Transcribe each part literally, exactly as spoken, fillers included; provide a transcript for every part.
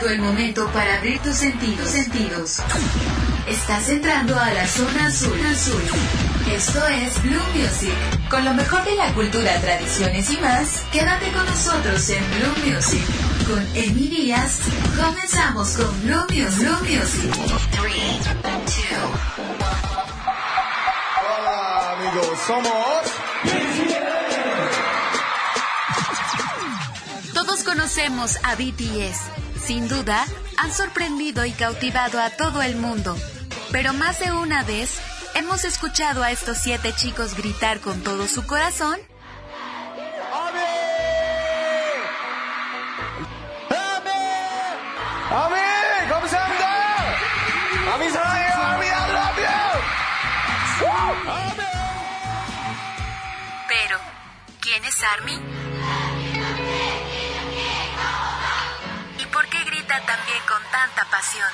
llegado el momento para abrir tus sentidos. sentidos. Estás entrando a la zona azul. azul. Esto es Blue Music. Con lo mejor de la cultura, tradiciones y más, quédate con nosotros en Blue Music. Con Emi Díaz, comenzamos con Blue Music. Blue Music. tres, dos, uno. Hola amigos, somos... Todos conocemos a B T S. Sin duda, han sorprendido y cautivado a todo el mundo. Pero más de una vez, hemos escuchado a estos siete chicos gritar con todo su corazón. ¡Ami! ¡Ami! ¡Ami! 감사합니다! ¡Ami 사랑해요! ¡Ami I love you! ¡Ami! Pero, ¿quién es ARMY? ¿Y por qué grita también con tanta pasión?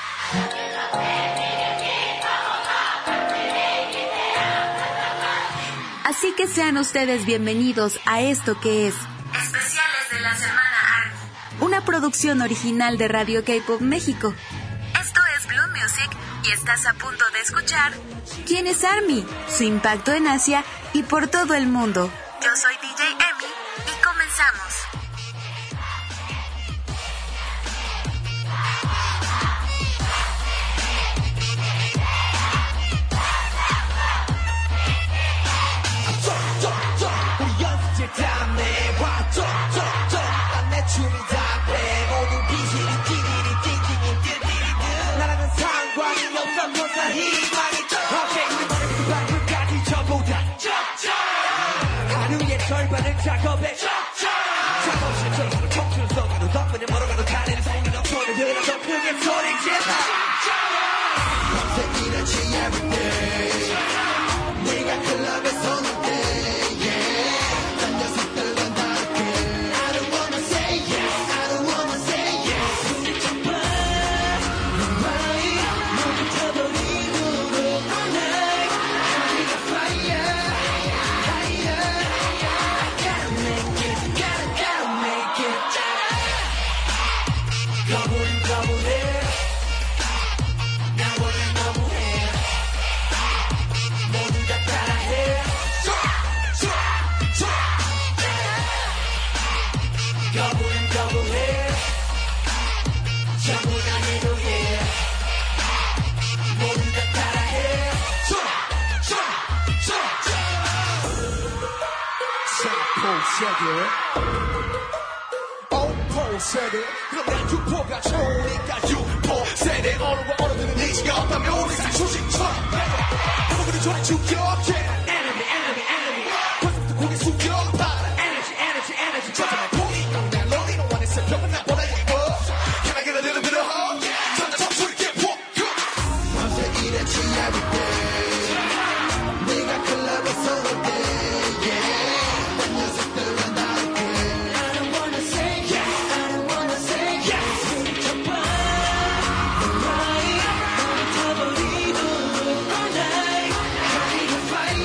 Así que sean ustedes bienvenidos a esto que es Especiales de la Semana ARMY, una producción original de Radio K-Pop México. Esto es Blue Music y estás a punto de escuchar ¿Quién es ARMY? Su impacto en Asia y por todo el mundo. Yo soy D J Emi y comenzamos. 절반을 작업해 작업실 전부 청춘 속으로 덕분에 멀어가도 가는 손으로 손을 들어 더 크게 소리 질러 밤새 일하지 every day 네가 클럽에 서는 day yeah 난 녀석들과 다르게 I don't wanna say yes I don't wanna say yes 우리 정말 너와의 모든 터버리도록 all night High fire 너무해 너무해 나 원래 너무해 모두 다 따라해 너무해 너무해 전부 다 내도 해 모두 다 따라해 사포 세계 오포 세대 그럼 난 육포가 좋으니까 육포 세대 어른과 어른들은 의지가 없다면 우리 다 초식처럼 아무것도 전에 죽여 yeah. enemy enemy enemy 벌써부터 고개 숙여 봐라 energy energy energy 저자만 보이 난 롤리 너 안에 새벽은 나보다 예뻐 Can I get a little bit of hug 전자 점수를 get woke up 밤새 일했지 every day 네가 클럽에 서는 day yeah 난 녀석들과 다르게 I don't wanna say yes I don't wanna say yes 우리 정말 너와의 모든 터버리도록 all night High fire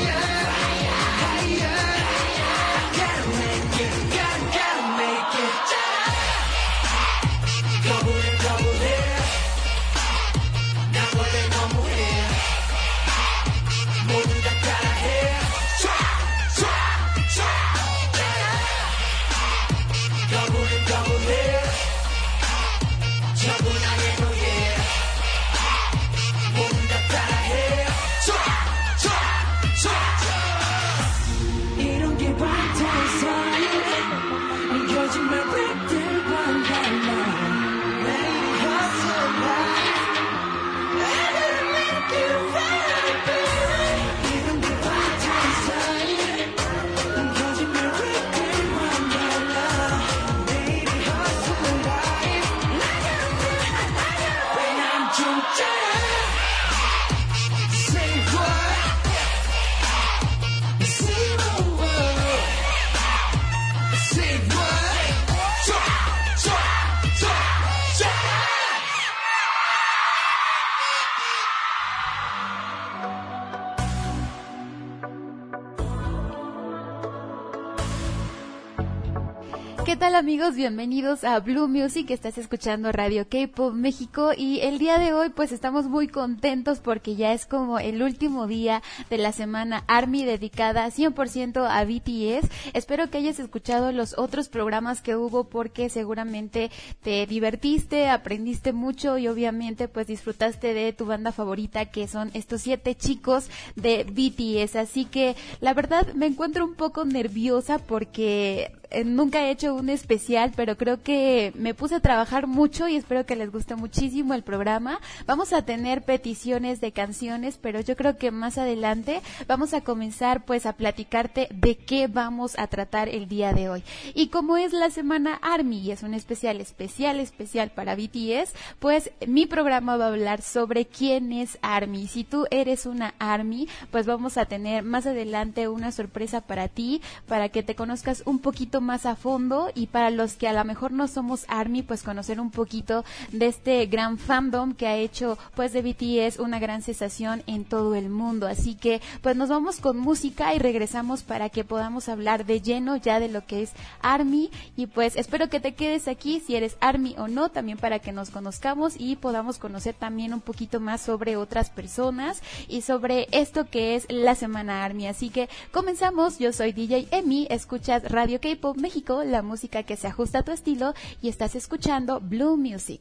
¿Qué tal, amigos? Bienvenidos a Blue Music, estás escuchando Radio K-Pop México y el día de hoy pues estamos muy contentos porque ya es como el último día de la semana ARMY dedicada cien por ciento a B T S. Espero que hayas escuchado los otros programas que hubo porque seguramente te divertiste, aprendiste mucho y obviamente pues disfrutaste de tu banda favorita, que son estos siete chicos de B T S. Así que la verdad me encuentro un poco nerviosa porque nunca he hecho un especial, pero creo que me puse a trabajar mucho y espero que les guste muchísimo el programa. Vamos a tener peticiones de canciones, pero yo creo que más adelante vamos a comenzar pues a platicarte de qué vamos a tratar el día de hoy. Y como es la semana ARMY y es un especial, especial, especial para B T S, pues mi programa va a hablar sobre quién es ARMY. Si tú eres una ARMY, pues vamos a tener más adelante una sorpresa para ti, para que te conozcas un poquito más a fondo, y para los que a lo mejor no somos ARMY, pues conocer un poquito de este gran fandom que ha hecho pues de B T S una gran sensación en todo el mundo. Así que pues nos vamos con música y regresamos para que podamos hablar de lleno ya de lo que es ARMY, y pues espero que te quedes aquí si eres ARMY o no, también para que nos conozcamos y podamos conocer también un poquito más sobre otras personas y sobre esto que es la semana ARMY. Así que comenzamos. Yo soy D J Emi, escuchas Radio K-Pop México, la música que se ajusta a tu estilo, y estás escuchando Blue Music.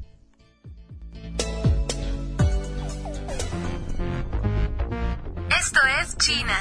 Esto es China.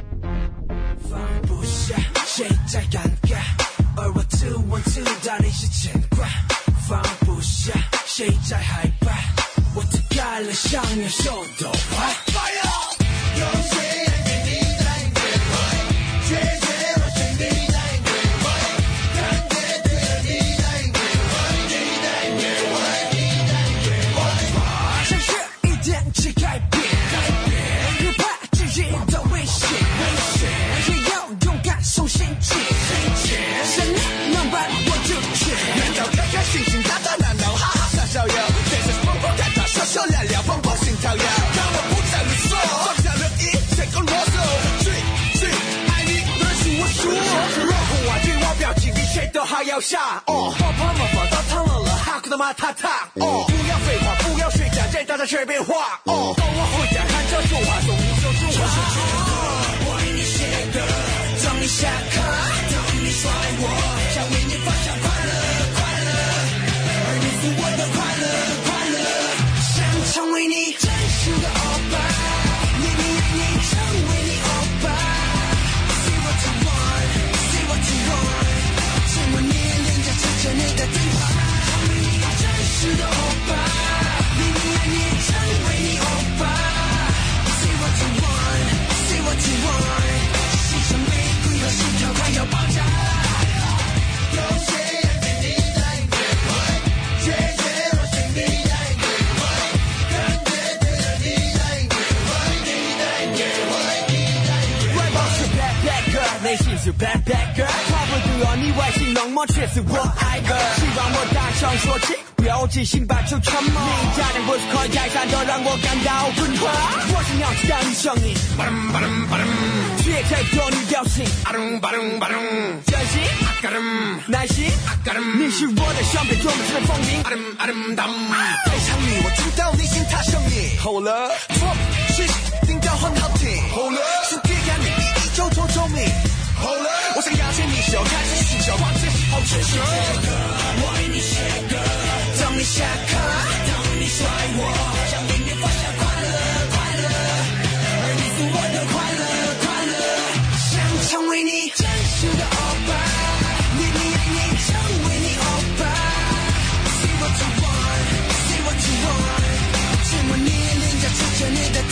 Bad bad girl， 跨不住我，你外形冷漠，却是我爱的。希望我大声说起，不要即兴把酒沉默。你差点不是靠泰山，都让我感到困惑。我想要知道你声音，巴隆巴隆巴隆，却太多你表情，巴隆巴隆巴隆，真心阿嘎隆，耐心阿嘎隆，你是我的香槟，装不成风景，阿隆阿隆当。在场里我听到你心踏声音，好了，错是听到很好听，好了，是别看你一一就偷偷明。我想要牵你手，开始寻找，往这时候全是这个，我为你写歌，等你下课，等你甩我，向命运放下快乐，快乐，而你是我的快乐，快乐，想成为你真实的欧巴，你你爱你，成为你欧巴 ，Say what you want，Say what you want，寂寞你脸颊出现你的。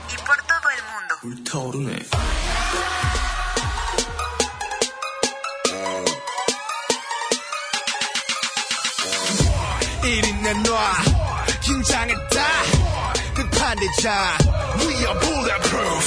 y por todo el mundo. 불타오르네. 이리 내놔 긴장했다 끝판대자 We are bulletproof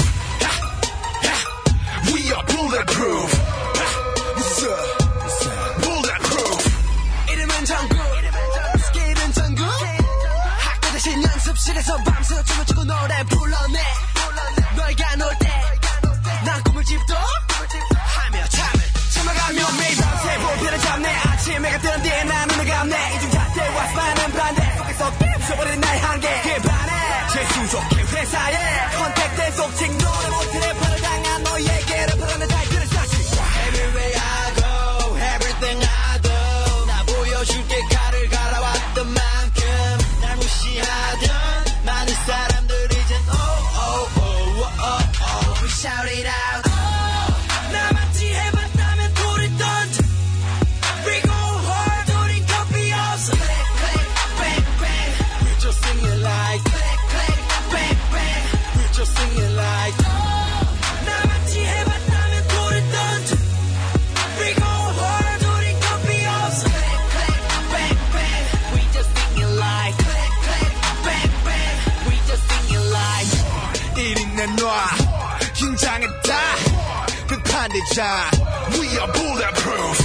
We are bulletproof What's up? Bulletproof 이름은 정국 스킬은 전국 학교 대신 연습실에서 밤새 춤을 추고 노래 불러내 너희가 놀 때 난 꿈을 집도 하며 잠을 참아가며 매일 밤새 볼펜을 잡네 아침 해가 뜨는 뒤에 난 눈을 감네 이중 잣대와 스파는 반대 속에서 부숴버리는 나의 한계 그에 반해 재수족해 회사에 컨택된 속칭 노래 못해 래퍼를 당한 너희에게를 풀어내 잘 들을 사실 Everywhere I go Everything I do 나 보여줄게 칼을 갈아왔던 만큼 날 무시하던 많은 사람들 이젠 oh oh oh oh oh oh We shout it out 나같이 해봤다면 돌을 던져 We go hard 우린 커피 없어 Click click bang bang We just sing it like Click click bang bang We just sing it like 나같이 해봤다면 돌을 던져 We go hard 우린 커피 없어 Click click bang bang We just sing it like Click click bang bang We just sing it like 이리 내놔 긴장했다 끝판대자 We are bulletproof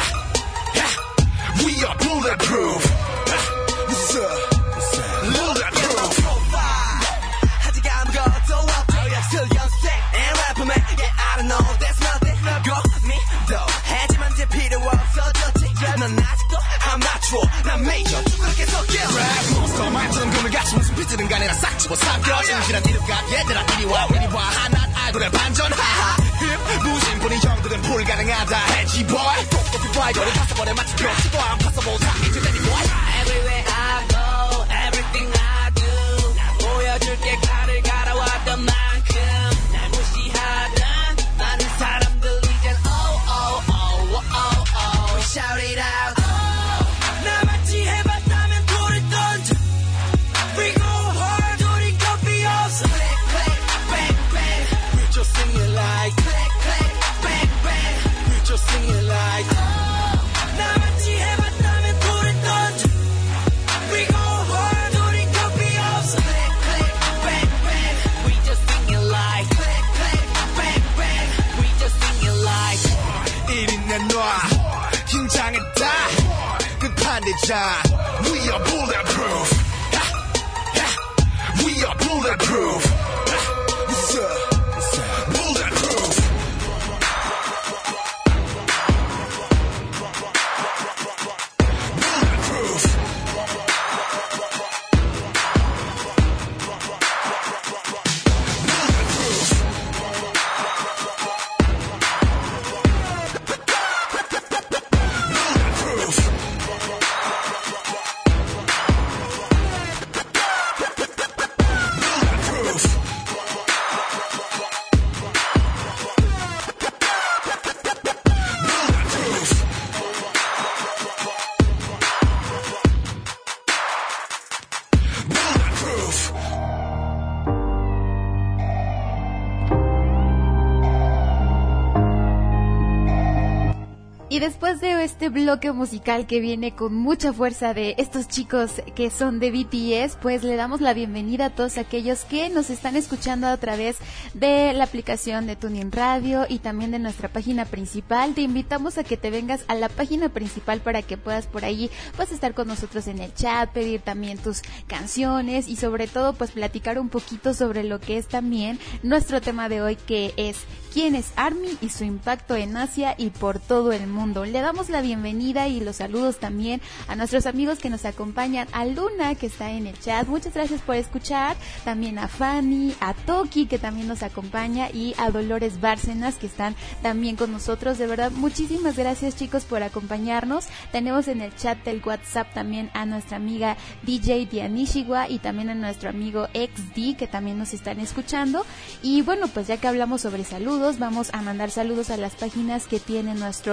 We are bulletproof What's up? Bulletproof 아직 아무것도 없죠 still young sick and rapper man Yeah I don't know that's nothing go 믿어 하지만 이제 필요 없어졌지 넌 아직도 아마추어 난 메이저 그렇게 섞여 Rap monster 말처럼 금을 같이 무슨 삐뚤은 간에 나 싹 집어삼켜 진실한 이름과 얘들아 이리 와 이리 와 하나 아이돌의 반전 하하 힙 무신분인 형들은 불가능하다 해지 boy 똑똑히 봐요 너를 다섯 번에 맞춰 시도 안 passable 다 이제 되니 boy Everywhere I go Everything I do 나 보여줄게 칼을 갈아왔던 만큼 날 무시하던 많은 사람들 이젠 oh oh oh oh oh oh We shout it out 나같이 해봤다면 돌을 던져 We go hard 우린 커피 없어 Click click bang bang We just sing it like Click click bang bang We just sing it like 나같이 해봤다면 돌을 던져 We go hard 우린 커피 없어 Click click bang bang We just sing it like Click click bang bang We just sing it like 이리 내놔 긴장했다 끝판대자 We are bulletproof We are bulletproof What's up? Bulletproof Bulletproof Y después de este bloque musical que viene con mucha fuerza de estos chicos que son de B T S, pues le damos la bienvenida a todos aquellos que nos están escuchando a través de la aplicación de TuneIn Radio y también de nuestra página principal. Te invitamos a que te vengas a la página principal para que puedas por ahí pues estar con nosotros en el chat, pedir también tus canciones y sobre todo pues platicar un poquito sobre lo que es también nuestro tema de hoy, que es quién es ARMY y su impacto en Asia y por todo el mundo. Le damos la bienvenida y los saludos también a nuestros amigos que nos acompañan, a Luna que está en el chat, muchas gracias por escuchar, también a Fanny, a Toki que también nos acompaña y a Dolores Bárcenas que están también con nosotros. De verdad, muchísimas gracias chicos por acompañarnos. Tenemos en el chat del WhatsApp también a nuestra amiga D J Dianishiwa y también a nuestro amigo X D que también nos están escuchando. Y bueno, pues ya que hablamos sobre saludos, vamos a mandar saludos a las páginas que tiene nuestro reproductor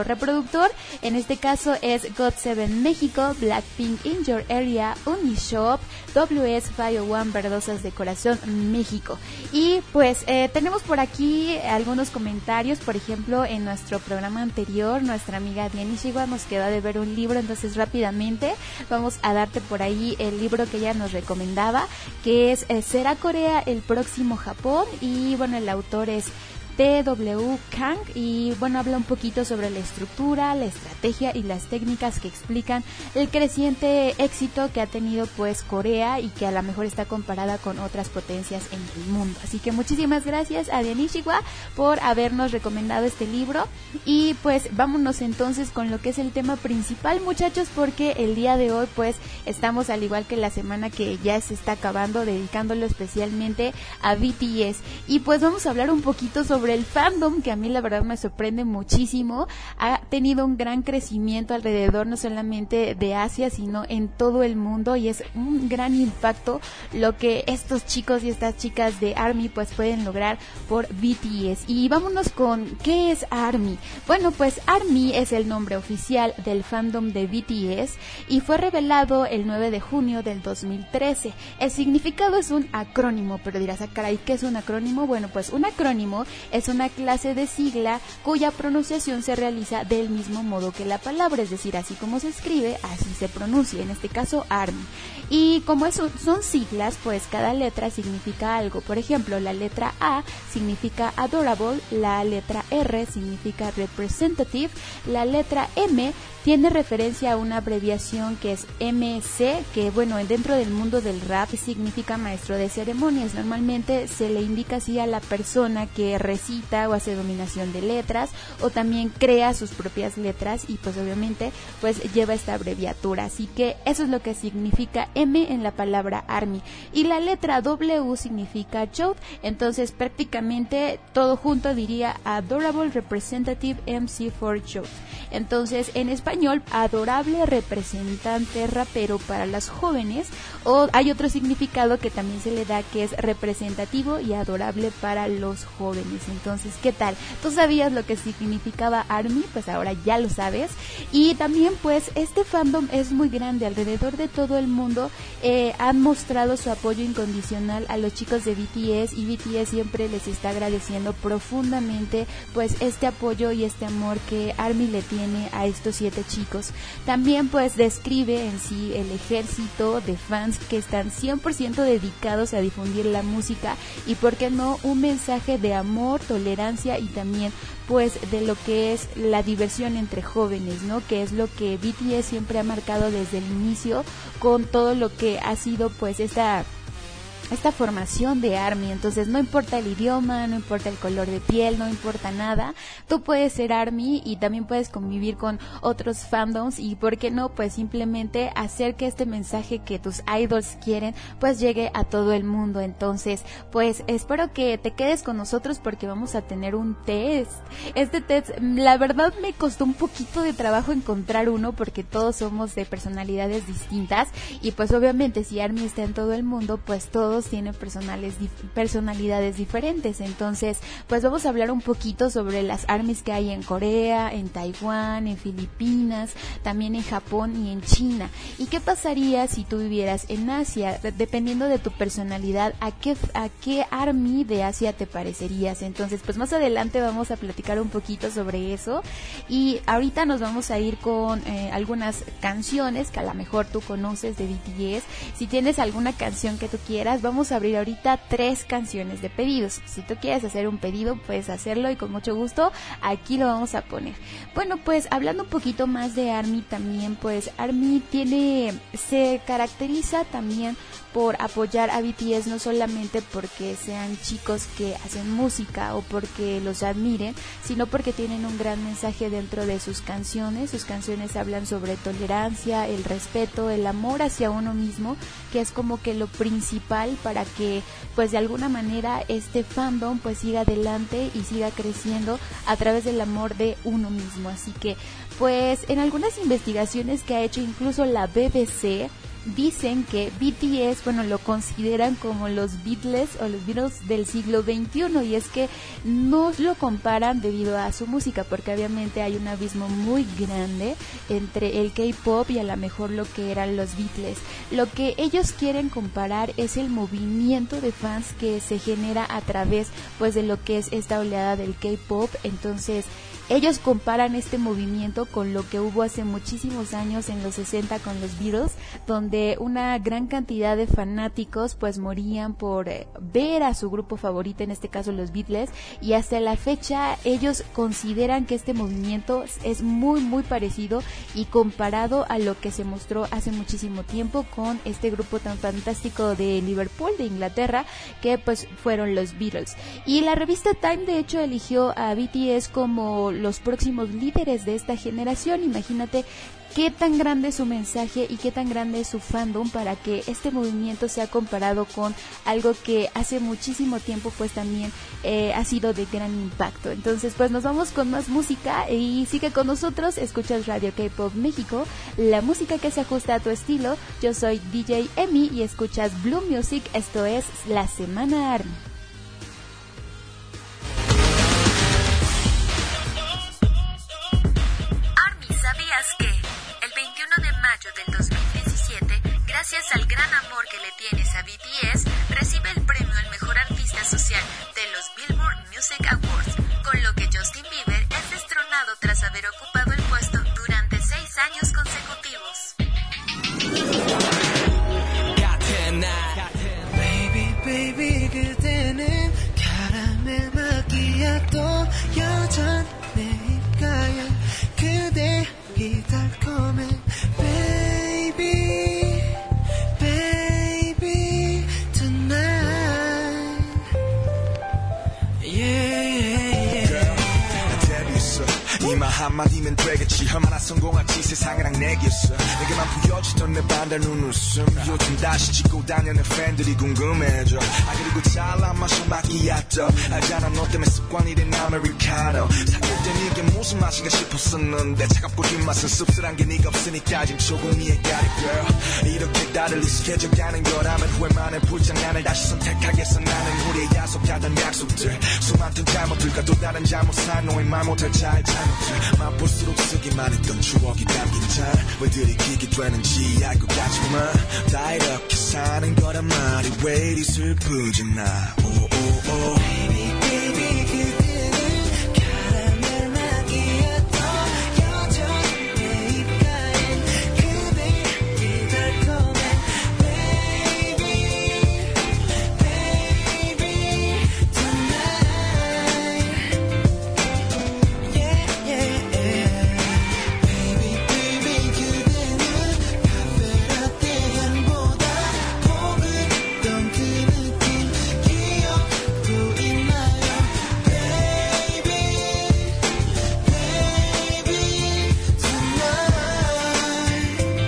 productor, en este caso es God seven México, Blackpink In Your Area, Unishop, W S cincuenta y uno Verdosas de Corazón México. Y pues eh, tenemos por aquí algunos comentarios. Por ejemplo, en nuestro programa anterior nuestra amiga Diana Ishigua nos quedó de ver un libro, entonces rápidamente vamos a darte por ahí el libro que ella nos recomendaba, que es eh, ¿Será Corea el próximo Japón? Y bueno, el autor es T W Kang, y bueno, habla un poquito sobre la estructura, la estrategia y las técnicas que explican el creciente éxito que ha tenido pues Corea, y que a lo mejor está comparada con otras potencias en el mundo. Así que muchísimas gracias a Diana Ishigua por habernos recomendado este libro. Y pues vámonos entonces con lo que es el tema principal, muchachos, porque el día de hoy pues estamos, al igual que la semana que ya se está acabando, dedicándolo especialmente a B T S. Y pues vamos a hablar un poquito sobre el fandom, que a mí la verdad me sorprende muchísimo. Ha tenido un gran crecimiento alrededor no solamente de Asia, sino en todo el mundo, y es un gran impacto lo que estos chicos y estas chicas de ARMY pues pueden lograr por B T S. Y vámonos con ¿qué es ARMY? Bueno, pues ARMY es el nombre oficial del fandom de B T S y fue revelado el nueve de junio del dos mil trece. El significado es un acrónimo, pero dirás, ah, caray, ¿qué es un acrónimo? Bueno, pues un acrónimo es una clase de sigla cuya pronunciación se realiza del mismo modo que la palabra, es decir, así como se escribe, así se pronuncia, en este caso ARMY. Y como eso son siglas, pues cada letra significa algo. Por ejemplo, la letra A significa adorable, la letra R significa representative, la letra M tiene referencia a una abreviación que es M C, que bueno, dentro del mundo del rap significa maestro de ceremonias. Normalmente se le indica así a la persona que recita o hace dominación de letras, o también crea sus propias letras, y pues obviamente pues lleva esta abreviatura. Así que eso es lo que significa M en la palabra ARMY. Y la letra W significa youth, entonces prácticamente todo junto diría Adorable Representative M C for Youth. Entonces en español, adorable representante rapero para las jóvenes, o hay otro significado que también se le da, que es representativo y adorable para los jóvenes. Entonces, ¿qué tal? ¿Tú sabías lo que significaba ARMY? Pues ahora ya lo sabes. Y también pues este fandom es muy grande alrededor de todo el mundo. Eh, han mostrado su apoyo incondicional a los chicos de B T S, y B T S siempre les está agradeciendo profundamente pues este apoyo y este amor que ARMY le tiene a estos siete chicos. También pues describe en sí el ejército de fans que están cien por ciento dedicados a difundir la música, y por qué no un mensaje de amor, tolerancia y también pues de lo que es la diversión entre jóvenes, ¿no? Que es lo que B T S siempre ha marcado desde el inicio con todo lo que ha sido pues esta esta formación de ARMY. Entonces no importa el idioma, no importa el color de piel, no importa nada, tú puedes ser ARMY y también puedes convivir con otros fandoms, y por qué no pues simplemente hacer que este mensaje que tus idols quieren pues llegue a todo el mundo. Entonces pues espero que te quedes con nosotros porque vamos a tener un test. Este test la verdad me costó un poquito de trabajo encontrar uno, porque todos somos de personalidades distintas, y pues obviamente si ARMY está en todo el mundo, pues todos tienen personales, dif- personalidades diferentes. Entonces pues vamos a hablar un poquito sobre las ARMYs que hay en Corea, en Taiwán, en Filipinas, también en Japón y en China. ¿Y qué pasaría si tú vivieras en Asia? Dependiendo de tu personalidad, ¿a qué, a qué ARMY de Asia te parecerías? Entonces pues más adelante vamos a platicar un poquito sobre eso, y ahorita nos vamos a ir con eh, algunas canciones que a lo mejor tú conoces de B T S. Si tienes alguna canción que tú quieras, vamos a abrir ahorita tres canciones de pedidos. Si tú quieres hacer un pedido, puedes hacerlo, y con mucho gusto aquí lo vamos a poner. Bueno, pues hablando un poquito más de ARMY también, pues ARMY tiene, se caracteriza también por apoyar a B T S, no solamente porque sean chicos que hacen música o porque los admiren, sino porque tienen un gran mensaje dentro de sus canciones. Sus canciones hablan sobre tolerancia, el respeto, el amor hacia uno mismo, que es como que lo principal para que pues de alguna manera este fandom pues siga adelante y siga creciendo a través del amor de uno mismo. Así que pues en algunas investigaciones que ha hecho incluso la B B C, dicen que B T S, bueno, lo consideran como los Beatles o los Beatles del siglo veintiuno, y es que no lo comparan debido a su música, porque obviamente hay un abismo muy grande entre el K-pop y a lo mejor lo que eran los Beatles. Lo que ellos quieren comparar es el movimiento de fans que se genera a través pues de lo que es esta oleada del K-pop. Entonces ellos comparan este movimiento con lo que hubo hace muchísimos años en los sesenta con los Beatles, donde una gran cantidad de fanáticos pues morían por eh, ver a su grupo favorito, en este caso los Beatles, y hasta la fecha ellos consideran que este movimiento es muy muy parecido y comparado a lo que se mostró hace muchísimo tiempo con este grupo tan fantástico de Liverpool, de Inglaterra, que pues fueron los Beatles. Y la revista Time de hecho eligió a B T S como los próximos líderes de esta generación. Imagínate qué tan grande es su mensaje y qué tan grande es su fandom para que este movimiento sea comparado con algo que hace muchísimo tiempo pues también eh, ha sido de gran impacto. Entonces pues nos vamos con más música y sigue con nosotros, escuchas Radio K-Pop México, la música que se ajusta a tu estilo. Yo soy D J Emi y escuchas Blue Music, esto es La Semana ARMY. ¿Sabías que el veintiuno de mayo del dos mil diecisiete, gracias al gran amor que le tienes a B T S, recibe el premio al mejor artista social de los Billboard Music Awards, con lo que Justin Bieber es destronado tras haber ocupado el puesto durante seis años consecutivos? Baby, baby, 그대는 카라멜 마키아토 여전히 가요. 그대 이 달콤해 baby baby tonight yeah yeah yeah 데뷔했어 이 말 한마디면 되겠지 얼마나 성공할지 세상이랑 내겠어 내게만 보여주던 내 반달 눈웃음 요즘 다시 찍고 다니는 팬들이 궁금해져 아 그리고 잘난 마셔 마키아토 알잖아 너 때문에 습관이 된 아메리카노 사귈 땐 이게 무슨 맛인가 싶었었는데 차갑고 뒷맛은 씁쓸한 게 네가 없으니까 지금 조금 이해가리 girl 이렇게 나를 익숙해져가는 거라면 후회만에 불장난을 다시 선택하겠어 나는 우리의 약속하던 약속들 수많던 잘못들과 또 다른 잘못 산 너의 말 못할 잘 잘못들 맛볼수록 쓰기만 했던 추억이 담긴 잔왜 들이키게 되는지 알 것 같지만 다 이렇게 사는 거란 말이 왜 이리 슬프지 나 오오오 Baby baby 그대는 카라멜 마키아토 여전히 내 입가엔 그대의 달콤해 Baby baby tonight yeah yeah Baby baby 그대는 카페라떼 향보다 고급던 그 느낌 기억도 있나요 Baby baby tonight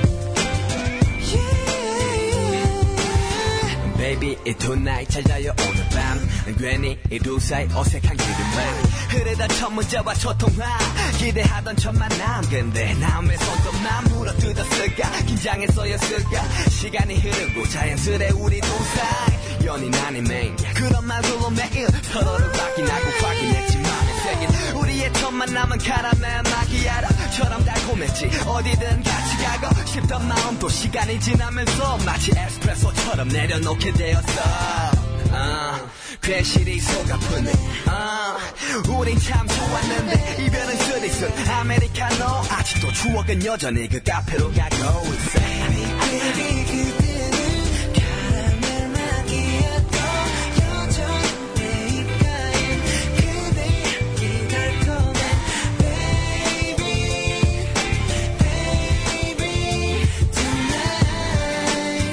yeah Baby 이 tonight 잘 자요 오늘 밤 괜히 이 두 사이 어색한 기분만 흐르던 첫 문자와 첫 통화 기대하던 첫 만남 근데 남의 손톱만 물어뜯었을까 긴장했어였을까 시간이 흐르고 자연스레 우리 두 사이 연인 아니면 그런 말들로 매일 서로를 확인하고 확인했지만 세긴 우리의 첫 만남은 카라멜 마키아토처럼 달콤했지 어디든 같이 가고 싶던 마음도 시간이 지나면서 마치 에스프레소처럼 내려놓게 되었어 아, 괜시리 속 아프네 아, 우린 참 좋았는데 이별은 쓰리쓴 아메리카노 아직도 추억은 여전히 그 카페로 가고 있어 Baby 그대는 카라멜 마키아토 여전히 내 입가엔 그대의 달콤해 Baby baby tonight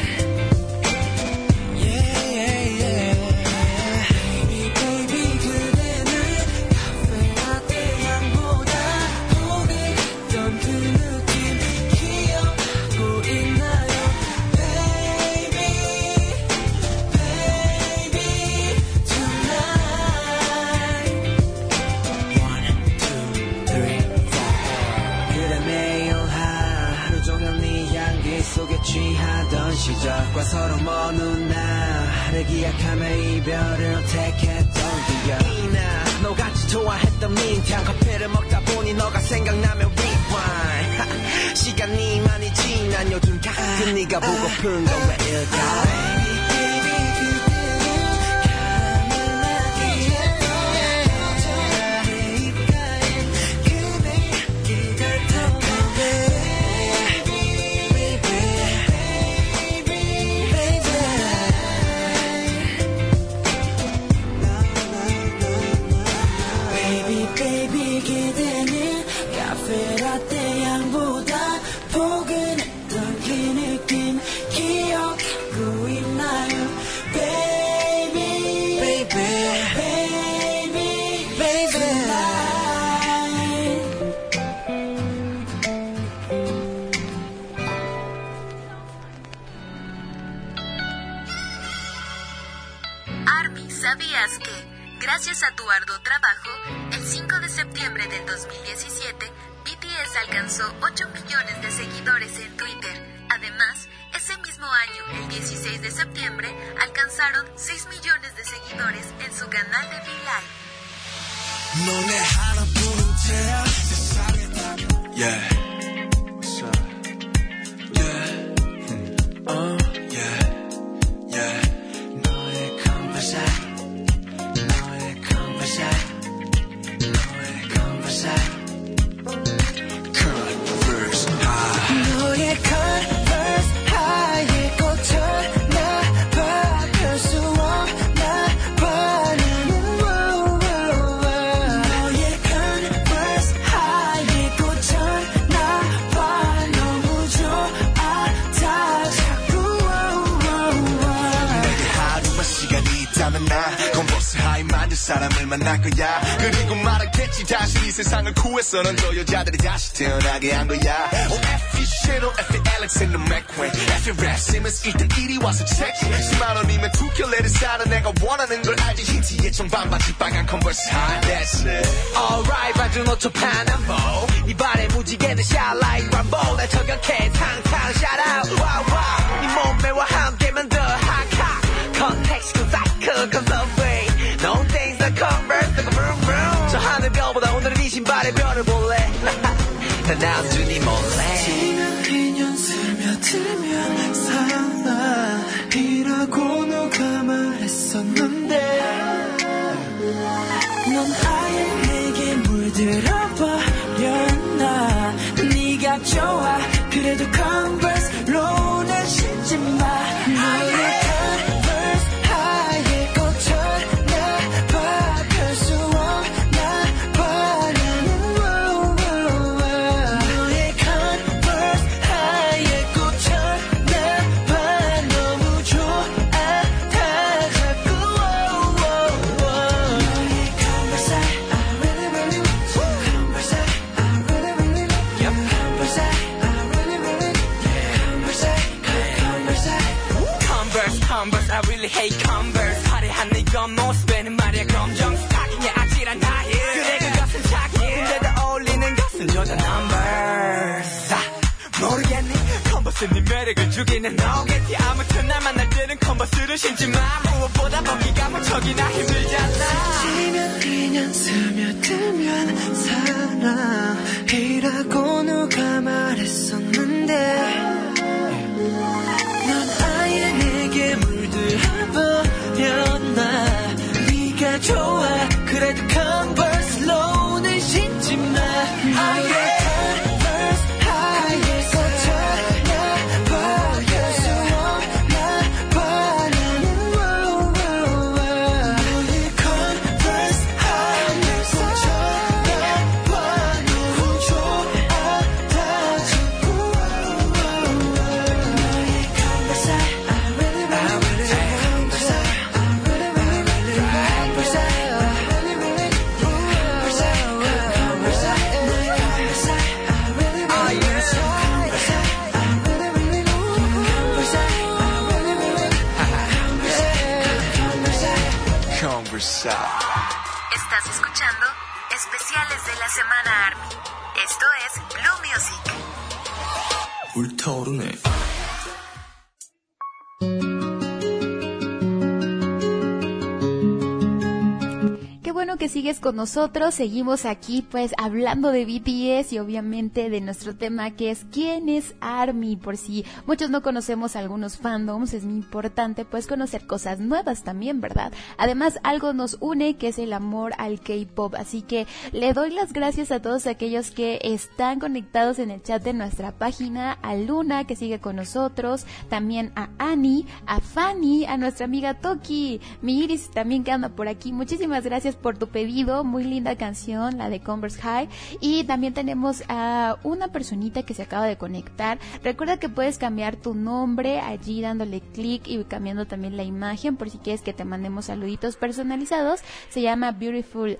yeah yeah yeah Baby baby 그대는 카페라떼 향보다 고급던 그 느낌 기억하고 있나요 기약하며 이별을 택했던 기억 나 너같이 좋아했던 민트향 커피를 먹다 보니 너가 생각나면 rewind 시간이 많이 지난 요즘 가끔 네가 보고픈 건 왜일까 ¿Sabías que, gracias a tu arduo trabajo, el cinco de septiembre del dos mil diecisiete, B T S alcanzó ocho millones de seguidores en Twitter? Además, ese mismo año, el dieciséis de septiembre, alcanzaron seis millones de seguidores en su canal de V-Live. Yeah. So, yeah. Hmm. Uh, yeah. Yeah. 너의 conversation. 너의 converse 하얘 꽂혀 나봐 별 수 없나 봐 나는 너의 converse 하얘 꽂혀 나봐 너무 좋아 다 자꾸 내게 하루만 시간이 있다면 나 컨버스 하이 만들 사람을 만날 거야 그리고 말하겠지 다시 이 세상을 구해서는 저 여자들이 다시 태어나게 한 거야 oh, F.E. Shadow, F.E. Alexander McQueen F.E. Rap Simmons 일단 이리 와서 체크해 십만 원이면 두 켤레를 사는 내가 원하는 걸 알지 히트의 청반바지 빨간 컨버스 하이 That's it Alright 반주 노초 파남보 이발에 무지개는 샤라이 람보 날 저격해 탕탕 샤라우 와와 네 몸매와 함께면 더 핫핫 컨텍스트 사이클 컨서브웨이 No things that converse like a vroom vroom 저 하늘별보다 오늘은 이 신발에 별을 볼래 난 나주니 몰래 지난 이 년 스며들면 사나이라고 누가 말했었는데 넌 아예 내게 물들어버렸나 네가 좋아 그래도 컨버스로 날 신지 마 너의 컨버스 하얘 꽂혀 나봐 별 수 없나 봐 나는 너의 컨버스 하얘 꽂혀 나봐 너무 좋아 다 자꾸 너의 컨버스 I really really want you 컨버스 I really really want you 컨버스 I really really 컨버스 컨버스 Converse, Converse, I really hate Converse 화려한 네 겉모습에는 말이야 검정 스타킹에 아찔한 나이 그래 그것은 착해 근데도 어울리는 것은 여자 Numbers 아, 모르겠니 컨버스 네 매력을 죽이는 너겠지 아무튼 날 만날 때는 컨버스를 신지 마 무엇보다 벗기가 무척이나 힘들잖아 지면 이 년 스며들면 사랑이라고 누가 말했었는데 넌 아예 내게 물들어버렸나 네가 좋아 그래도 컨버스로는 신지 마 너의 컨버스 하얘 꽂혀 나봐 별 수 없나 봐 나는 너의 컨버스 하얘 꽂혀 나봐 너무 좋아 다 자꾸 너의 컨버스 I really really converse I really really converse I really really converse converse I really really converse I really really converse I really really converse converse Estás escuchando Especiales de la Semana ARMY. Esto es Blue Music. 불타오르네 bueno que sigues con nosotros. Seguimos aquí pues hablando de B T S y obviamente de nuestro tema que es ¿quién es ARMY? Por si muchos no conocemos algunos fandoms, es muy importante pues conocer cosas nuevas también, ¿verdad? Además algo nos une que es el amor al K-pop, así que le doy las gracias a todos aquellos que están conectados en el chat de nuestra página, a Luna que sigue con nosotros, también a Annie, a Fanny, a nuestra amiga Toki, mi Iris también que anda por aquí. Muchísimas gracias por tu pedido, muy linda canción, la de Converse High. Y también tenemos a una personita que se acaba de conectar. Recuerda que puedes cambiar tu nombre allí dándole clic y cambiando también la imagen por si quieres que te mandemos saluditos personalizados. Se llama Beautiful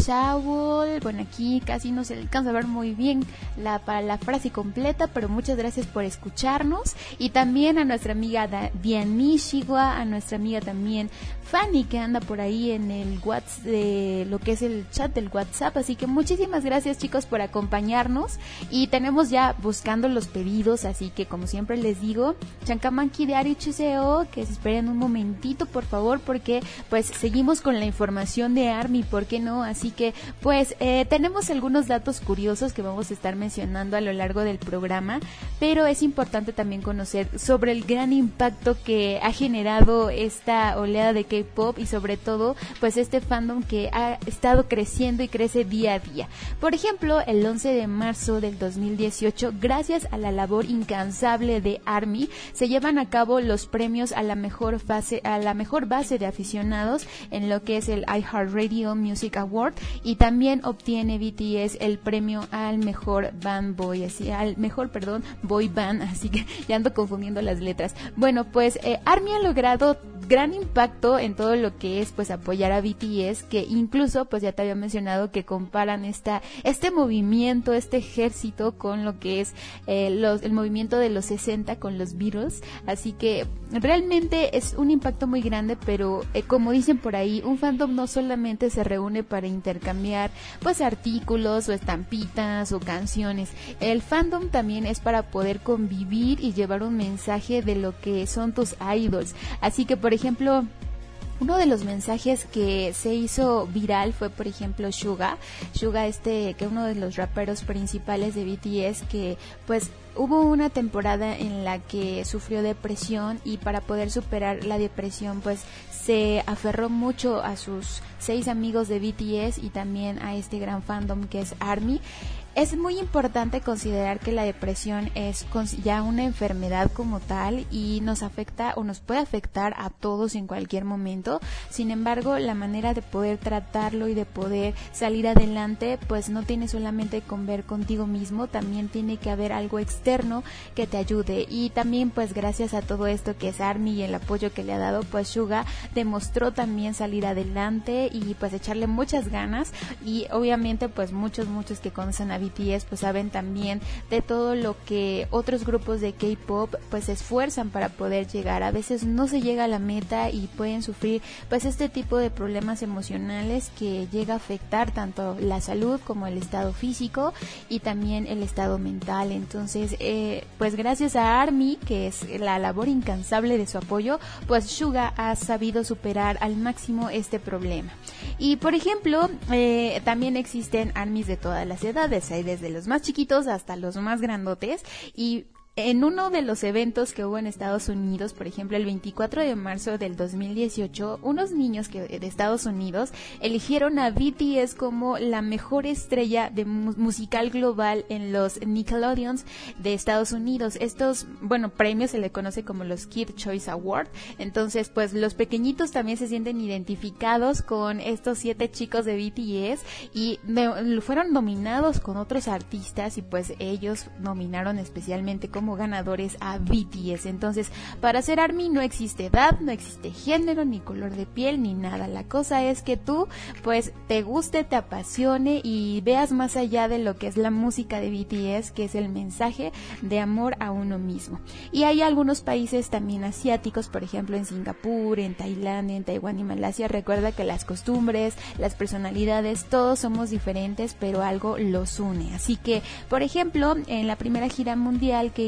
Shawl. Bueno, aquí casi no se alcanza a ver muy bien la, para la frase completa, pero muchas gracias por escucharnos. Y también a nuestra amiga Dianishiwa, a nuestra amiga también Fanny que anda por ahí en el WhatsApp, de lo que es el chat del WhatsApp, así que muchísimas gracias chicos por acompañarnos y tenemos ya buscando los pedidos, así que como siempre les digo, Chancamanqui de Ari Chiseo, que se esperen un momentito por favor, porque pues seguimos con la información de ARMY, ¿por qué no? Así que pues eh, tenemos algunos datos curiosos que vamos a estar mencionando a lo largo del programa, pero es importante también conocer sobre el gran impacto que ha generado esta oleada de K-pop y sobre todo pues este fandom que ha estado creciendo y crece día a día. Por ejemplo, el once de marzo del dos mil dieciocho, gracias a la labor incansable de ARMY, se llevan a cabo los premios a la mejor fase, a la mejor base de aficionados en lo que es el iHeartRadio Music Award, y también obtiene B T S el premio al mejor band boy, así, al mejor, perdón, boy band, así que ya ando confundiendo las letras. Bueno, pues eh, ARMY ha logrado gran impacto en todo lo que es pues apoyar a B T S, que incluso pues ya te había mencionado que comparan esta este movimiento, este ejército con lo que es eh, los, el movimiento de los sesenta con los Beatles, así que realmente es un impacto muy grande, pero eh, como dicen por ahí, un fandom no solamente se reúne para intercambiar pues artículos o estampitas o canciones, el fandom también es para poder convivir y llevar un mensaje de lo que son tus idols, así que por ejemplo, uno de los mensajes que se hizo viral fue, por ejemplo, Suga, Suga este, que uno de los raperos principales de B T S, que pues hubo una temporada en la que sufrió depresión y para poder superar la depresión pues se aferró mucho a sus seis amigos de B T S y también a este gran fandom que es ARMY. Es muy importante considerar que la depresión es ya una enfermedad como tal y nos afecta o nos puede afectar a todos en cualquier momento. Sin embargo, la manera de poder tratarlo y de poder salir adelante pues no tiene solamente con ver contigo mismo, también tiene que haber algo externo que te ayude, y también pues gracias a todo esto que es ARMY y el apoyo que le ha dado, pues Suga demostró también salir adelante y pues echarle muchas ganas, y obviamente pues muchos muchos que conocen a B T S pues saben también de todo lo que otros grupos de K-pop pues se esfuerzan para poder llegar. A veces no se llega a la meta y pueden sufrir pues este tipo de problemas emocionales que llega a afectar tanto la salud como el estado físico y también el estado mental. Entonces eh, pues gracias a ARMY, que es la labor incansable de su apoyo, pues Suga ha sabido superar al máximo este problema. Y por ejemplo eh, también existen ARMYs de todas las edades, hay desde los más chiquitos hasta los más grandotes, y en uno de los eventos que hubo en Estados Unidos, por ejemplo, el veinticuatro de marzo del dos mil dieciocho, unos niños que de Estados Unidos eligieron a B T S como la mejor estrella de mu- musical global en los Nickelodeons de Estados Unidos. Estos, bueno, premios se le conoce como los Kid Choice Award. Entonces, pues los pequeñitos también se sienten identificados con estos siete chicos de B T S y me, fueron nominados con otros artistas y pues ellos nominaron especialmente como como ganadores a B T S. Entonces, para ser ARMY no existe edad, no existe género, ni color de piel, ni nada. La cosa es que tú, pues, te guste, te apasione y veas más allá de lo que es la música de B T S, que es el mensaje de amor a uno mismo. Y hay algunos países también asiáticos, por ejemplo, en Singapur, en Tailandia, en Taiwán y Malasia. Recuerda que las costumbres, las personalidades, todos somos diferentes, pero algo los une. Así que, por ejemplo, en la primera gira mundial que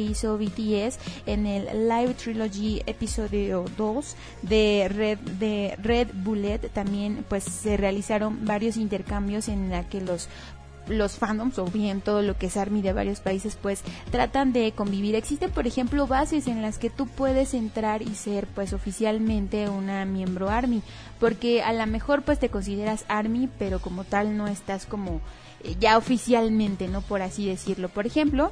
hizo B T S en el Live Trilogy episodio dos de Red de Red Bullet. También pues se realizaron varios intercambios en la que los los fandoms o bien todo lo que es ARMY de varios países pues tratan de convivir. Existen por ejemplo bases en las que tú puedes entrar y ser pues oficialmente una miembro ARMY, porque a lo mejor pues te consideras ARMY pero como tal no estás como eh, ya oficialmente, no, por así decirlo. Por ejemplo,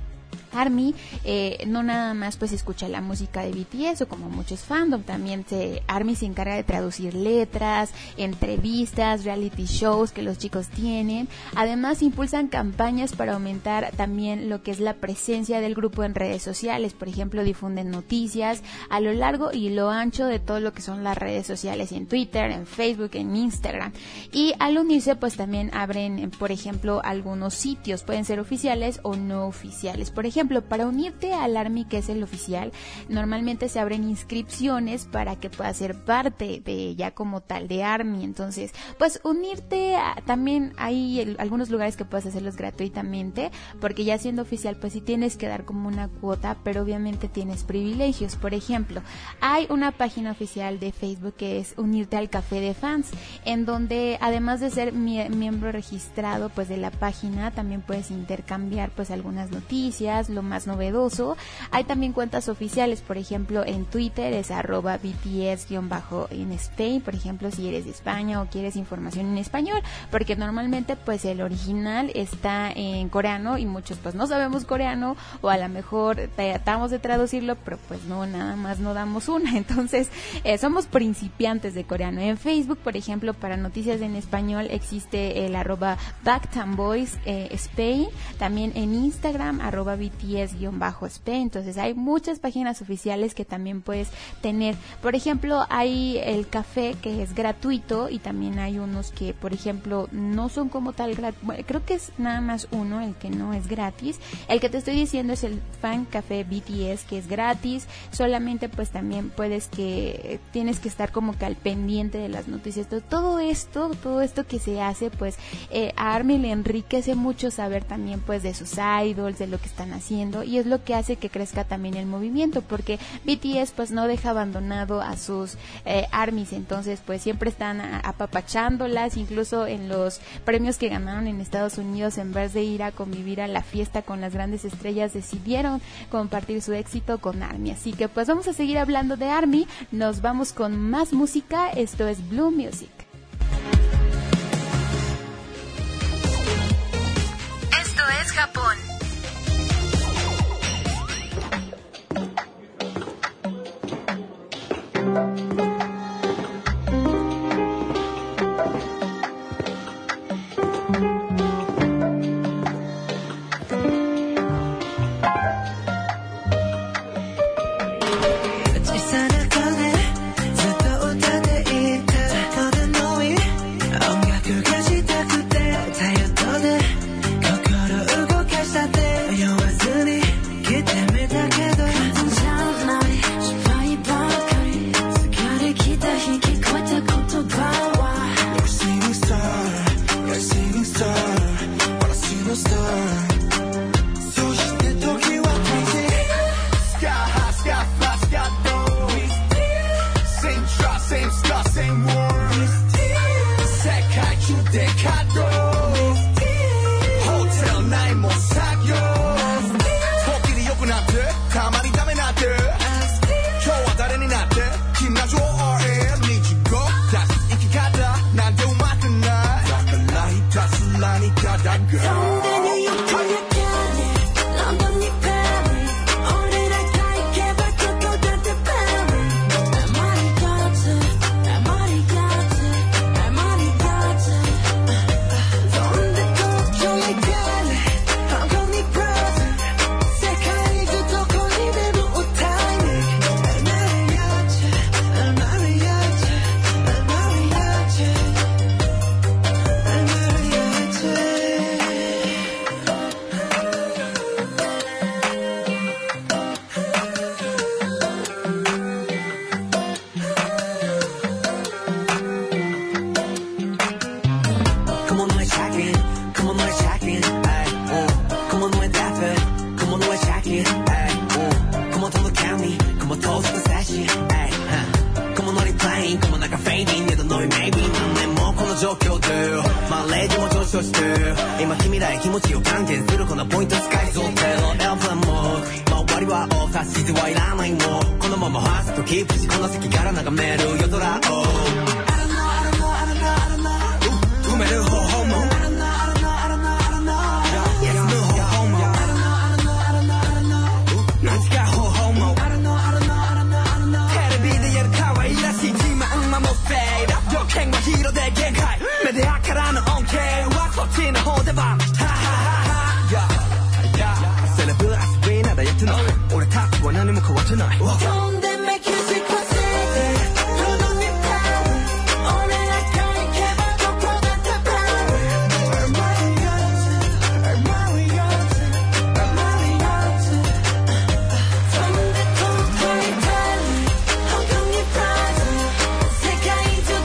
ARMY eh, no nada más pues escucha la música de B T S o como muchos fandom, también se, ARMY se encarga de traducir letras, entrevistas, reality shows que los chicos tienen. Además impulsan campañas para aumentar también lo que es la presencia del grupo en redes sociales. Por ejemplo, difunden noticias a lo largo y lo ancho de todo lo que son las redes sociales, en Twitter, en Facebook, en Instagram. Y al unirse pues también abren, por ejemplo, algunos sitios, pueden ser oficiales o no oficiales. Por ejemplo, para unirte al ARMY, que es el oficial, normalmente se abren inscripciones para que puedas ser parte de ya como tal de ARMY. Entonces, pues unirte a, también hay el, algunos lugares que puedes hacerlos gratuitamente, porque ya siendo oficial pues sí tienes que dar como una cuota, pero obviamente tienes privilegios. Por ejemplo, hay una página oficial de Facebook que es Unirte al Café de Fans, en donde además de ser mie- miembro registrado pues de la página, también puedes intercambiar pues algunas noticias, lo más novedoso. Hay también cuentas oficiales, por ejemplo en Twitter es arroba B T S-en Spain, por ejemplo si eres de España o quieres información en español, porque normalmente pues el original está en coreano y muchos pues no sabemos coreano, o a lo mejor tratamos de traducirlo pero pues no, nada más no damos una. Entonces eh, somos principiantes de coreano. En Facebook, por ejemplo, para noticias en español existe el arroba Backtamboys eh, Spain, también en Instagram arroba B T S-Spain. Entonces hay muchas páginas oficiales que también puedes tener. Por ejemplo, hay el café que es gratuito y también hay unos que, por ejemplo, no son como tal grat- bueno, creo que es nada más uno el que no es gratis. El que te estoy diciendo es el Fan Café B T S, que es gratis. Solamente pues también puedes que tienes que estar como que al pendiente de las noticias. Todo, todo esto, todo esto que se hace pues eh, a ARMY le enriquece mucho saber también pues de sus idols, de lo que están haciendo, y es lo que hace que crezca también el movimiento, porque B T S pues no deja abandonado a sus eh, ARMYs. Entonces pues siempre están a, apapachándolas, incluso en los premios que ganaron en Estados Unidos, en vez de ir a convivir a la fiesta con las grandes estrellas, decidieron compartir su éxito con ARMY. Así que pues vamos a seguir hablando de ARMY, nos vamos con más música. Esto es Blue Music. Esto es Japón. レジも上昇して今君らへ気持ちを還元するこのポイントスカイゾーテロエアプランも周りは大指図はいらないもんこのままファーストキープしこの席から眺める夜空を埋める方法も剣はヒーローで限界目で明らぬ恩恵はこっちの方でばハハハハセレブラスビーナダイエットの俺たちは何も変わってない Don't they make you sick or sick 두눈 밑에 오늘 아까이 개발 덕분에 대판 얼마이었지 얼마이었지 얼마이었지 손대 통타이 달리 엉덩이 프라이즈 세계인도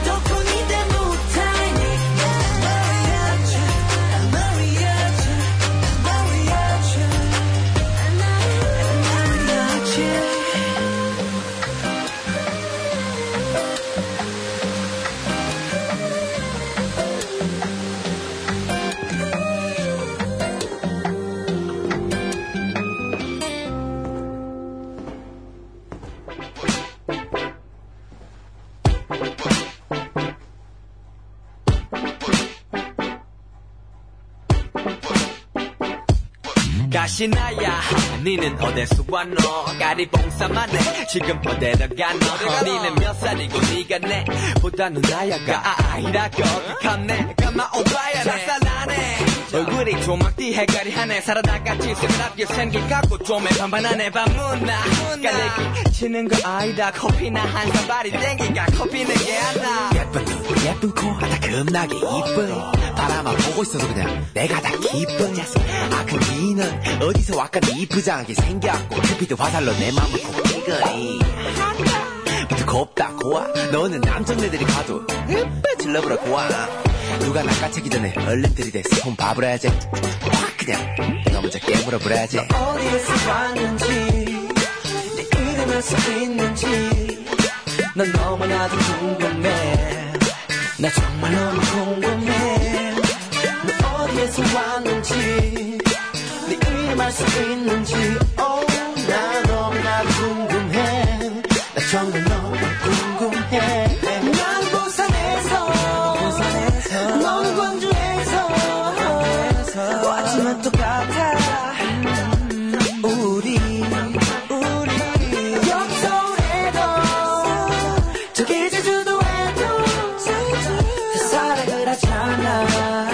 가시나야 니는 어디서 왔노 까리봉사만 해 지금 어디로 가노 니는 몇 살이고 니가 내보다는 나야가 아이라고 감내 가마 오바야 쌀쌀하네 얼굴이 조막띠 해가리하네 살아나같이 새그랍게 생긴 갖고 좀에 반반하네 밤문나 깔래기 치는 거 아니다 커피나 한 사발이 땡기가 커피는 게 안나 예쁜 눈 예쁜 코 다 겁나게 이뻐 바라만 보고 있어도 그냥 내가 다 기뻐 아 그 니는 어디서 왔건 이쁘장하게 생겼고 큐피드 화살로 내 맘을 꼭 찌거리 부터 곱다 고와 너는 남정네들이 봐도 예뻐 질러보라 고와 누가 낚아채기 전에 얼른 들이대 손 봐버려야지 확 그냥 내가 먼저 깨물어버려야지 너 어디에서 왔는지 네 이름을 쓰고 있는지 난 너무나도 궁금해 나 정말 너무 궁금해 너 어디에서 왔는지 네 이름 알 수 있는지 oh, 나 너무나도 궁금해 나 정말 너무 궁금해 난 부산에서, 부산에서 너는 광주에서 왔지만 똑같아 우리 우리 여기 서울에도 저기 제주도에도 그 사랑을 하잖아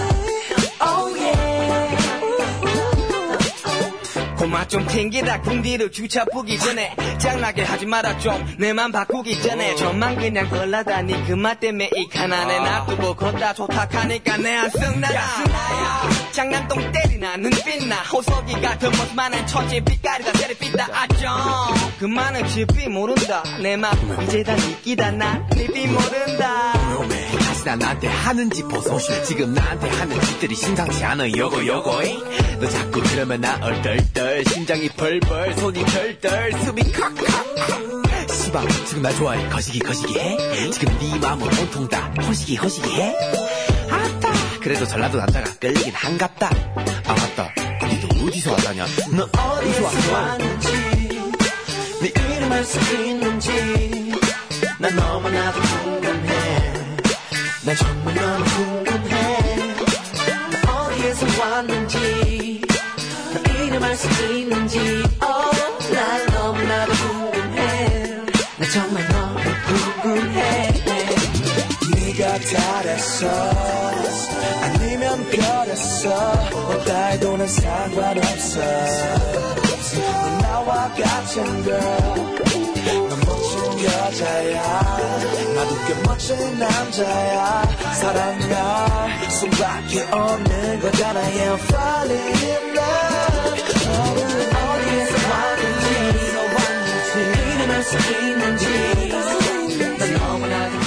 고마 좀 튕기다 궁디로 주차 보기 전에 짱나게 하지 마라 좀 내 맘 바꾸기 전에 저만 그냥 걸러다니 그 맛 때문에 이 가난에 놔두고 걷다 좋다 하니까 내 안쓰나나 장난똥 때리나 눈빛나 호석이 같은 모습만한 천지 빛깔이다 테레비다 아정 그만은 집이 모른다 내 맘 이제 다 믿기다 나니비 모른다 다시 나 나한테 하는 짓 보소 지금 나한테 하는 짓들이 심상치 않아 요거 요거 너 자꾸 그러면 나 얼떨떨 심장이 벌벌 손이 덜덜 숨이 칵칵 시방 지금 나 좋아해 거시기 거시기 해 지금 네 마음은 온통 다 허시기 허시기 해 아따 그래도 전라도 남자가 끌리긴 한갑다 아 맞다 근데 너 어디서 왔다냐 너 어디서 왔는지 네 이름 알 수 있는지 난 너무나도 궁금해 난 정말 너무 궁금해 너 어디에서 왔는지 너 이름 알 수 있는지 oh, 난 너무나도 궁금해 나 정말 너무 궁금해 네가 달했어 아니면 별했어 뭐 따위도 난 상관없어 넌 나와 같은 girl 넌 멋진 여자야 나도 꽤 멋진 남자야 사랑할 수밖에 없는 거잖아 yeah, I'm falling in love 어디에서 왔는지 이름 알 수 있는지 난 너무나도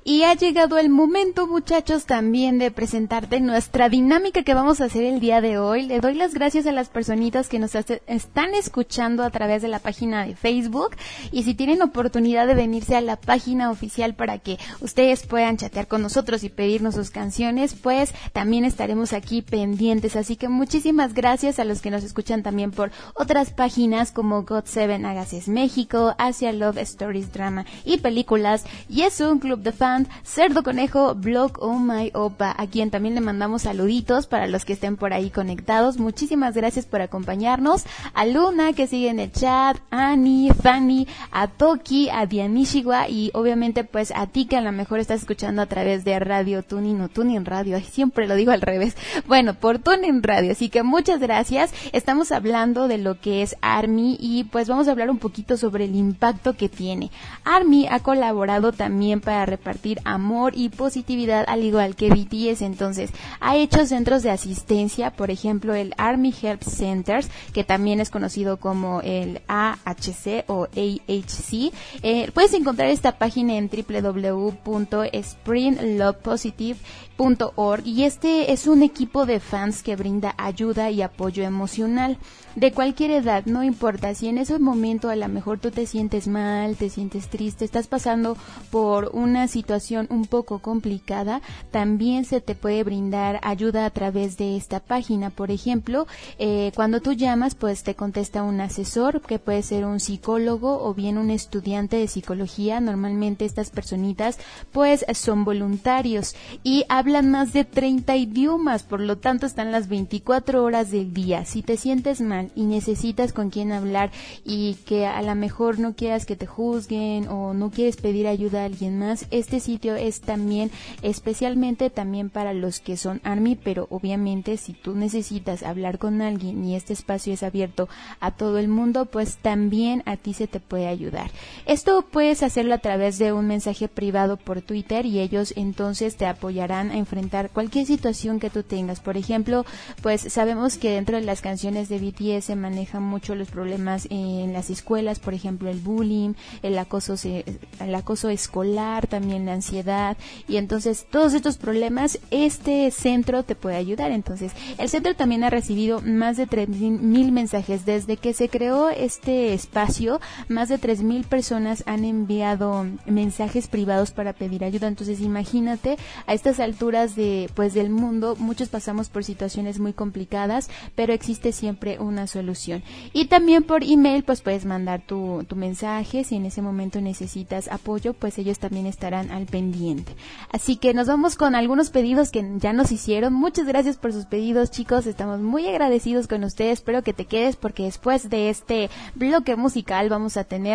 Y ha llegado el momento, muchachos, también de presentarte nuestra dinámica que vamos a hacer el día de hoy. Le doy las gracias a las personitas que nos hace, están escuchando a través de la página de Facebook, y si tienen oportunidad de venirse a la página oficial para que ustedes puedan chatear con nosotros y pedirnos sus canciones, pues también estaremos aquí pendientes. Así que muchísimas gracias a los que nos escuchan también por otras páginas como God seven Agassiz México, Asia Love Stories Drama y Películas, Yesun Club de Fans, Cerdo Conejo, Blog Oh My Opa, a quien también le mandamos saluditos para los que estén por ahí conectados. Muchísimas gracias por acompañarnos. A Luna, que sigue en el chat, a Ani, Fanny, a Toki, a Dianishiwa, y obviamente pues a ti que a lo mejor estás escuchando a través de Radio Tuning o Tuning Radio. Ay, siempre lo digo al revés. Bueno, por Tuning Radio. Así que muchas gracias. Estamos hablando de lo que es ARMY y pues vamos a hablar un poquito sobre el impacto que tiene. ARMY ha colaborado también para repartir amor y positividad, al igual que B T S. Entonces ha hecho centros de asistencia, por ejemplo el ARMY Help Centers, que también es conocido como el A H C o A H C. Eh, puedes encontrar esta página en w w w punto spring love positive punto org, y este es un equipo de fans que brinda ayuda y apoyo emocional de cualquier edad. No importa si en ese momento a lo mejor tú te sientes mal, te sientes triste, estás pasando por una situación un poco complicada, también se te puede brindar ayuda a través de esta página. Por ejemplo, eh, cuando tú llamas, pues te contesta un asesor, que puede ser un psicólogo o bien un estudiante de psicología. Normalmente estas personitas pues son voluntarios y hablan más de treinta idiomas, por lo tanto están las veinticuatro horas del día. Si te sientes mal y necesitas con quién hablar y que a lo mejor no quieras que te juzguen o no quieres pedir ayuda a alguien más, este sitio es también especialmente también para los que son ARMY, pero obviamente si tú necesitas hablar con alguien y este espacio es abierto a todo el mundo, pues también a ti se te puede ayudar. Esto puedes hacerlo a través de un mensaje privado por Twitter y ellos entonces te apoyarán a enfrentar cualquier situación que tú tengas. Por ejemplo, pues sabemos que dentro de las canciones de B T S se manejan mucho los problemas en las escuelas, por ejemplo el bullying, el acoso, el acoso escolar, también la ansiedad, y entonces todos estos problemas este centro te puede ayudar. Entonces el centro también ha recibido más de tres mil mensajes desde que se creó este espacio. Más de tres mil personas han enviado mensajes privados para pedir ayuda. Entonces imagínate, a estas alturas de pues del mundo muchos pasamos por situaciones muy complicadas, pero existe siempre una solución. Y también por email pues puedes mandar tu, tu mensaje. Si en ese momento necesitas apoyo, pues ellos también estarán al pendiente. Así que nos vamos con algunos pedidos que ya nos hicieron. Muchas gracias por sus pedidos, chicos, estamos muy agradecidos con ustedes. Espero que te quedes porque después de este bloque musical vamos a tener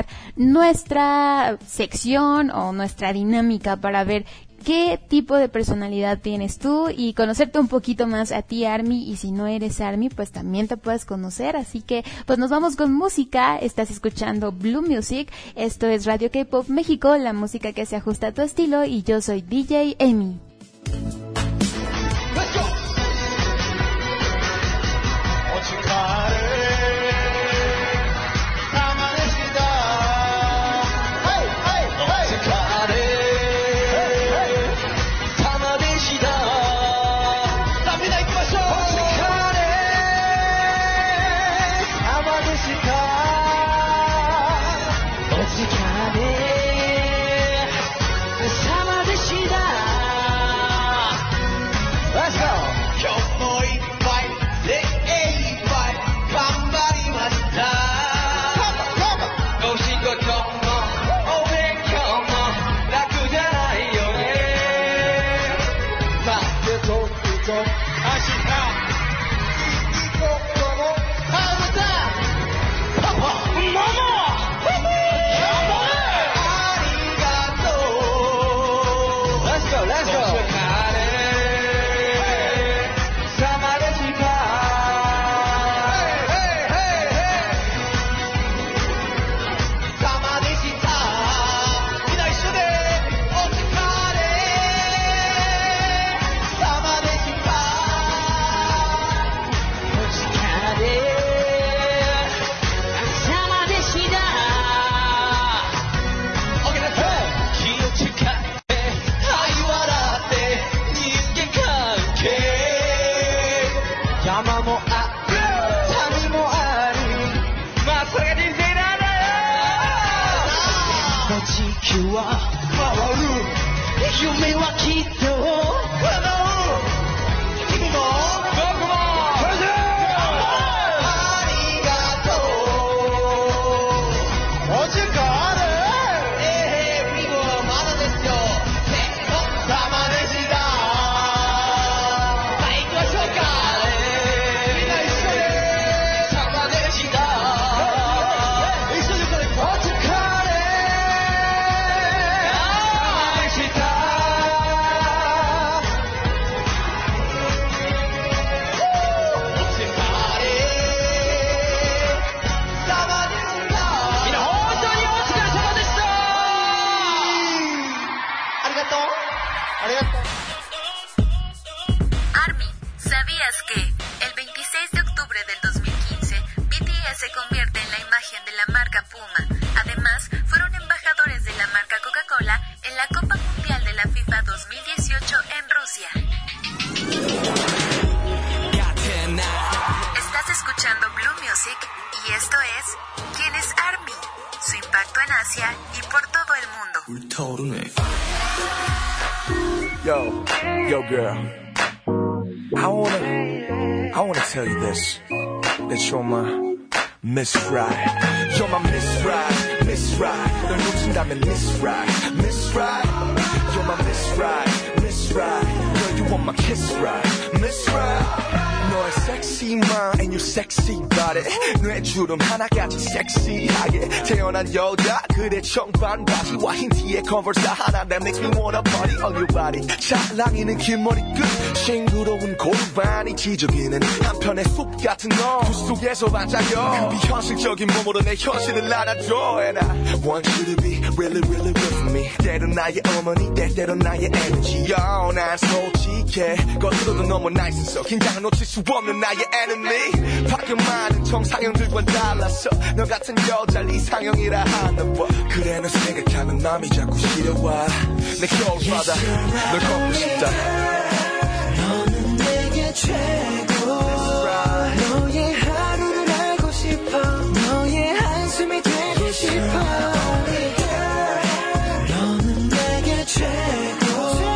nuestra sección o nuestra dinámica para ver qué tipo de personalidad tienes tú y conocerte un poquito más a ti, ARMY, y si no eres ARMY, pues también te puedes conocer. Así que pues nos vamos con música. Estás escuchando Blue Music, esto es Radio K-Pop México, la música que se ajusta a tu estilo, y yo soy D J Amy. Let's go. Let's go. 지켜와夢はきっと君も僕もありがとうお時間あるええビゴまだですよねの玉ねじださあ行きましょうかみんな一緒に玉ねじだ一緒にこれお時間 Army, ¿sabías que el veintiséis de octubre del dos mil quince B T S se convierte en la imagen de la marca Puma? Además, fueron embajadores de la marca Coca-Cola en la Copa Mundial de la FIFA dos mil dieciocho en Rusia. Estás escuchando Blue Music y esto es ¿Quién es Army? Su impacto en Asia y por todo el mundo. Yo, yo girl, I wanna, I wanna tell you this, that you're my Miss Right. You're my Miss Right, Miss Right. 널 놓친다면 Miss Right, Miss Right. You're my Miss Right, Miss Right. Girl, you want my kiss right, Miss Right. 너의 sexy mind and your sexy body 뇌주름 하나같이 섹시하게 태어난 여자 그대 청반 바지와 흰 티에 컨버스 하나 that makes me wanna party on your body 찰랑이는 긴 머리끝 싱그러운 골반이 지저귀는 한편의 숲 같은 너 두 속에서 반짝여 그 비현실적인 몸으로 내 현실을 안아줘 And I want you to be really really with me 때론 나의 어머니 때때로 나의 에너지 oh, 난 솔직해 겉으로도 너무 나있어서 긴장을 놓칠 수 없는 나의 enemy 밖에 많은 정상형들과 달라서 너 같은 여자를 이상형이라 하나 봐 그래 너 생각하면 마음이 자꾸 시려와 내 겨울바다 널 걷고 싶다 너는 내게 최고 너의 하루를 알고 싶어 너의 한숨이 되고 싶어 너는 내게 최고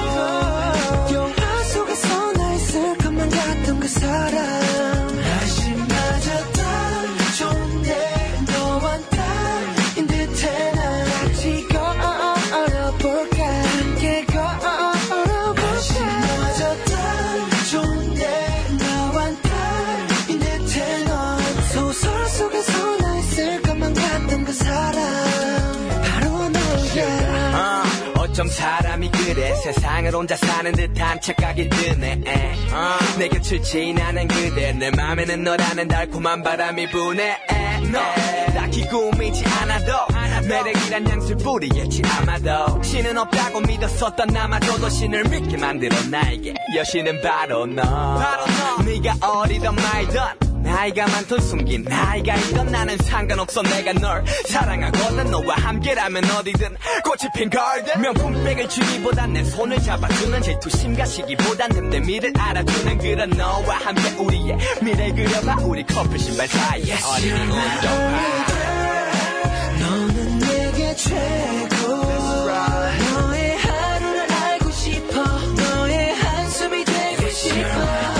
영화 속에서 나 있을 것만 같던 그 사람 날씨 맞았던 좋은데 너와 나인 듯해 난 같이 걸어볼까 함께 걸어볼까 날씨 맞았던 좋은데 너와 나인 듯해 넌 소설 속에서 나 있을 것만 같던 그 사람 바로 너야 어쩜 사람이 그래 세상을 혼자 사는 듯한 착각이 드네 uh, 내 곁을 지나는 그대 내 맘에는 너라는 달콤한 바람이 부네 너 딱히 꾸미지 않아도 매력이란 향수 뿌리겠지 아마도 신은 없다고 믿었었던 나마저도 신을 믿게 만들어 나에게 여신은 바로 너 바로 너 네가 어리던 말던 나이가 많던 숨긴 나이가 있던 나는 상관없어 내가 널 사랑하거든 너와 함께라면 어디든 꽃이 핀 garden 명품백을 주기보단 내 손을 잡아주는 질투심과 시기보단 됨됨이를 알아주는 그런 너와 함께 우리의 미래 그려봐 우리 커플 신발 사이에 어린이 운동화 너는 내게 최고 너의 하루를 알고 싶어 너의 한숨이 되고 싶어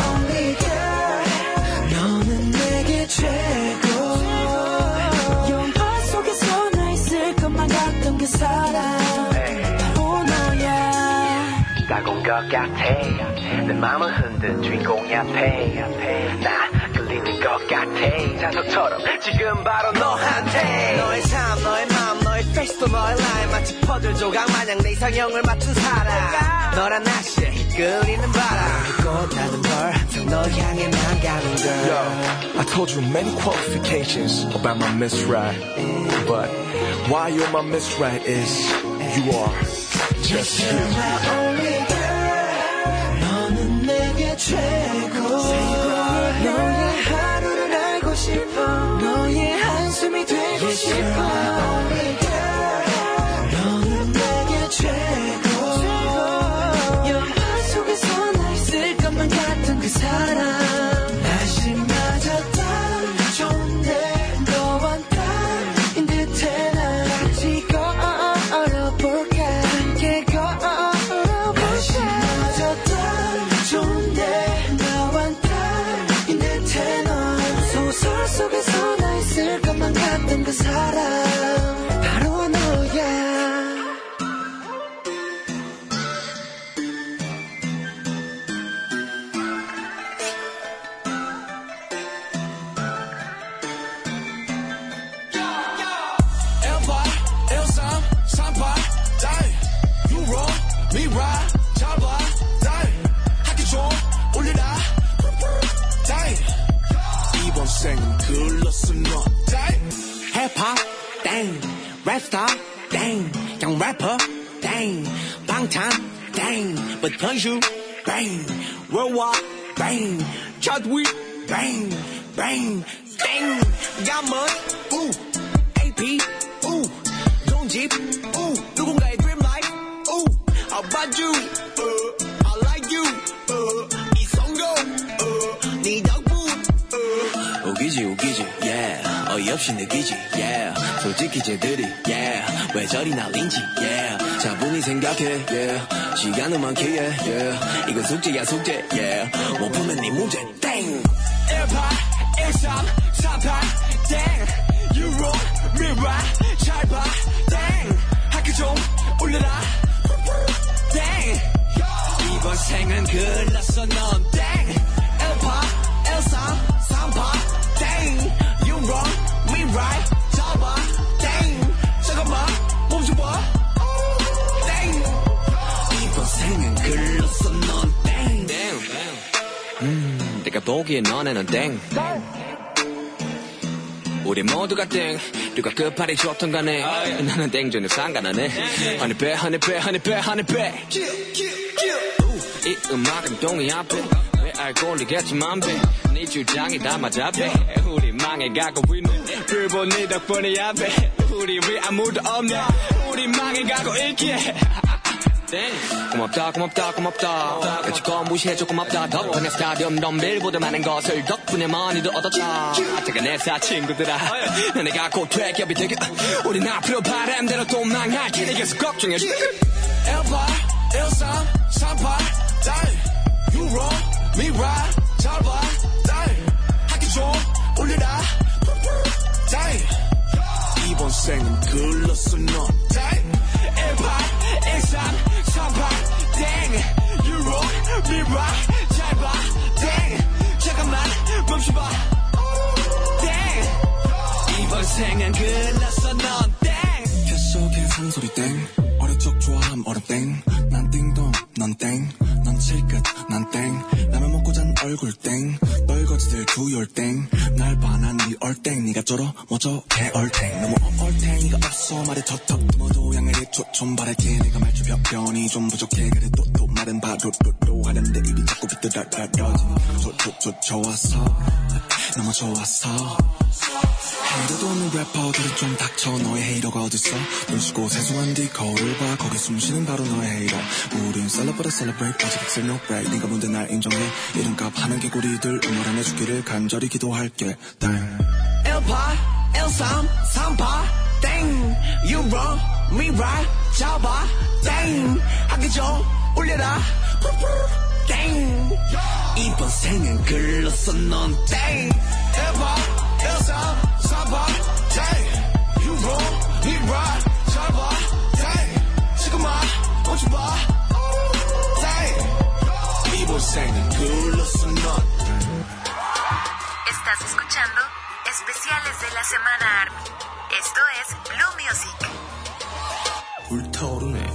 최고 영화 속에서 나 있을 것만 같던 그 사람 바로 너야 따가운 것 같아 내 맘을 흔든 주인공이 앞에 나 끌리는 것 같아 자석처럼 지금 바로 너한테 너의 삶 너의 맘 너의 페이스도 너의 라인 마치 퍼즐 조각 마냥 내 이상형을 맞춘 사람 너란 날씨에 이끌리는 바람 빛나는 걸 항상 널 향해 난 가는 girl Yo, I told you many qualifications about my Miss Right But why you're my Miss Right is you are just you 너는 내게 최고 너의 하루를 알고 싶어 너의 한숨이 되고 싶어 너는 내게 최고 영화 속에서 나 있을 것만 같던 그 사람 날씨 맞았던 좋은데 너와 나인 듯해 난 같이 걸어볼까 rapper, dang, 방탄, dang, but Gunshu, bang, worldwide, bang, Chadwick, bang, bang, bang, got money, ooh, A P, ooh, don't jeep, ooh, 누군가의 dream life, ooh, how about you, uh, I like you, uh, 이성도, uh, 네 덕분, uh, 웃기지 웃기지, yeah, 어이없이 느끼지, yeah, 솔직히 쟤들이, yeah, 왜 저리 날린지, yeah, 차분히 생각해, yeah, 시간은 많기에, yeah, 이건 숙제야 숙제, yeah, 못 풀면 네 문제, 땡, 일팔, 일삼, 삼팔, 땡, you wrong, me right, 잘 봐, 땡, 학교 좀 올려라, 땡, 이번 생은 글렀어 넌, 땡, 일팔, 일삼, 삼팔, 땡, you wrong, me right, 잘 봐, 땡, 잠깐만, 몸 좀 봐, 땡, 이번 생은 글렀어 넌, 땡, 땡, 음, 내가 보기에 너네는 땡. 우리 모두가 땡 누가 끝발이 좋던 간에 나는 땡전에 상관하네 허니배 허니배 허니배 허니배 이 음악은 동의 앞에 왜 알고 리겠지만 배네 주장이 다 맞아 배 우리 망해가고 있는 그본 네 덕분이야 배 우리 위 아무도 없냐 우리 망해가고 있기에 고맙다 고맙다 고맙다 같이 거 무시해줘 고맙다 덕분에 스타디움 덤벨보다 많은 것을 덕분에 많이도 얻었다 제가 내 사 친구들아 내가 곧 퇴격이 되게 우린 앞으로 바람대로 또 망할 테니까 걱정해줘 일팔 일삼 삼팔 You wrong me right 잘 봐 학교 좀 올려라 이번 생은 글렀어 넌 일팔 일삼 삼팔 땡 You wrong me right 잘 봐 땡 잠깐만 멈춰봐 땡 이번 생은 글렀어 넌 땡 뱃속에 산소리 땡 어릴 적 좋아함 얼음 땡난 띵동 넌 땡 넌 칠끝 난 땡 라면 먹고 잔 얼굴 땡 뻘거지들 두열 땡날 반한 니 얼땡 니가 쩔어 뭐저 개얼땡 너무 얼탱이가 없어 말에 턱턱 모두 양해리 초촌 바랄게 내가 말투 변변이 좀 부족해 그래 또 또 말은 바로 또또 하는데 입이 자꾸 비뚤다다다 좋좋좋 좋았어 너무 좋았어 헤이터도 없는 래퍼들은 좀 닥쳐 너의 헤이터가 어딨어 눈 씻고 세수한 뒤 거울을 봐 거기 숨쉬는 바로 너의 헤이터 우린 celebrate celebrate 아직 excel no break 네가 뭔데 날 인정해 이름값 하는 개구리들 응원 안 해주기를 간절히 기도할게 땡 일팔 일삼 삼팔 땡 You wrong me right 잡아 땡 하기 좀 올려라 땡 이번 생은 글렀어 넌 땡 일팔 일삼 삼팔 땡 You wrong me right 잡아 땡 지금만 멈춰봐 땡 이번 생은 글렀어 넌 Estás escuchando Especiales de la Semana ARMY. Esto es Blue Music. 불타오르네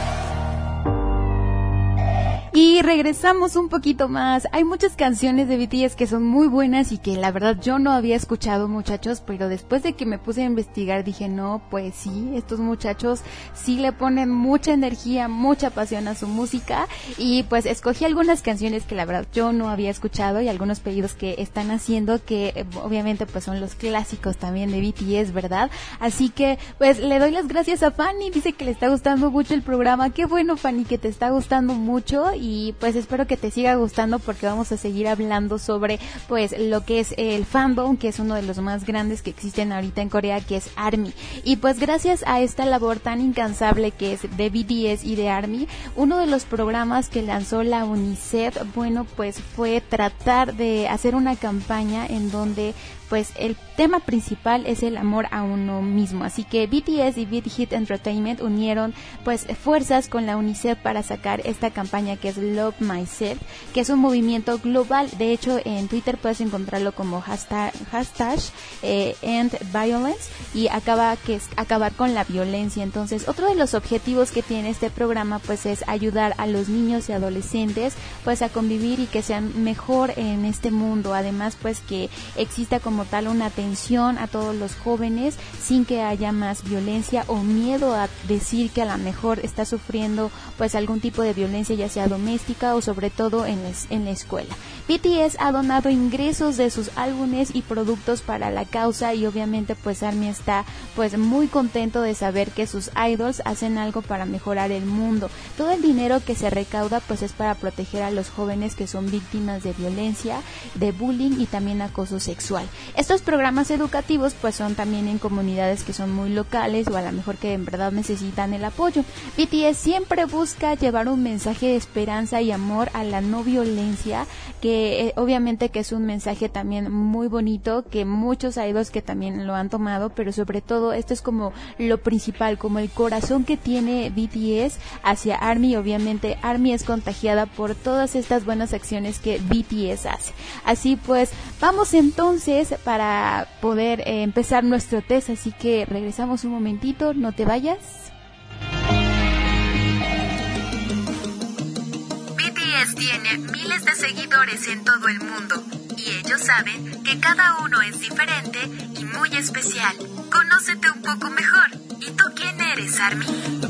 Y regresamos un poquito más. Hay muchas canciones de B T S que son muy buenas y que la verdad yo no había escuchado, muchachos, pero después de que me puse a investigar dije, no, pues sí, estos muchachos sí le ponen mucha energía, mucha pasión a su música y pues escogí algunas canciones que la verdad yo no había escuchado y algunos pedidos que están haciendo que eh, obviamente pues son los clásicos también de B T S, ¿verdad? Así que pues le doy las gracias a Fanny, dice que le está gustando mucho el programa. Qué bueno, Fanny, que te está gustando mucho. Y pues espero que te siga gustando porque vamos a seguir hablando sobre pues lo que es el fandom, que es uno de los más grandes que existen ahorita en Corea, que es ARMY. Y pues gracias a esta labor tan incansable que es de B T S y de ARMY, uno de los programas que lanzó la UNICEF, bueno, pues fue tratar de hacer una campaña en donde pues el tema principal es el amor a uno mismo. Así que B T S y Big Hit Entertainment unieron pues fuerzas con la UNICEF para sacar esta campaña que es Love Myself, que es un movimiento global. De hecho, en Twitter puedes encontrarlo como hashtag, hashtag eh, End Violence y acaba que es acabar con la violencia. Entonces, otro de los objetivos que tiene este programa pues es ayudar a los niños y adolescentes pues a convivir y que sean mejor en este mundo. Además, pues que exista como como tal una atención a todos los jóvenes sin que haya más violencia o miedo a decir que a lo mejor está sufriendo pues algún tipo de violencia, ya sea doméstica o sobre todo en, les, en la escuela. B T S ha donado ingresos de sus álbumes y productos para la causa y obviamente pues ARMY está pues muy contento de saber que sus idols hacen algo para mejorar el mundo. Todo el dinero que se recauda pues es para proteger a los jóvenes que son víctimas de violencia, de bullying y también acoso sexual. Estos programas educativos pues son también en comunidades que son muy locales o a lo mejor que en verdad necesitan el apoyo. B T S siempre busca llevar un mensaje de esperanza y amor a la no violencia, que Eh, obviamente que es un mensaje también muy bonito, que muchos idols que también lo han tomado, pero sobre todo esto es como lo principal, como el corazón que tiene B T S hacia ARMY. Obviamente ARMY es contagiada por todas estas buenas acciones que B T S hace. Así pues, vamos entonces para poder eh, empezar nuestro test, así que regresamos un momentito, no te vayas. Tiene miles de seguidores en todo el mundo y ellos saben que cada uno es diferente y muy especial. Conócete un poco mejor. ¿Y tú quién eres, ARMY?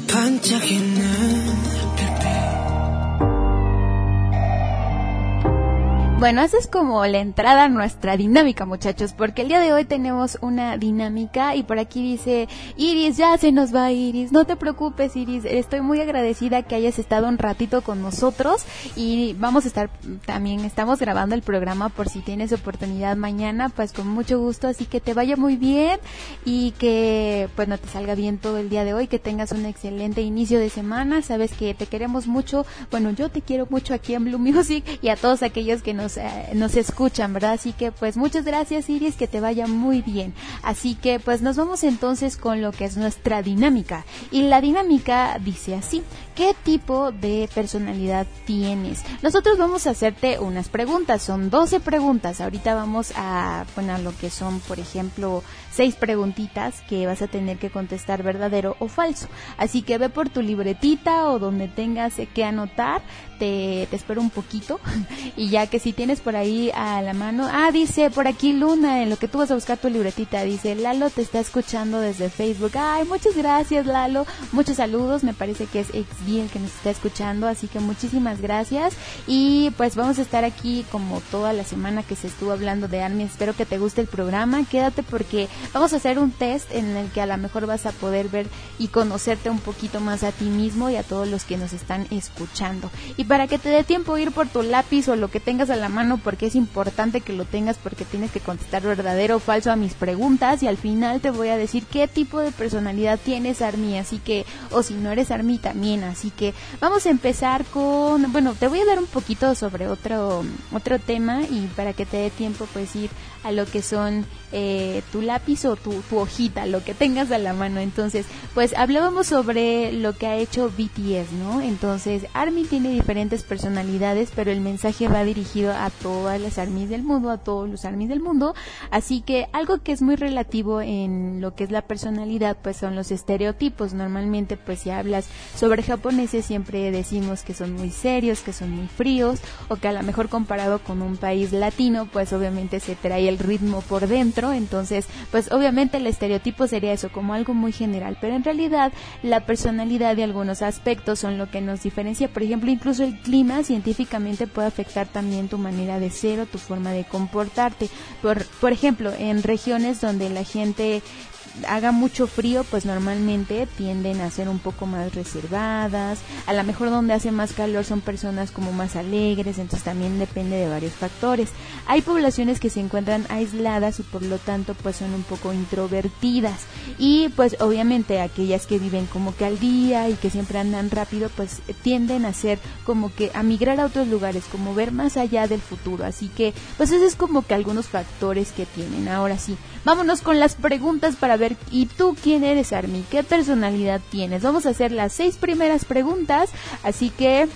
Bueno, esa es como la entrada a nuestra dinámica, muchachos, porque el día de hoy tenemos una dinámica y por aquí dice Iris, ya se nos va Iris, no te preocupes Iris, estoy muy agradecida que hayas estado un ratito con nosotros y vamos a estar, también estamos grabando el programa por si tienes oportunidad mañana, pues con mucho gusto, así que te vaya muy bien y que pues no te salga bien todo el día de hoy, que tengas un excelente inicio de semana, sabes que te queremos mucho, bueno yo te quiero mucho aquí en Blue Music y a todos aquellos que nos Eh, nos escuchan, ¿verdad? Así que pues muchas gracias Iris, que te vaya muy bien. Así que pues nos vamos entonces con lo que es nuestra dinámica. Y la dinámica dice así: ¿qué tipo de personalidad tienes? Nosotros vamos a hacerte unas preguntas, son doce preguntas. Ahorita vamos a poner lo que son, por ejemplo, seis preguntitas que vas a tener que contestar verdadero o falso. Así que ve por tu libretita o donde tengas que anotar, te, te espero un poquito y ya que si tienes por ahí a la mano, ah, dice por aquí Luna, en lo que tú vas a buscar tu libretita, dice Lalo te está escuchando desde Facebook. Ay, muchas gracias Lalo, muchos saludos, me parece que es Exbiel que nos está escuchando, así que muchísimas gracias y pues vamos a estar aquí como toda la semana que se estuvo hablando de ARMY. Espero que te guste el programa, quédate porque vamos a hacer un test en el que a lo mejor vas a poder ver y conocerte un poquito más a ti mismo y a todos los que nos están escuchando. Y para que te dé tiempo ir por tu lápiz o lo que tengas a la mano, porque es importante que lo tengas porque tienes que contestar verdadero o falso a mis preguntas y al final te voy a decir qué tipo de personalidad tienes, ARMY, así que, o si no eres ARMY también, así que vamos a empezar con, bueno, te voy a dar un poquito sobre otro, otro tema y para que te dé tiempo pues ir a lo que son eh, tu lápiz o tu, tu hojita, lo que tengas a la mano. Entonces, pues hablábamos sobre lo que ha hecho B T S, ¿no? Entonces, ARMY tiene diferentes personalidades, pero el mensaje va dirigido a todas las ARMYs del mundo, a todos los ARMYs del mundo, así que algo que es muy relativo en lo que es la personalidad, pues son los estereotipos. Normalmente, pues si hablas sobre japoneses, siempre decimos que son muy serios, que son muy fríos, o que a lo mejor comparado con un país latino, pues obviamente se trae el ritmo por dentro, entonces pues obviamente el estereotipo sería eso, como algo muy general, pero en realidad la personalidad de algunos aspectos son lo que nos diferencia. Por ejemplo, incluso el clima científicamente puede afectar también tu manera de ser o tu forma de comportarte. Por, por ejemplo, en regiones donde la gente haga mucho frío, pues normalmente tienden a ser un poco más reservadas. A lo mejor donde hace más calor son personas como más alegres, entonces también depende de varios factores. Hay poblaciones que se encuentran aisladas y por lo tanto pues son un poco introvertidas y pues obviamente aquellas que viven como que al día y que siempre andan rápido pues tienden a ser como que a migrar a otros lugares, como ver más allá del futuro, así que pues eso es como que algunos factores que tienen. Ahora sí, vámonos con las preguntas para ver, ¿y tú quién eres, ARMY? ¿Qué personalidad tienes? Vamos a hacer las seis primeras preguntas, así que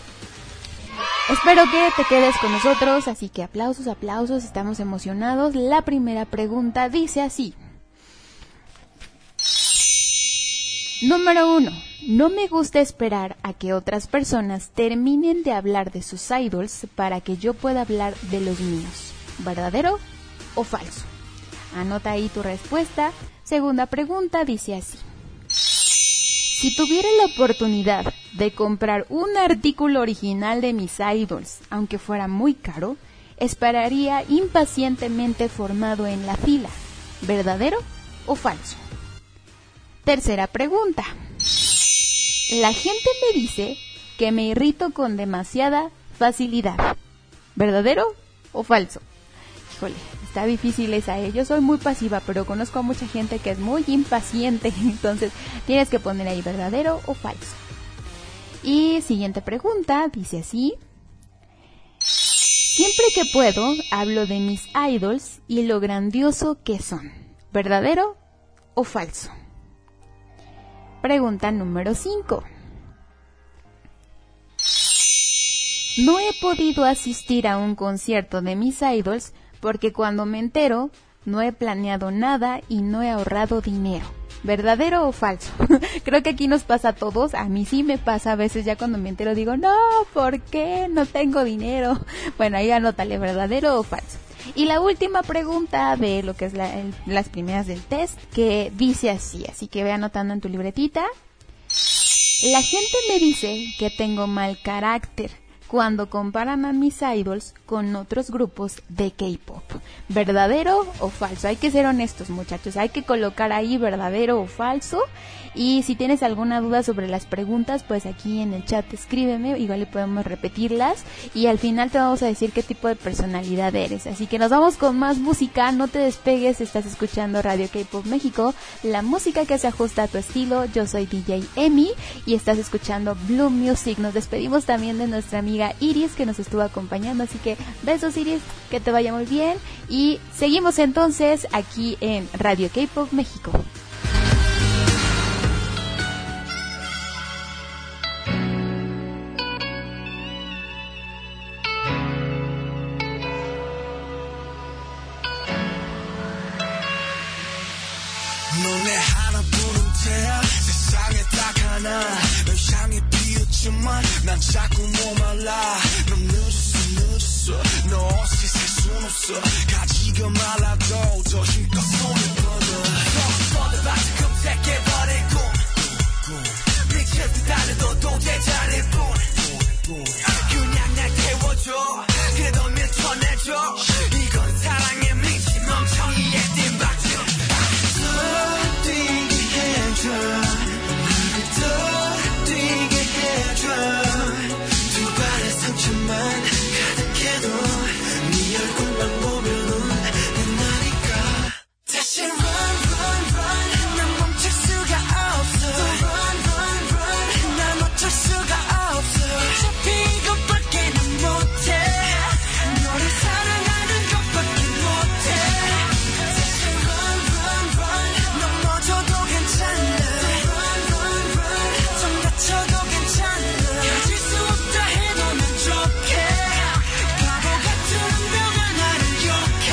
espero que te quedes con nosotros, así que aplausos, aplausos, estamos emocionados. La primera pregunta dice así. Número uno. No me gusta esperar a que otras personas terminen de hablar de sus idols para que yo pueda hablar de los míos. ¿Verdadero o falso? Anota ahí tu respuesta. Segunda pregunta dice así: si tuviera la oportunidad de comprar un artículo original de mis idols, aunque fuera muy caro, esperaría impacientemente formado en la fila. ¿Verdadero o falso? Tercera pregunta. La gente me dice que me irrito con demasiada facilidad. ¿Verdadero o falso? Híjole, está difícil esa, ¿eh? Yo soy muy pasiva, pero conozco a mucha gente que es muy impaciente, entonces tienes que poner ahí verdadero o falso. Y siguiente pregunta, dice así: siempre que puedo, hablo de mis idols y lo grandioso que son. ¿Verdadero o falso? Pregunta número cinco. No he podido asistir a un concierto de mis idols porque cuando me entero no he planeado nada y no he ahorrado dinero. ¿Verdadero o falso? Creo que aquí nos pasa a todos. A mí sí me pasa a veces, ya cuando me entero digo, no, ¿por qué? No tengo dinero. Bueno, ahí anótale, ¿verdadero o falso? Y la última pregunta de lo que es la, el, las primeras del test, que dice así, así que ve anotando en tu libretita. La gente me dice que tengo mal carácter cuando comparan a mis idols con otros grupos de K-pop. ¿Verdadero o falso? Hay que ser honestos, muchachos, hay que colocar ahí verdadero o falso. Y si tienes alguna duda sobre las preguntas, pues aquí en el chat escríbeme, igual le podemos repetirlas y al final te vamos a decir qué tipo de personalidad eres. Así que nos vamos con más música, no te despegues, estás escuchando Radio K-pop México, la música que se ajusta a tu estilo. Yo soy D J Emi y estás escuchando Blue Music. Nos despedimos también de nuestra amiga Iris, que nos estuvo acompañando, así que besos, Iris, que te vaya muy bien y seguimos entonces aquí en Radio K-pop México. 너네 하나뿐인 태야 세상에 딱 하나 널 향해 비었지만 난 자꾸 목말라 넌 늦었어 늦었어 너 없이 살 순 없어 가지가 말라도 더 힘껏 손을 뻗어 뻗어봐서 검색해버리고 미칠 듯 달려도 도대체 않을 뿐 그냥 날 태워줘 그래도 밀쳐내줘 이건 사랑에 미친 멍청이의 띵박질 더 뛰게 해줘 나를 더 뛰게 해줘 두 발의 상처만 가득해도 네 얼굴만 보면은 끝나니까 다시 run run run 난 멈출 수가 없어 run run run 난 어쩔 수가 없어 어차피 이것밖에는 못해 너를 사랑하는 것밖에 못해 다시 run run run 넘어져도 괜찮아 run run run 좀 다쳐도 괜찮아 가질 수 없다 해도 난 좋게 바보 같은 운명은 나를 욕해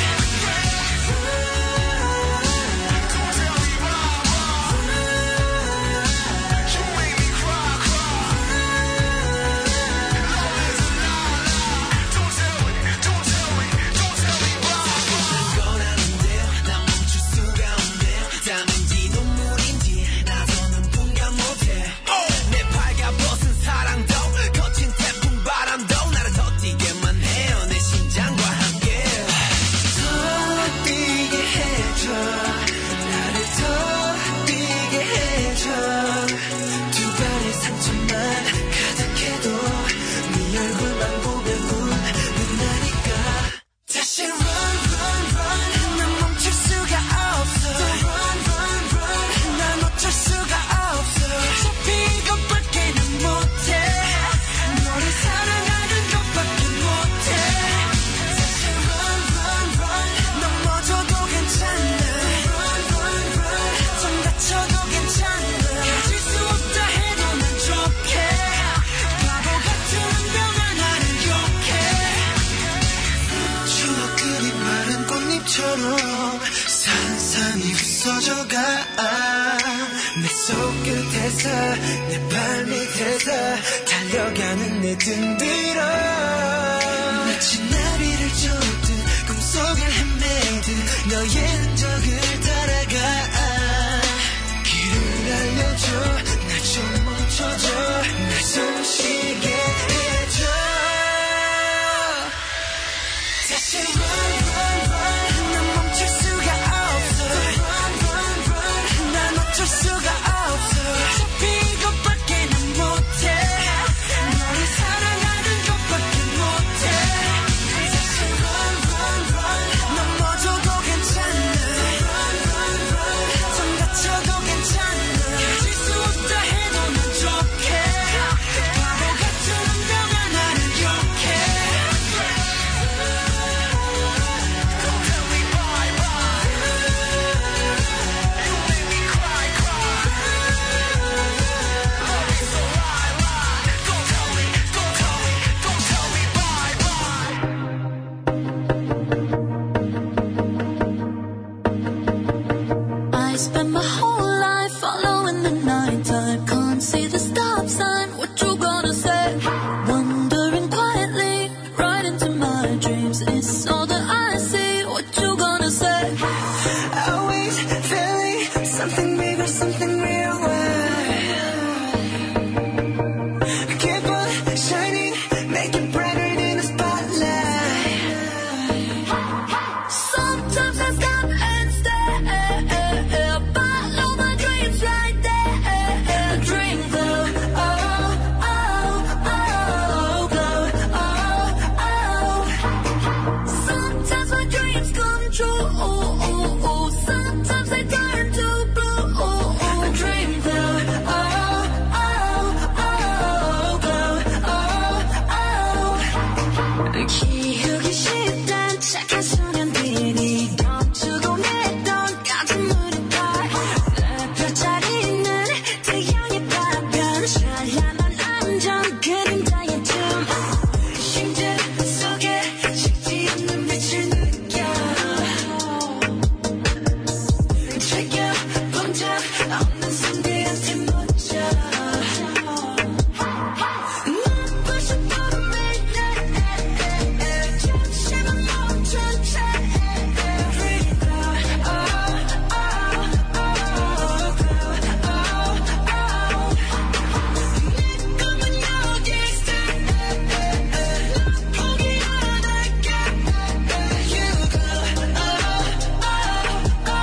난 멈출 수가 없네요 땀인지 눈물인지 나서는 분간 못해 내 발가벗은 사랑도 거친 태풍 바람도 나를 더 뛰게만 해요 내 심장과 함께 더 뛰게 해줘 나를 더 뛰게 해줘 두 발의 상처만 가득해도 네 얼굴만 보면은 눈나니까 다시 run run run 난 멈출 수가 없어 run run run 난 어쩔 수가 없어 어차피 이것밖에는 못해 너를 사랑하는 것밖에 못해 다시 run run run 넘어져도 괜찮아 run run run 좀 다쳐도 괜찮아 가질 수 없다 해도 난 좋게 바보 같은 운명은 나를 욕해 추억들이 마른 꽃잎처럼 산산이 부서져가 내 손끝에서 내 발밑에서 달려가는 내 등 뒤로 마치 나비를 쫓듯 꿈속을 헤매듯 너의 stop sign, what you gonna say? Wandering quietly right into my dreams. It's all that I see. What you gonna say? Always feeling something bigger, something real. Keep on shining, make it brighter than a spotlight. Sometimes I stop and stare, follow my dreams right there. Dream glow, oh, oh, oh, glow, oh, oh. Sometimes my dreams come true, sometimes they turn to blue. Dream glow, oh, oh, oh, glow, oh, oh. 키우기 쉽단 착한 소년들이 멈추고 냈던 가슴으로 달 펼쳐지는 태양의 파편 찬란한 안전 그림자의 춤 힘들 속에 식지 않는 빛을 느껴 즐겨 본 적 없는 순간한테 묻혀 눈부셔 보는 잠시만 멈춘 채 Breathe out, oh, oh, oh, glow, oh, oh. 내 꿈은 여기 stay 포기 안 할게 You glow, oh, oh, oh,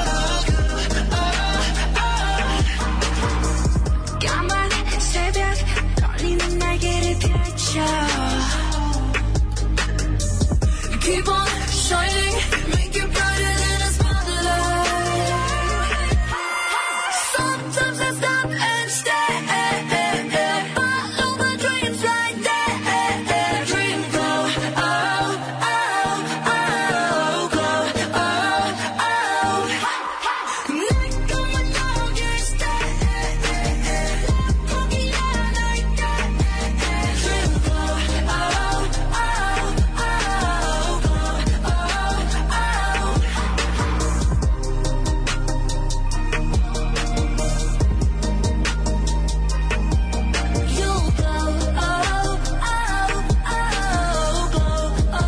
glow, oh, oh. 까만 새벽 떨리는 날개를 펼쳐 Keep on shining, make it brighter than a spotlight. Sometimes I stop and stare, follow my dreams right there. Dream glow, oh, oh, oh, glow, oh, oh. 내 꿈은 여기 stay, 포기 안 할게. Dream glow, oh, oh, oh, glow, oh, You'll glow, oh, oh, oh, glow, oh,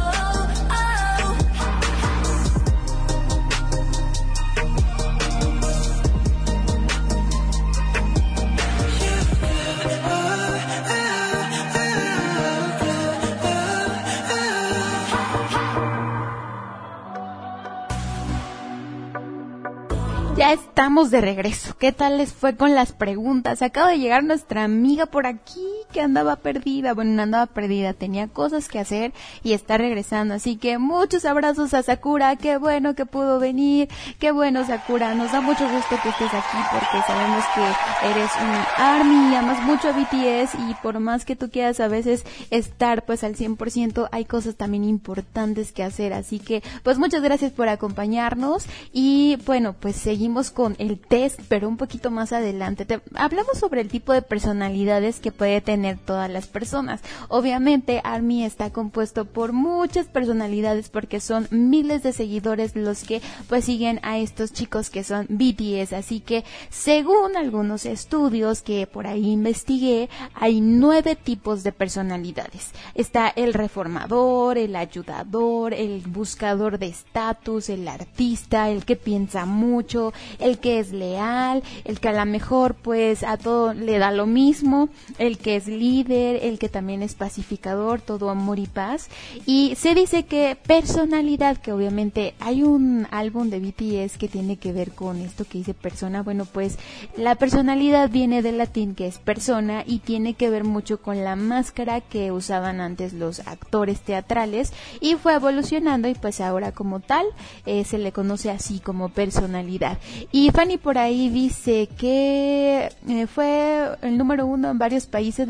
Ya estamos de regreso. ¿Qué tal les fue con las preguntas? Acaba de llegar nuestra amiga por aquí que andaba perdida. Bueno, no andaba perdida, tenía cosas que hacer y está regresando. Así que muchos abrazos a Sakura. Qué bueno que pudo venir. Qué bueno, Sakura. Nos da mucho gusto que estés aquí porque sabemos que eres un ARMY y amas mucho a B T S, y por más que tú quieras a veces estar pues al cien por ciento, hay cosas también importantes que hacer. Así que pues muchas gracias por acompañarnos y bueno, pues seguimos con el test, pero un poquito más adelante. Te, hablamos sobre el tipo de personalidades que puede tener todas las personas. Obviamente ARMY está compuesto por muchas personalidades porque son miles de seguidores los que pues siguen a estos chicos que son B T S. Así que según algunos estudios que por ahí investigué, hay nueve tipos de personalidades. Está el reformador, el ayudador, el buscador de estatus, el artista, el que piensa mucho, el que es leal, el que a lo mejor pues a todo le da lo mismo, el que es líder, el que también es pacificador, todo amor y paz. Y se dice que personalidad, que obviamente hay un álbum de B T S que tiene que ver con esto que dice persona. Bueno, pues la personalidad viene del latín, que es persona, y tiene que ver mucho con la máscara que usaban antes los actores teatrales, y fue evolucionando y pues ahora como tal eh, se le conoce así como personalidad. Y Fanny por ahí dice que eh, fue el número uno en varios países la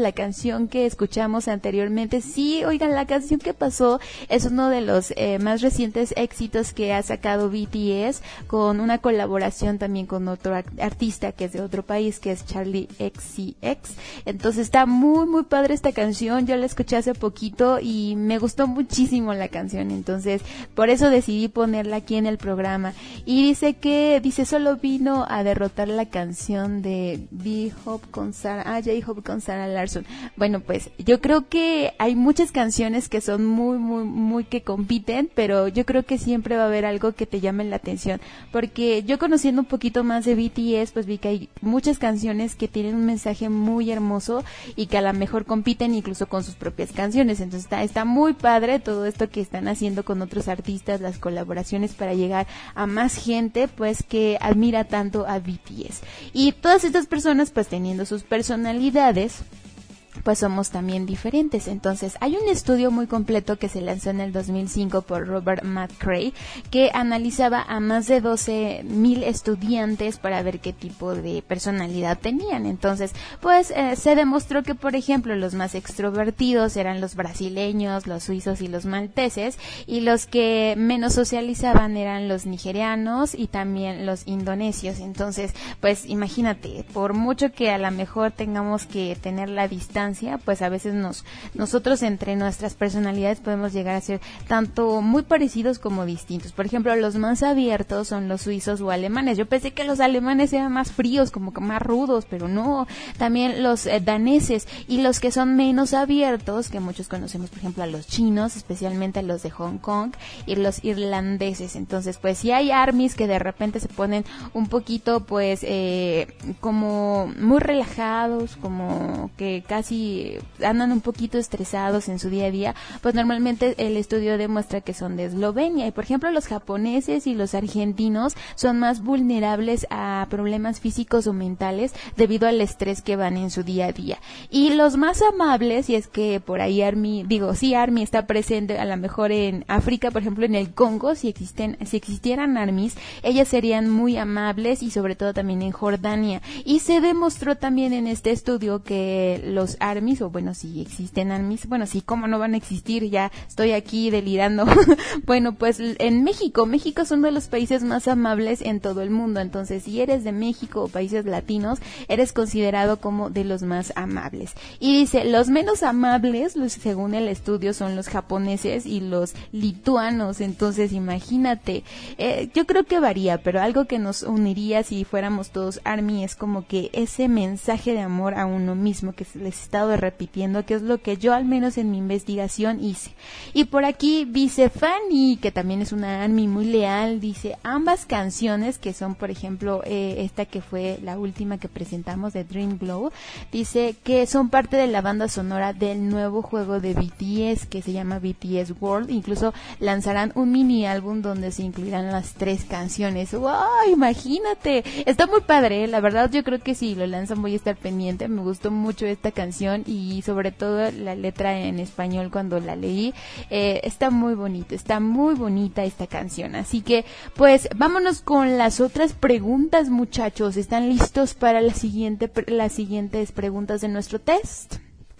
la canción que escuchamos anteriormente. Sí, oigan, la canción que pasó es uno de los eh, más recientes éxitos que ha sacado B T S, con una colaboración también con otro artista que es de otro país, que es Charlie X C X. Entonces está muy muy padre esta canción. Yo la escuché hace poquito y me gustó muchísimo la canción, entonces por eso decidí ponerla aquí en el programa. Y dice que dice solo vino a derrotar la canción de J-Hope con Sarah, ah, J-Hope con Sarah Larsson. Bueno, pues yo creo que hay muchas canciones que son muy muy muy que compiten, pero yo creo que siempre va a haber algo que te llame la atención, porque yo conociendo un poquito más de B T S, pues vi que hay muchas canciones que tienen un mensaje muy hermoso y que a lo mejor compiten incluso con sus propias canciones. Entonces está, está muy padre todo esto que están haciendo con otros artistas, las colaboraciones para llegar a más gente pues que admira tanto a B T S. Y todas estas personas pues teniendo sus personalidades, pues somos también diferentes. Entonces hay un estudio muy completo que se lanzó en el dos mil cinco por Robert McCrae, que analizaba a más de doce mil estudiantes para ver qué tipo de personalidad tenían. Entonces pues eh, se demostró que, por ejemplo, los más extrovertidos eran los brasileños, los suizos y los malteses, y los que menos socializaban eran los nigerianos y también los indonesios. Entonces pues imagínate, por mucho que a lo mejor tengamos que tener la distancia, pues a veces nos nosotros entre nuestras personalidades podemos llegar a ser tanto muy parecidos como distintos. Por ejemplo, los más abiertos son los suizos o alemanes. Yo pensé que los alemanes eran más fríos, como que más rudos, pero no. También los eh, daneses, y los que son menos abiertos, que muchos conocemos, por ejemplo, a los chinos, especialmente a los de Hong Kong, y los irlandeses. Entonces, pues sí hay armies que de repente se ponen un poquito, pues, eh, como muy relajados, como que casi andan un poquito estresados en su día a día. Pues normalmente el estudio demuestra que son de Eslovenia. Y por ejemplo, los japoneses y los argentinos son más vulnerables a problemas físicos o mentales debido al estrés que van en su día a día. Y los más amables, y es que por ahí Army, digo, sí, Army está presente a lo mejor en África, por ejemplo en el Congo, si existen, si existieran armies, ellas serían muy amables, y sobre todo también en Jordania. Y se demostró también en este estudio que los armies, o bueno, si existen armies, bueno, sí, cómo no van a existir, ya estoy aquí delirando. Bueno, pues en México, México es uno de los países más amables en todo el mundo. Entonces, si eres de México o países latinos, eres considerado como de los más amables. Y dice, los menos amables, los, según el estudio, son los japoneses y los lituanos. Entonces, imagínate, eh, yo creo que varía, pero algo que nos uniría si fuéramos todos army es como que ese mensaje de amor a uno mismo que les he estado repitiendo, que es lo que yo al menos en mi investigación hice. Y por aquí dice Fanny, que también es una army muy leal, dice, ambas canciones, que son por ejemplo eh, esta que fue la última que presentamos de Dream Glow, dice que son parte de la banda sonora del nuevo juego de B T S que se llama B T S World. Incluso lanzarán un mini álbum donde se incluirán las tres canciones. ¡Wow! Imagínate, está muy padre, ¿eh? La verdad yo creo que si lo lanzan voy a estar pendiente. Me gustó mucho esta canción y sobre todo la letra en español cuando la leí, eh, está muy bonito, está muy bonita esta canción. Así que pues vámonos con las otras preguntas, muchachos. ¿Están listos para la siguiente, las siguientes preguntas de nuestro test?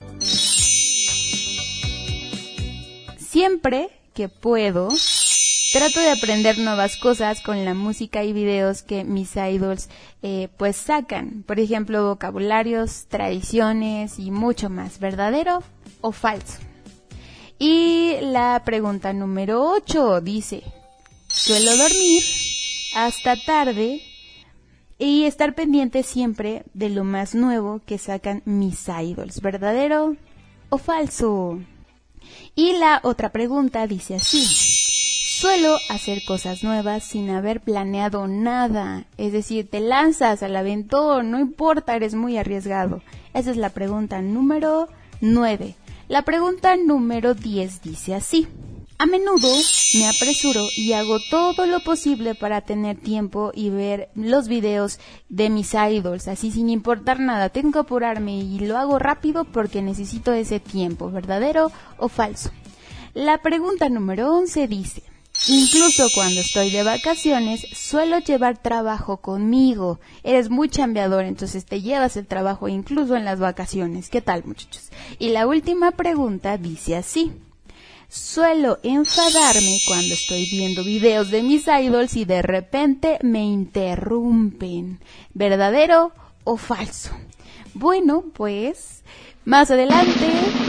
Siempre que puedo, trato de aprender nuevas cosas con la música y videos que mis idols eh, pues sacan. Por ejemplo, vocabularios, tradiciones y mucho más. ¿Verdadero o falso? Y la pregunta número ocho dice, suelo dormir hasta tarde y estar pendiente siempre de lo más nuevo que sacan mis idols. ¿Verdadero o falso? Y la otra pregunta dice así, suelo hacer cosas nuevas sin haber planeado nada. Es decir, te lanzas al aventón, no importa, eres muy arriesgado. Esa es la pregunta número nueve. La pregunta número diez dice así. A menudo me apresuro y hago todo lo posible para tener tiempo y ver los videos de mis idols, así sin importar nada. Tengo que apurarme y lo hago rápido porque necesito ese tiempo. ¿Verdadero o falso? La pregunta número once dice, Incluso cuando estoy de vacaciones, suelo llevar trabajo conmigo. Eres muy chambeador, entonces te llevas el trabajo incluso en las vacaciones. ¿Qué tal, muchachos? Y la última pregunta dice así. Suelo enfadarme cuando estoy viendo videos de mis idols y de repente me interrumpen. ¿Verdadero o falso? Bueno, pues más adelante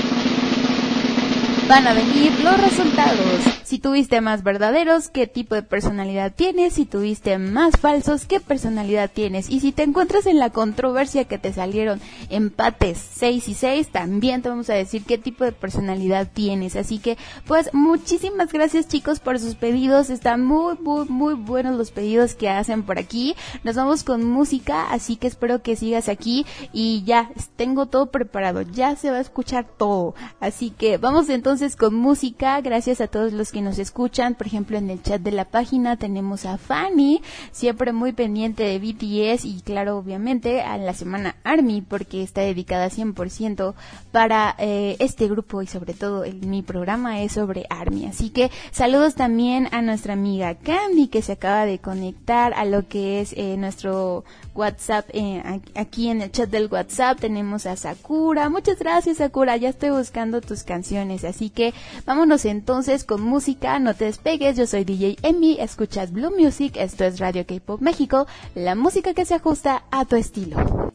van a venir los resultados. Si tuviste más verdaderos, ¿qué tipo de personalidad tienes? Si tuviste más falsos, ¿qué personalidad tienes? Y si te encuentras en la controversia que te salieron empates seis y seis, también te vamos a decir qué tipo de personalidad tienes. Así que, pues, muchísimas gracias, chicos, por sus pedidos. Están muy, muy, muy buenos los pedidos que hacen por aquí. Nos vamos con música, así que espero que sigas aquí. Y ya, tengo todo preparado. Ya se va a escuchar todo. Así que vamos entonces con música. Gracias a todos los que nos escuchan. Por ejemplo, en el chat de la página tenemos a Fanny, siempre muy pendiente de B T S, y claro, obviamente a la semana ARMY, porque está dedicada cien por ciento para eh, este grupo, y sobre todo el, mi programa es sobre ARMY. Así que saludos también a nuestra amiga Candy, que se acaba de conectar a lo que es eh, nuestro WhatsApp. Eh, aquí en el chat del WhatsApp tenemos a Sakura. Muchas gracias, Sakura, ya estoy buscando tus canciones. Así que vámonos entonces con música. No te despegues, yo soy D J Emi, escuchas Blue Music, esto es Radio K-Pop México, la música que se ajusta a tu estilo.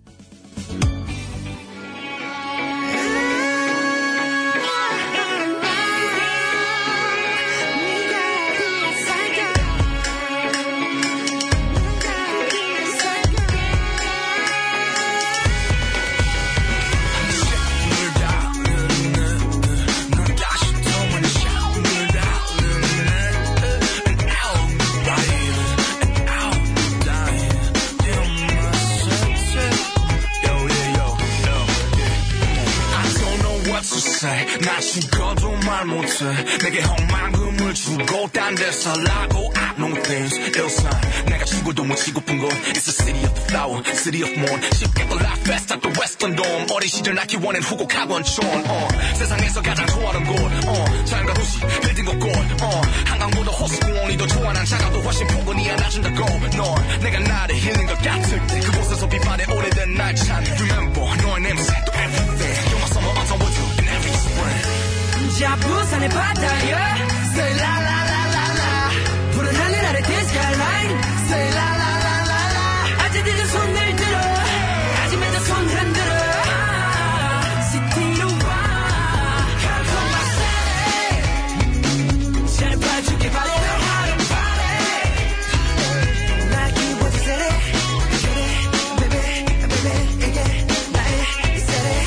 나 죽어도 말 못해 내게 헛망금을 주고 딴 데서 라고 I know things 일상 내가 죽어도 못 치고픈 건 It's the city of the flower, city of moon 쉽게 또 life fast at the western dome 어린 시절 낳기 원한 후곡 학원촌 어, 세상에서 가장 좋아하는 곳 어, 자연과 도시 빌딩 곳곳 어, 한강보다 호수공원이 더 좋아 난 작아도 훨씬 포근히 안아준다고 넌 내가 나를 잃는 것 같을 때 그곳에서 빛바래 오래된 날 찬 Remember 너의 냄새 또 everything You're my summer, autumn, winter and every spring 자 부산의 바다에 Say la la la la la 푸른 하늘 아래 the skyline Say la la la la la 아직 늦은 손을 들어 아직 맺은 손 흔들어 시티로 와 Come to my city 잘 봐줄게 바래 하루 party 나 기분이 세래 그래 baby baby 이게 나의 세래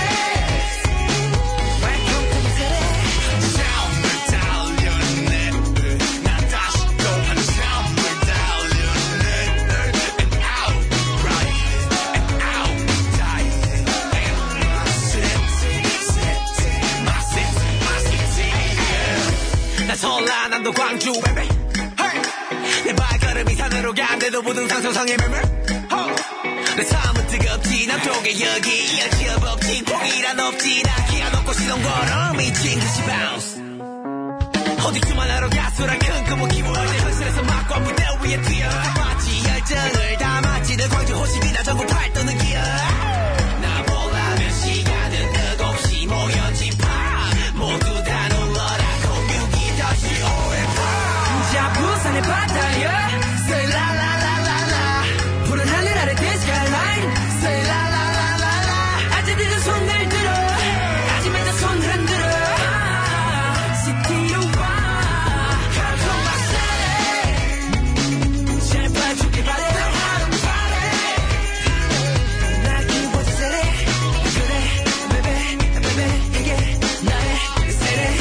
설라 난도 광주 baby hey. 내 발걸음이 산으로 간대도 모든 상상상의 매매 내 삶은 뜨겁지 남쪽에 여기 여지업 없지 포기란 없지 나 기아 넣고 시동 걸어 미친 듯이 bounce 어디쯤만 하러 가수라 큰 꿈을 키워 내 현실에서 막과 무대 위에 뛰어 마치 열정을 담았지 늘 광주 호시비나 전국 팔도는 기어 나 보려면 시간은 끝없이 모여진 파 모두 다 놀러라 자 부산의 바다에 Say la la la la la 푸른 하늘 아래 the skyline Say la la la la la 아직 늦은 손을 들어 아직 맺은 손 흔들어 시티로 와 Come to my city 잘 봐줄게 바래 하루 party 나 기분이 세래 그래 baby baby 이게 나의 세래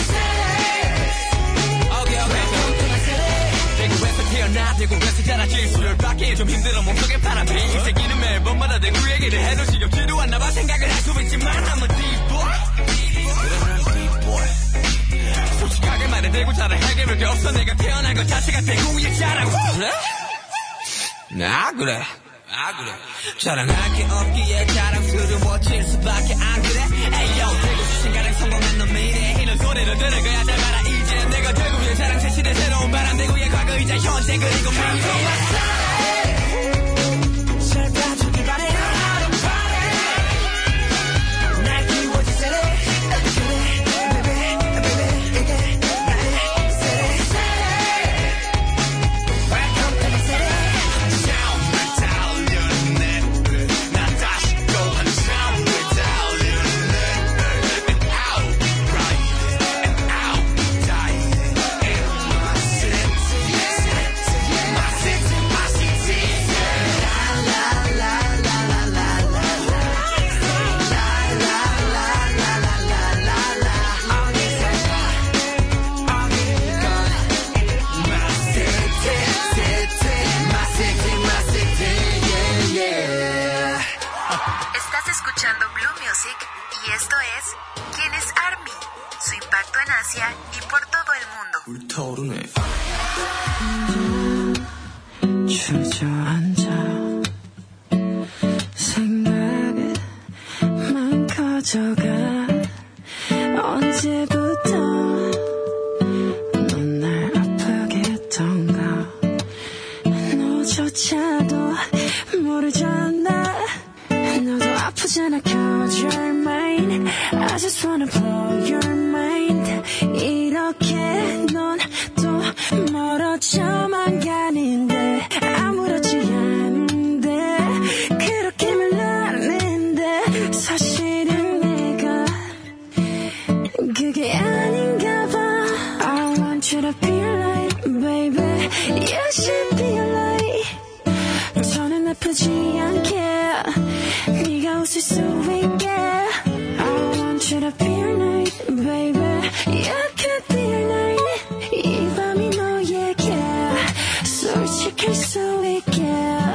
대구에서 자라진 수요일밖에 좀 힘들어 몸속에 바람이 이 새끼는 매번마다 대구 얘기를 해도 지겹지도 않나 봐 생각을 할 수 있지만 I'm a deep boy 그래 난 deep boy 솔직하게 말해 대구 자랑 해결할 게 없어 내가 태어난 것 자체가 대구의 자랑 그래? 나 그래 아 그래 자랑할 게 없기에 자랑스러워질 수밖에 안 그래 에이요 대구 출신 가장 성공한 놈 미래 이런 소리를 들을 거야 잘 봐라 이제 내가 대구의 자랑 제시를 지금이자 현재 그리고 미래 잘 봐주길 바래 날 키워줄 세대 그래 baby baby 이게 나의 세대 Welcome to my city 처음을 달려내 난 다시 또 한참을 달려내 And out right and out die in my city my city my city la la la la la la la la la la la la la la la 어디서 어디건 my city city my city my city yeah yeah Estás escuchando Blue Music y esto es ¿Quién es ARMY? Su impacto en Asia y por todo el mundo. 불타오르네 주저앉아 생각만 커져가 언제부터 넌 날 아프게 했던가 너조차도 모르잖아 너도 아프잖아 cause you're mine I just wanna blow your mind 이렇게 넌 또 멀어져만 가는데 아무렇지 않은데 그렇게 말하는데 사실은 내가 그게 아닌가 봐 I want you to be right baby You should be right 저는 아프지 않게 네가 웃을 수 있게 I want you to be right baby You could be right 이 밤이 너에게 솔직할 수 있게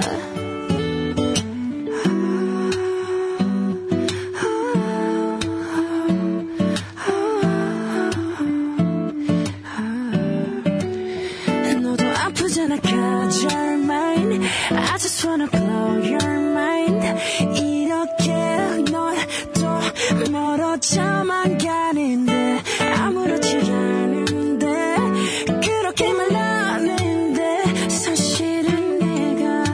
너도 아프잖아 cause you're mine I just wanna blow your mind 이렇게 넌 또 멀어져만 가는데 아무렇지 않은데 그렇게 말하는데 사실은 내가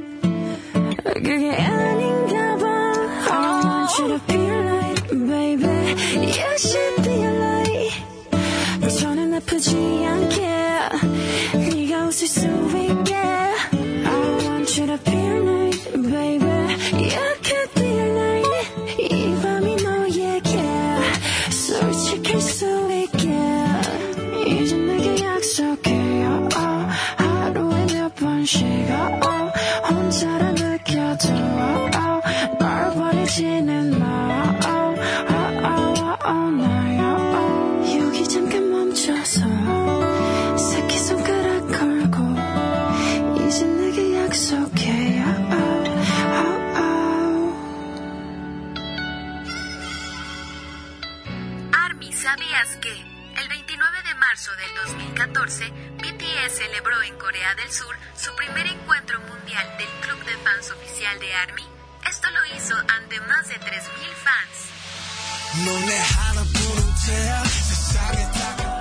그게 아닌가 봐 I want you to be right baby You should be right 저는 아프지 않게 네가 웃을 수 있게 I want you to be right baby You could be right 이 밤이 너에게 솔직할 수 있게 이제 내게 약속해 oh, oh, 하루에 몇 번씩 oh, oh, 혼자라 느껴도 oh, oh, 널 버리지는 마 oh, oh, oh, oh, oh, 나야 oh. 여기 잠깐 멈춰서 새끼손가락 걸고 이제 내게 약속해 oh, oh, oh. ARMY, ¿sabías que el veintinueve de marzo del dos mil catorce B T S celebró en Corea del Sur su primer encuentro mundial del club de fans oficial de ARMY? Esto lo hizo ante más de tres mil fans. 너네 하나뿐인 태야 세상에 다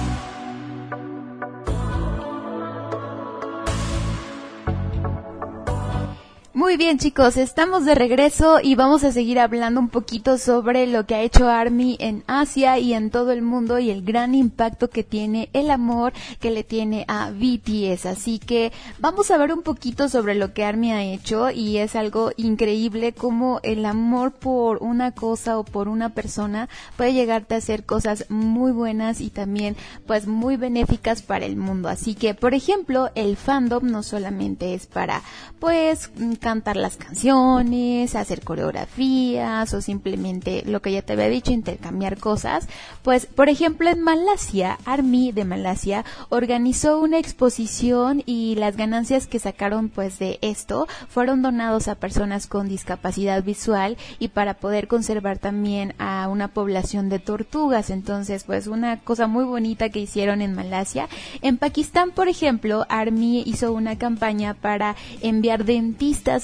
Muy bien, chicos, estamos de regreso y vamos a seguir hablando un poquito sobre lo que ha hecho ARMY en Asia y en todo el mundo y el gran impacto que tiene el amor que le tiene a B T S. Así que vamos a ver un poquito sobre lo que ARMY ha hecho y es algo increíble cómo el amor por una cosa o por una persona puede llegarte a hacer cosas muy buenas y también pues muy benéficas para el mundo. Así que, por ejemplo, el fandom no solamente es para pues cantar las canciones, hacer coreografías o simplemente lo que ya te había dicho, intercambiar cosas. Pues, por ejemplo, en Malasia, ARMY de Malasia organizó una exposición y las ganancias que sacaron pues de esto fueron donados a personas con discapacidad visual y para poder conservar también a una población de tortugas. Entonces, pues una cosa muy bonita que hicieron en Malasia. En Pakistán, por ejemplo, ARMY hizo una campaña para enviar dentistas a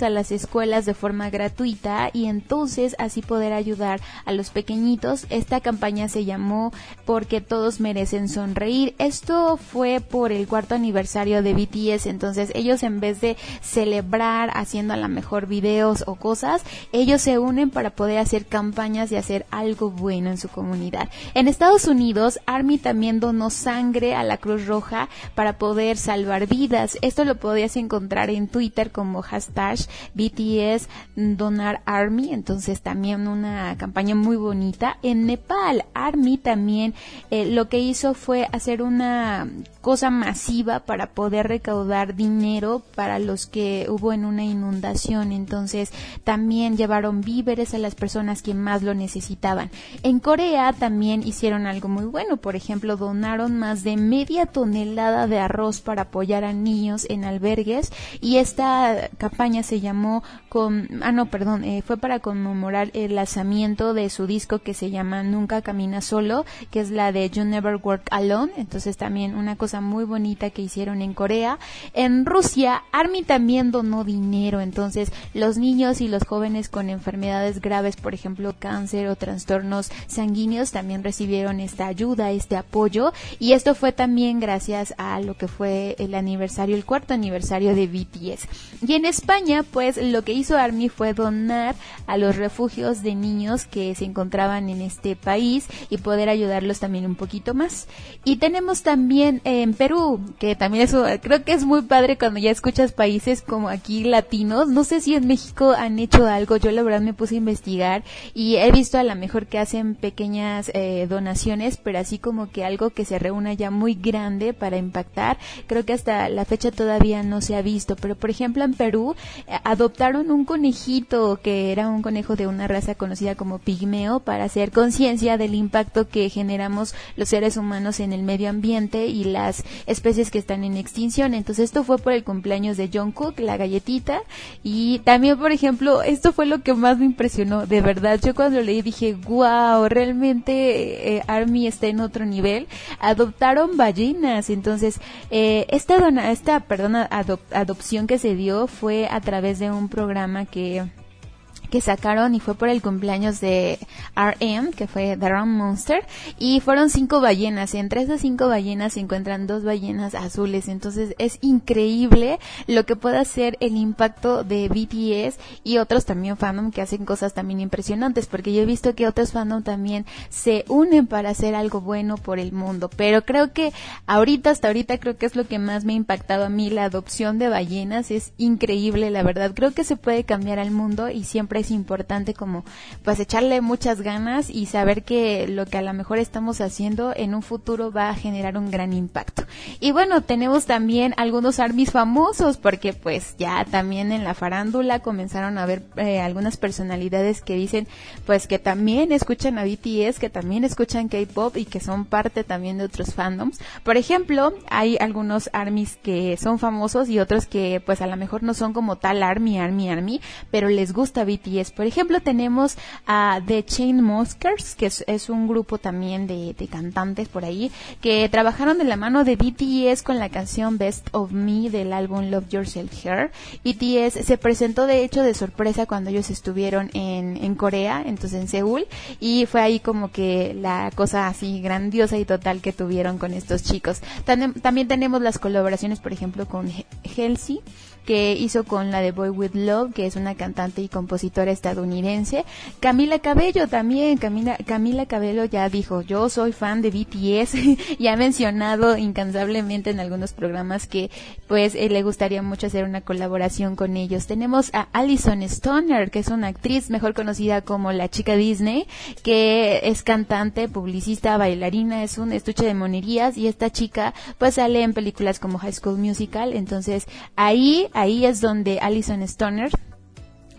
a las escuelas de forma gratuita y entonces así poder ayudar a los pequeñitos. Esta campaña se llamó Porque Todos Merecen Sonreír. Esto fue por el cuarto aniversario de B T S, entonces ellos, en vez de celebrar haciendo a lo mejor videos o cosas, ellos se unen para poder hacer campañas y hacer algo bueno en su comunidad. En Estados Unidos, ARMY también donó sangre a la Cruz Roja para poder salvar vidas. Esto lo podías encontrar en Twitter como hashtag B T S Donar ARMY, entonces también una campaña muy bonita. En Nepal, ARMY también eh, lo que hizo fue hacer una cosa masiva para poder recaudar dinero para los que hubo en una inundación, entonces también llevaron víveres a las personas que más lo necesitaban. En Corea también hicieron algo muy bueno, por ejemplo, donaron más de media tonelada de arroz para apoyar a niños en albergues, y esta campaña se llamó con, ah no, perdón, eh, fue para conmemorar el lanzamiento de su disco que se llama Nunca Camina Solo, que es la de You Never Work Alone, entonces también una cosa muy bonita que hicieron en Corea. En Rusia, ARMY también donó dinero, entonces los niños y los jóvenes con enfermedades graves, por ejemplo cáncer o trastornos sanguíneos, también recibieron esta ayuda, este apoyo, y esto fue también gracias a lo que fue el aniversario, el cuarto aniversario de B T S. Y en España, pues lo que hizo ARMY fue donar a los refugios de niños que se encontraban en este país y poder ayudarlos también un poquito más. Y tenemos también eh, en Perú, que también eso creo que es muy padre cuando ya escuchas países como aquí latinos. No sé si en México han hecho algo, yo la verdad me puse a investigar y he visto a lo mejor que hacen pequeñas eh, donaciones, pero así como que algo que se reúna ya muy grande para impactar, creo que hasta la fecha todavía no se ha visto. Pero por ejemplo en Perú eh, adoptaron un conejito que era un conejo de una raza conocida como pigmeo para hacer conciencia del impacto que generamos los seres humanos en el medio ambiente y las especies que están en extinción. Entonces esto fue por el cumpleaños de Jungkook, la galletita, y también por ejemplo esto fue lo que más me impresionó, de verdad, yo cuando leí dije wow, realmente eh, ARMY está en otro nivel. Adoptaron ballenas, entonces eh, esta dona, esta perdona adop, adopción que se dio fue a través de un programa que que sacaron y fue por el cumpleaños de R M, que fue The Ram Monster, y fueron cinco ballenas. Entre esas cinco ballenas se encuentran dos ballenas azules, entonces es increíble lo que puede hacer el impacto de B T S y otros también fandom que hacen cosas también impresionantes, porque yo he visto que otros fandom también se unen para hacer algo bueno por el mundo. Pero creo que ahorita, hasta ahorita creo que es lo que más me ha impactado a mí, la adopción de ballenas. Es increíble, la verdad, creo que se puede cambiar al mundo y siempre es importante como pues echarle muchas ganas y saber que lo que a lo mejor estamos haciendo en un futuro va a generar un gran impacto. Y bueno, tenemos también algunos ARMYs famosos, porque pues ya también en la farándula comenzaron a ver eh, algunas personalidades que dicen pues que también escuchan a B T S, que también escuchan K-pop y que son parte también de otros fandoms. Por ejemplo, hay algunos ARMYs que son famosos y otros que pues a lo mejor no son como tal ARMY, ARMY, ARMY, pero les gusta B T S. Por ejemplo, tenemos a The Chainsmokers, que es, es un grupo también de, de cantantes por ahí, que trabajaron de la mano de B T S con la canción Best of Me del álbum Love Yourself Here. B T S se presentó de hecho de sorpresa cuando ellos estuvieron en, en Corea, entonces en Seúl, y fue ahí como que la cosa así grandiosa y total que tuvieron con estos chicos. También, también tenemos las colaboraciones, por ejemplo, con Halsey, que hizo con la de Boy With Love, que es una cantante y compositora estadounidense. Camila Cabello también, Camila, Camila Cabello ya dijo, yo soy fan de B T S, y ha mencionado incansablemente en algunos programas que pues eh, le gustaría mucho hacer una colaboración con ellos. Tenemos a Alyson Stoner, que es una actriz mejor conocida como la chica Disney, que es cantante, publicista, bailarina, es un estuche de monerías, y esta chica pues sale en películas como High School Musical. Entonces ahí Ahí es donde Alyson Stoner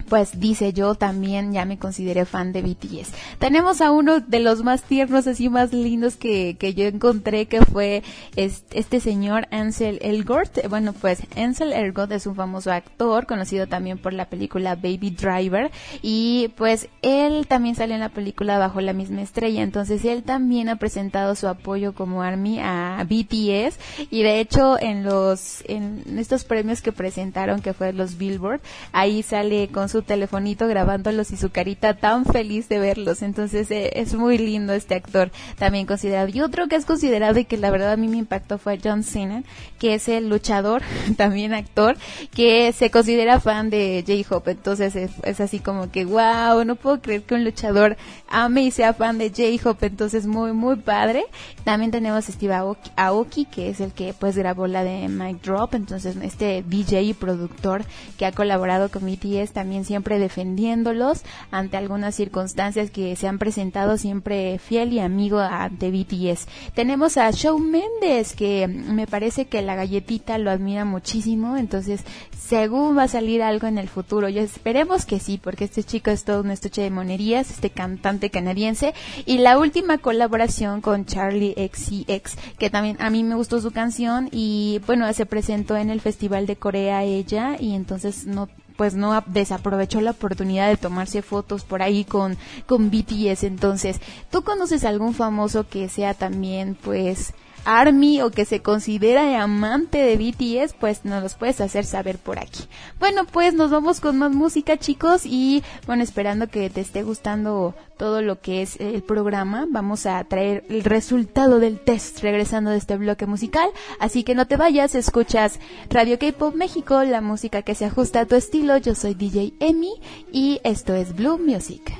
pues dice yo también ya me consideré fan de B T S. Tenemos a uno de los más tiernos, así más lindos que, que yo encontré, que fue este, este señor Ansel Elgort. Bueno, pues Ansel Elgort es un famoso actor, conocido también por la película Baby Driver, y pues él también sale en la película Bajo la misma estrella, entonces él también ha presentado su apoyo como ARMY a B T S, y de hecho en los en estos premios que presentaron, que fue los Billboard, ahí sale con su telefonito grabándolos y su carita tan feliz de verlos, entonces eh, es muy lindo este actor, también considerado. Y otro que es considerado y que la verdad a mí me impactó fue John Cena, que es el luchador, también actor, que se considera fan de J-Hope, entonces es, es así como que wow, no puedo creer que un luchador ame y sea fan de J-Hope, entonces muy muy padre. También tenemos a Steve Aoki, Aoki, que es el que pues grabó la de Mic Drop, entonces este D J y productor que ha colaborado con B T S, también siempre defendiéndolos ante algunas circunstancias que se han presentado, siempre fiel y amigo ante B T S. Tenemos a Shawn Mendes, que me parece que la galletita lo admira muchísimo, entonces según va a salir algo en el futuro, yo esperemos que sí, porque este chico es todo un estuche de monerías, este cantante canadiense. Y la última colaboración con Charlie X C X, que también a mí me gustó su canción, y bueno, se presentó en el Festival de Corea ella, y entonces no pues no desaprovechó la oportunidad de tomarse fotos por ahí con, con B T S. Entonces, ¿tú conoces algún famoso que sea también pues ARMY o que se considera amante de B T S? Pues nos los puedes hacer saber por aquí. Bueno, pues nos vamos con más música, chicos, y bueno, esperando que te esté gustando todo lo que es el programa, vamos a traer el resultado del test regresando de este bloque musical, así que no te vayas, escuchas Radio K-Pop México, la música que se ajusta a tu estilo. Yo soy D J Emi y esto es Blue Music.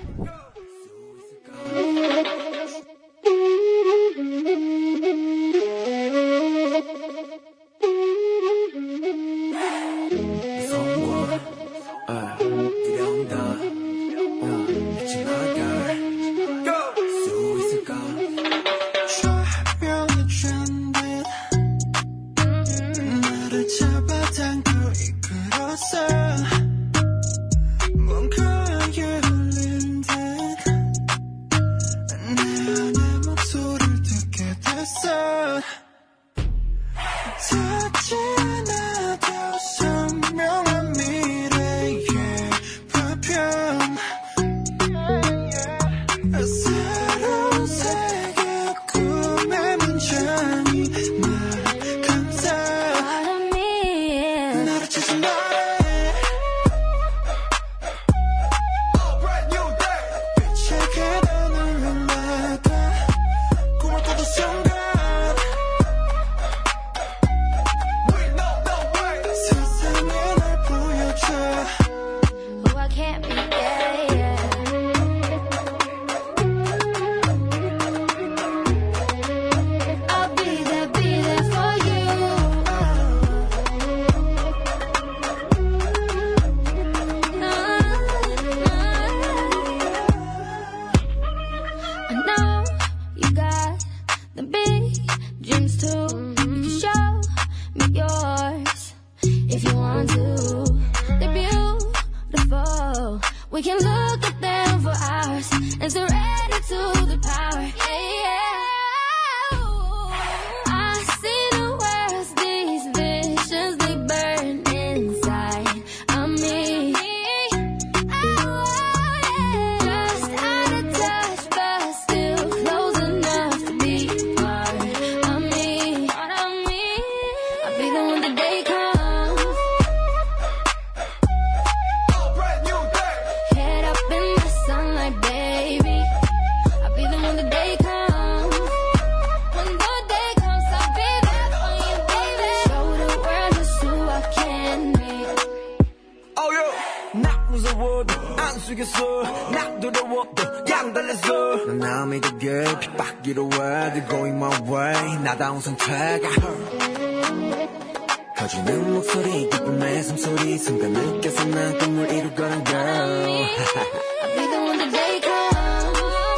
커지는 목소리 기쁨의 숨소리 순간 느껴서 난 꿈을 이룰 거란 girl I'll be the one that they call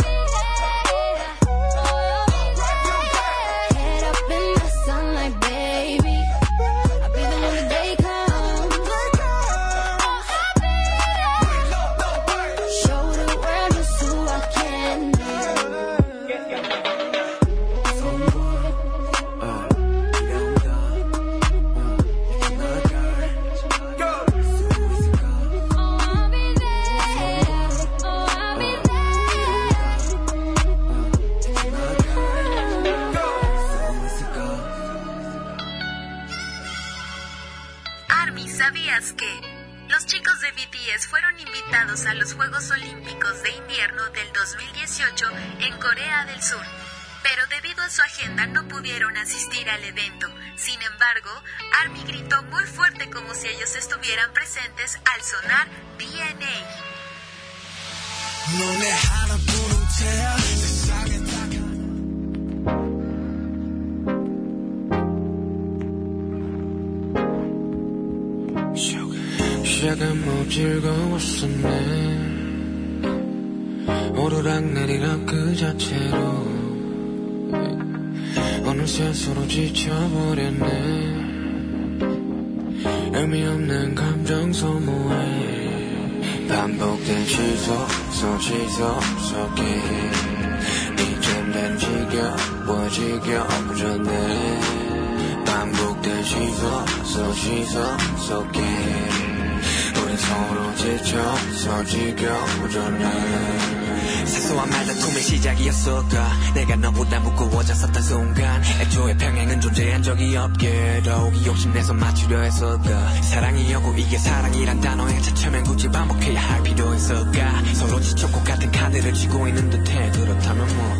Head up in the sunlight baby I'll be the one that they call sabías que los chicos de B T S fueron invitados a los Juegos Olímpicos de Invierno del dos mil dieciocho en Corea del Sur? Pero debido a su agenda no pudieron asistir al evento. Sin embargo, ARMY gritó muy fuerte como si ellos estuvieran presentes al sonar D N A. 너네 하나뿐인 태야 세상에 시작은 뭐 즐거웠었네 오르락내리락 그 자체로 어느새 서로 지쳐버렸네 의미 없는 감정 소모해 반복된 시속 소시속 속에 이젠 난 지겨워 지겨워졌네 반복된 시속 소시속 속에 우린 서로 지쳐서 지겨워졌네 사소한 말다툼의 시작이었을까 내가 너보다 무거워졌었던 순간 애초에 평행은 존재한 적이 없게 더욱이 욕심내서 맞추려 했을까 사랑이었고 이게 사랑이란 단어에 차츰엔 굳이 반복해야 할 필요 있을까 서로 지쳤고 같은 카드를 쥐고 있는 듯해 그렇다면 뭐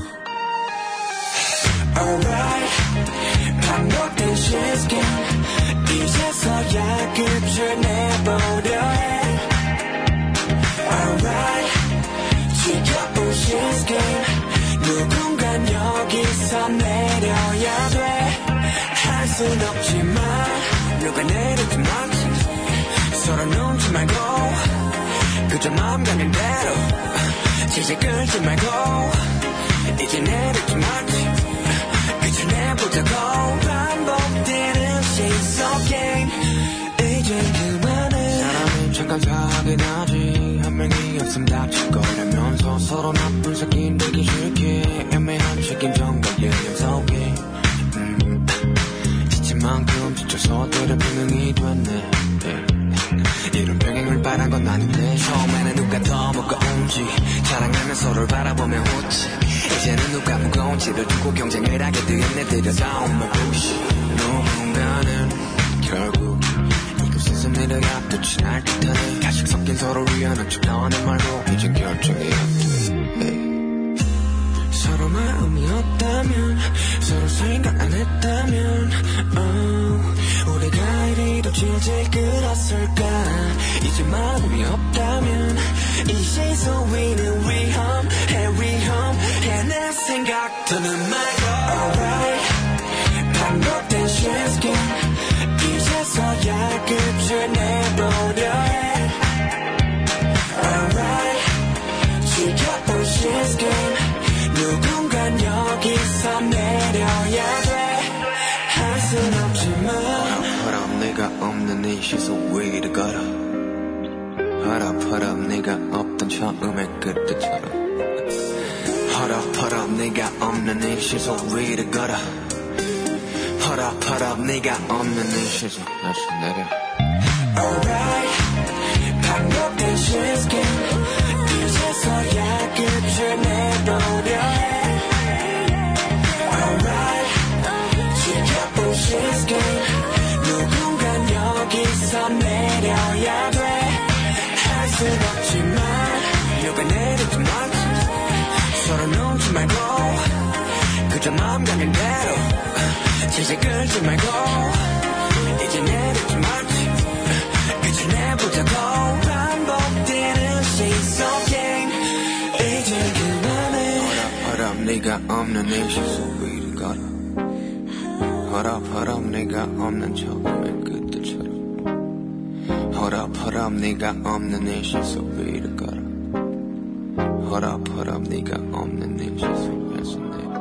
Alright 반복된 시스템 이제서야 끝을 내보려 해 Alright 지겨운 시스템 누군간 여기서 내려야 돼 할 순 없지만 누가 내리든 말든 서로 눈치 말고 그저 마음 가는 대로 질질 끌지 말고 이제 내리든 말든 그저 내보자고 반복되는 시속 게임 이제 그만해 사람은 잠깐 사하긴 하지 한 명이 없음 다칠 거라면서 서로 나쁜 새끼 되기 싫게 애매한 책임정과 예념 속에 음, 지친 만큼 지쳐서 때려 병행이 됐네 이런 병행을 바란 건 아닌데 처음에는 누가 더 무거운지 자랑하며 서로를 바라보며 웃지 이제는 누가 무거운지를 두고 경쟁을 하게 되었네 들여다온 말 부시 누군가는 결국 이곳에서 내려가 또 지날 듯하네 가식 섞인 서로 위하는 척 너네 말로 이젠 결정이 안돼 서로 마음이 없다면 서로 생각 안 했다면 oh, 우리가 이리도 질질 끌었을까 이제 마음이 없다면 이 시선 위는 위험해 위험해 내 생각 더는 말고 Alright 반복된 시스템 이제서야 끝을 내보려 해 Alright 지겨운 시스템 누군간 여기서 내려야 돼 할 순 없지만 허락 내가 없는 이 시속 위를 걸어 허락 허락 내가 없던 처음의 그때처럼 허락 허락 내가 없는 이 시속 위를 걸어 허락 허락 내가 없는 이 시속 다시 내려 Alright 반복된 시스템 이제서야 끝을 내보려 해 Alright 지겨운 시스템 누군간 여기서 내려야 돼 할 순 없지만 누가 내리든 말든 서로 눈치 말고 그저 마음 가는 대로 질질 끌지 말고 이제 내리든 말든 그저 내보자고 반복되는 시속 게임 이제 그만해 허락 허락 네가 없는 이 시속 위를 걸어 허락 허락 네가 없는 처음의 그때처럼 허락 허락 네가 없는 이 시속 위를 걸어 허락 허락 네가 없는 이 시속에서 내려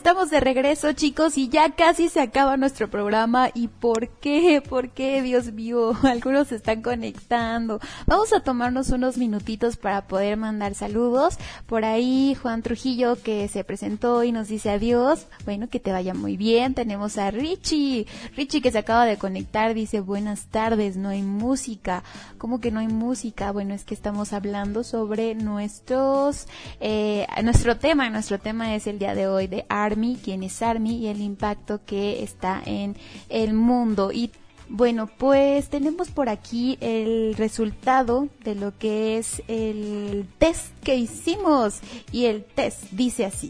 estamos de regreso, chicos, y ya casi se acaba nuestro programa. ¿Y por qué? ¿Por qué? Dios mío, algunos se están conectando. Vamos a tomarnos unos minutitos para poder mandar saludos. Por ahí Juan Trujillo, que se presentó y nos dice adiós. Bueno, que te vaya muy bien. Tenemos a Richie. Richie, que se acaba de conectar, dice buenas tardes, no hay música. ¿Cómo que no hay música? Bueno, es que estamos hablando sobre nuestros, eh, nuestro tema. Nuestro tema es el día de hoy de ARMY, quién es ARMY y el impacto que está en el mundo. Y bueno, pues tenemos por aquí el resultado de lo que es el test que hicimos, y el test dice así.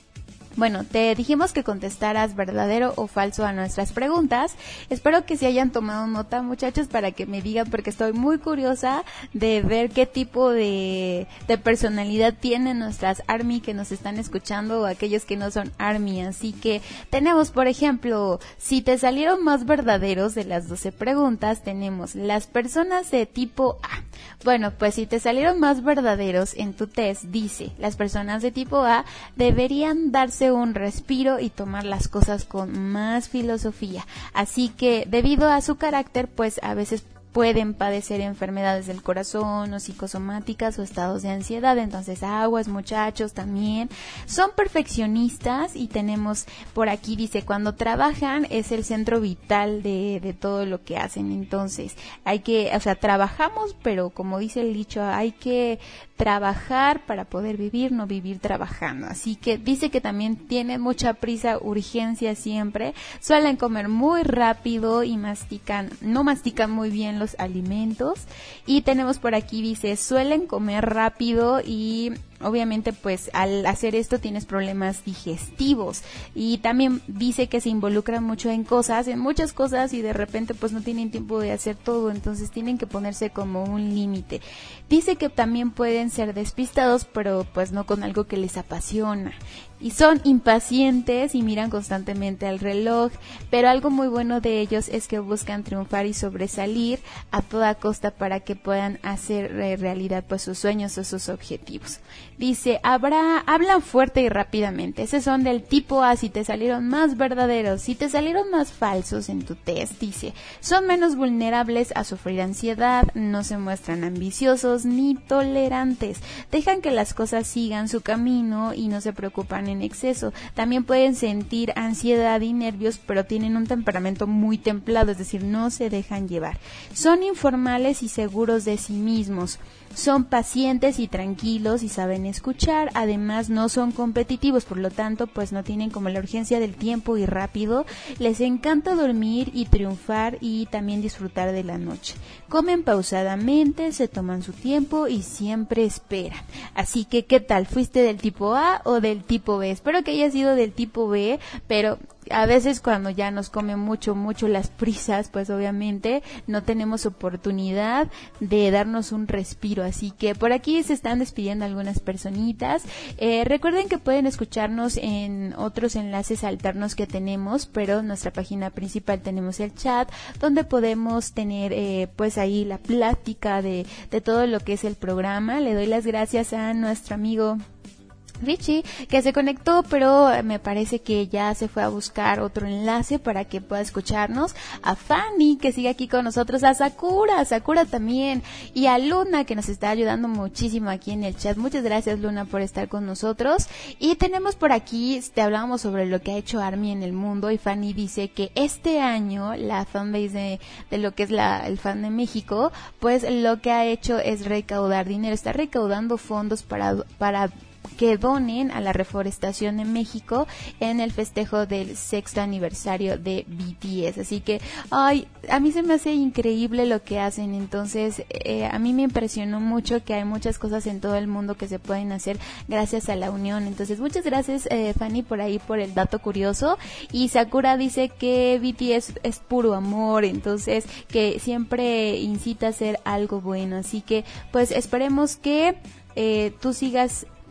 Bueno, te dijimos que contestaras verdadero o falso a nuestras preguntas. Espero que se hayan tomado nota, muchachos, para que me digan, porque estoy muy curiosa de ver qué tipo de, de personalidad tienen nuestras ARMY que nos están escuchando, o aquellos que no son ARMY. Así que tenemos, por ejemplo, si te salieron más verdaderos de las doce preguntas, tenemos las personas de tipo A. Bueno, pues si te salieron más verdaderos en tu test, dice, las personas de tipo A deberían darse un respiro y tomar las cosas con más filosofía. Así que debido a su carácter, pues a veces pueden padecer enfermedades del corazón o psicosomáticas o estados de ansiedad. Entonces, aguas, muchachos, también son perfeccionistas. Y tenemos por aquí, dice, cuando trabajan es el centro vital de, de todo lo que hacen. Entonces, hay que, o sea, trabajamos, pero como dice el dicho, hay que trabajar para poder vivir, no vivir trabajando. Así que dice que también tienen mucha prisa, urgencia siempre, suelen comer muy rápido y mastican, no mastican muy bien los alimentos. Y tenemos por aquí, dice, suelen comer rápido y obviamente pues al hacer esto tienes problemas digestivos. Y también dice que se involucran mucho en cosas, en muchas cosas, y de repente pues no tienen tiempo de hacer todo, entonces tienen que ponerse como un límite. Dice que también pueden ser despistados, pero pues no con algo que les apasiona. Y son impacientes y miran constantemente al reloj, pero algo muy bueno de ellos es que buscan triunfar y sobresalir a toda costa para que puedan hacer eh, realidad pues sus sueños o sus objetivos. Dice, habrá, hablan fuerte y rápidamente. Esos son del tipo A. Si te salieron más verdaderos, si te salieron más falsos en tu test, dice, son menos vulnerables a sufrir ansiedad, no se muestran ambiciosos ni tolerantes, dejan que las cosas sigan su camino y no se preocupan en exceso. También pueden sentir ansiedad y nervios, pero tienen un temperamento muy templado, es decir, no se dejan llevar. Son informales y seguros de sí mismos. Son pacientes y tranquilos y saben escuchar. Además, no son competitivos, por lo tanto, pues no tienen como la urgencia del tiempo y rápido. Les encanta dormir y triunfar y también disfrutar de la noche. Comen pausadamente, se toman su tiempo y siempre esperan. Así que, ¿qué tal? ¿Fuiste del tipo A o del tipo B? Espero que haya sido del tipo B, pero a veces cuando ya nos comen mucho, mucho las prisas, pues obviamente no tenemos oportunidad de darnos un respiro. Así que por aquí se están despidiendo algunas personitas. Eh, recuerden que pueden escucharnos en otros enlaces alternos que tenemos, pero en nuestra página principal tenemos el chat, donde podemos tener eh, pues ahí la plática de, de todo lo que es el programa. Le doy las gracias a nuestro amigo Richie, que se conectó, pero me parece que ya se fue a buscar otro enlace para que pueda escucharnos. A Fanny, que sigue aquí con nosotros, a Sakura, Sakura también, y a Luna, que nos está ayudando muchísimo aquí en el chat. Muchas gracias, Luna, por estar con nosotros. Y tenemos por aquí, te hablábamos sobre lo que ha hecho ARMY en el mundo, y Fanny dice que este año la fanbase de, de lo que es la, el fan de México, pues lo que ha hecho es recaudar dinero, está recaudando fondos para, para que donen a la reforestación en México en el festejo del sexto aniversario de B T S. Así que, ay, a mí se me hace increíble lo que hacen. Entonces, eh, a mí me impresionó mucho que hay muchas cosas en todo el mundo que se pueden hacer gracias a la unión. Entonces, muchas gracias, eh, Fanny, por ahí, por el dato curioso. Y Sakura dice que B T S es puro amor, entonces, que siempre incita a hacer algo bueno. Así que, pues, esperemos que eh, tú sigas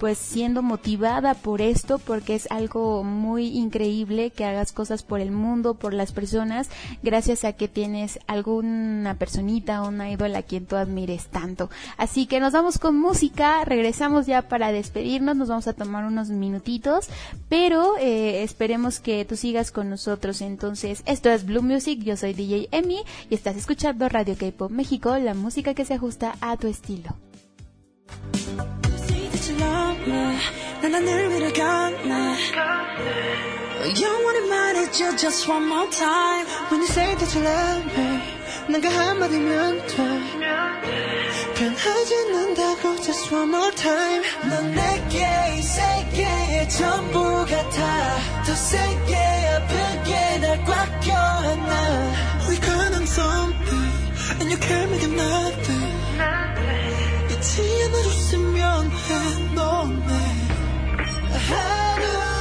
pues siendo motivada por esto, porque es algo muy increíble que hagas cosas por el mundo, por las personas, gracias a que tienes alguna personita, una ídola a quien tú admires tanto. Así que nos vamos con música, regresamos ya para despedirnos, nos vamos a tomar unos minutitos, pero eh, esperemos que tú sigas con nosotros. Entonces, esto es Blue Music, yo soy D J Emi y estás escuchando Radio K-Pop México, la música que se ajusta a tu estilo. 영원히 말해줘 just one more time When you say that you love me 내가 한마디면 돼 변하지 않는다고 just one more time 넌 내게 이 세계의 전부 같아 더 세게 아프게 날 꽉 껴안아 We got on something and you can't make it nothing 잊지 않아줬으면 해 너네 하루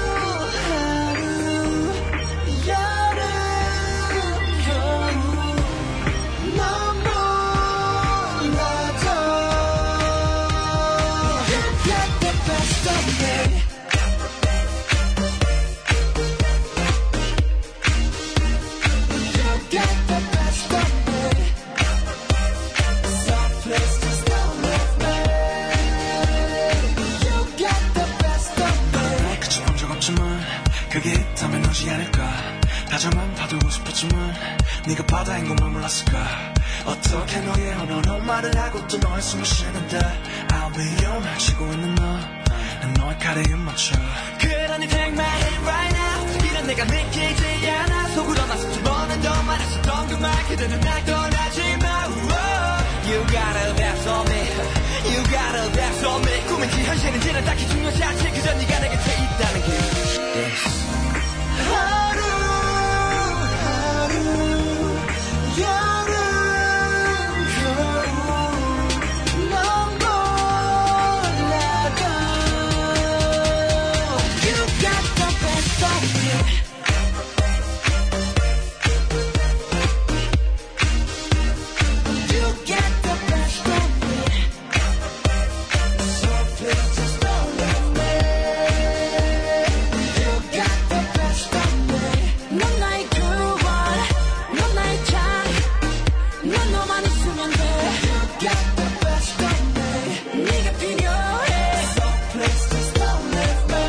그게 있다면 오지 않을까 다정한 봐두고 싶었지만 네가 바다인 것만 몰랐을까 어떻게 너의 언어로 말을 하고 또 너의 숨을 쉬는데 I'll be your 쉬고 있는 너 난 너의 칼에 입 맞춰 그러니 take my hand right now 이런 내가 믿기지 않아 속으로만 수천 번은 더 말했었던 그 말 그대는 날 떠나지 마 You gotta dance on me You gotta dance on me 꿈인지 현실인지는 딱히 중요하지 않지 그저 네가 내 곁에 있다는 게 yes. 하루 하루 여름 겨울 넌 몰라도 You got the best of me You got the best of me So please just don't let me You got the best of me 넌 나의 good one 넌 나의 참 넌 너만 있으면 돼 You got the best of me 네가 필요해 So please just don't let me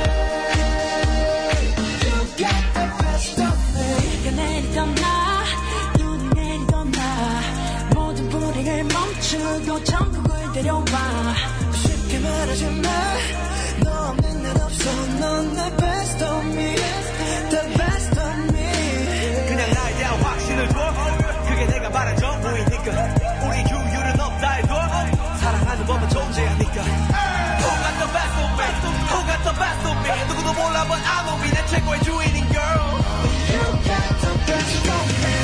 You got the best of me 비가 내리던 나 눈이 내리던 나 모든 불행을 멈추고 천국을 데려와 쉽게 말하지 마 너 없는 날 없어 넌 내 best of me The best of me 그냥 나에 대한 확신을 줘 그게 내가 말한 전부이니까 우리 규율은 없다 해도 사랑하는 법은 존재하니까 Who got the best of me Who got the best of me 누구도 몰라 but I know me 내 최고의 주인인 girl You got the best of me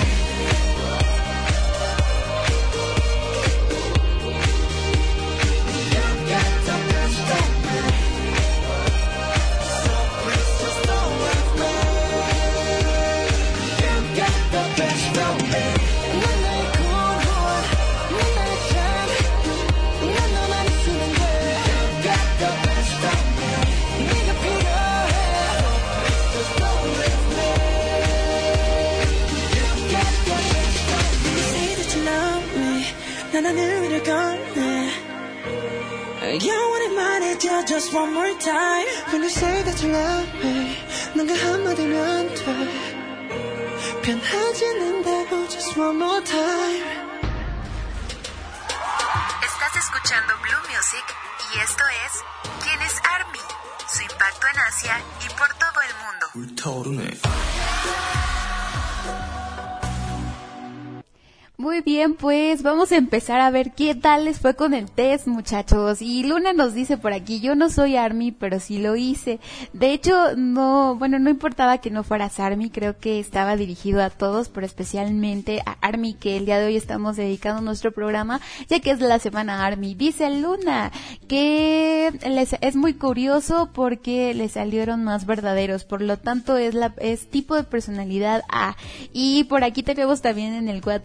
You got the best of me So please just don't let me You got the best of me 넌 나의 good one 넌 나의 참 넌 너만 있으면 돼 You got the best of me 네가 필요해 So please just don't let me You got the best of me You say that you love me 난 하늘 위를 걷네 영원히 말해줘 just one more time When you say that you love me 넌 그 한마디면 돼 변하지 않는다고 just one more time Estás escuchando Blue Music y esto es ¿Quién es ARMY? Su impacto en Asia y por todo el mundo. 불타오르네 Muy bien, pues vamos a empezar a ver qué tal les fue con el test, muchachos. Y Luna nos dice por aquí, yo no soy ARMY, pero sí lo hice. De hecho, no, bueno, no importaba que no fueras ARMY, creo que estaba dirigido a todos, pero especialmente a ARMY, que el día de hoy estamos dedicando nuestro programa, ya que es la semana ARMY. Dice Luna que les, es muy curioso porque le salieron más verdaderos, por lo tanto es la es tipo de personalidad A. Y por aquí tenemos también en el WhatsApp eh,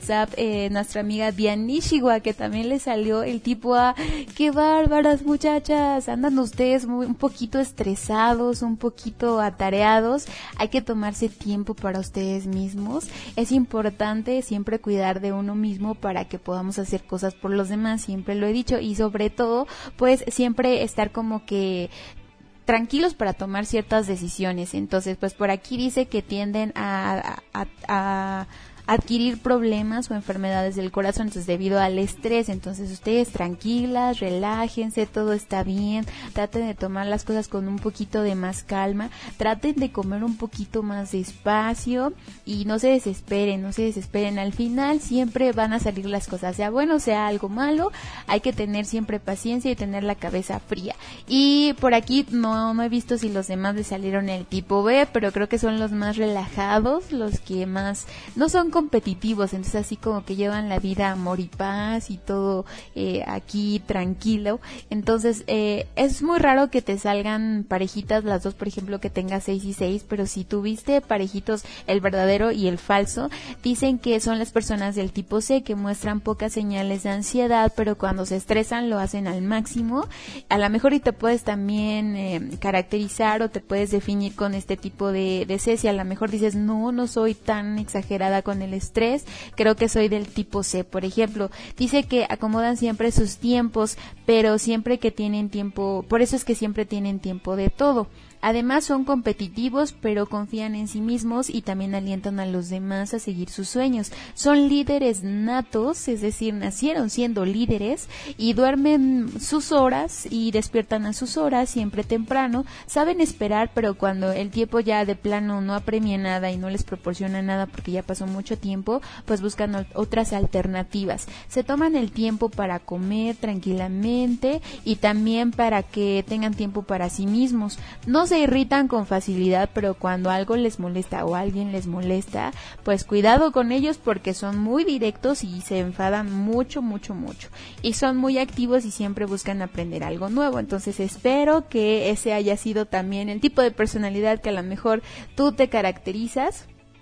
eh, nuestra amiga Dianishiwa, que también le salió el tipo A. ¡Qué bárbaras, muchachas! Andan ustedes muy, un poquito estresados, un poquito atareados. Hay que tomarse tiempo para ustedes mismos. Es importante siempre cuidar de uno mismo para que podamos hacer cosas por los demás, siempre lo he dicho, y sobre todo, pues siempre estar como que tranquilos para tomar ciertas decisiones. Entonces, pues por aquí dice que tienden a, a, a, a adquirir problemas o enfermedades del corazón, entonces debido al estrés. Entonces ustedes tranquilas, relájense, todo está bien, traten de tomar las cosas con un poquito de más calma, traten de comer un poquito más despacio y no se desesperen, no se desesperen. Al final siempre van a salir las cosas, sea bueno, sea algo malo, hay que tener siempre paciencia y tener la cabeza fría. Y por aquí no, no he visto si los demás le salieron el tipo B, pero creo que son los más relajados, los que más no son competitivos, entonces así como que llevan la vida amor y paz y todo eh, aquí tranquilo. Entonces eh, es muy raro que te salgan parejitas las dos, por ejemplo, que tengas seis y seis, pero si tuviste parejitos el verdadero y el falso, dicen que son las personas del tipo C, que muestran pocas señales de ansiedad, pero cuando se estresan lo hacen al máximo. A lo mejor y te puedes también eh, caracterizar o te puedes definir con este tipo de, de C. Si a lo mejor dices, no, no soy tan exagerada con el estrés, creo que soy del tipo C, por ejemplo. Dice que acomodan siempre sus tiempos, pero siempre que tienen tiempo, por eso es que siempre tienen tiempo de todo. Además son competitivos, pero confían en sí mismos y también alientan a los demás a seguir sus sueños. Son líderes natos, es decir, nacieron siendo líderes y duermen sus horas y despiertan a sus horas, siempre temprano. Saben esperar, pero cuando el tiempo ya de plano no apremia nada y no les proporciona nada porque ya pasó mucho tiempo, pues buscan otras alternativas. Se toman el tiempo para comer tranquilamente y también para que tengan tiempo para sí mismos. No se irritan con facilidad, pero cuando algo les molesta o alguien les molesta, pues cuidado con ellos porque son muy directos y se enfadan mucho, mucho, mucho. Y son muy activos y siempre buscan aprender algo nuevo. Entonces espero que ese haya sido también el tipo de personalidad que a lo mejor tú te caracterizas.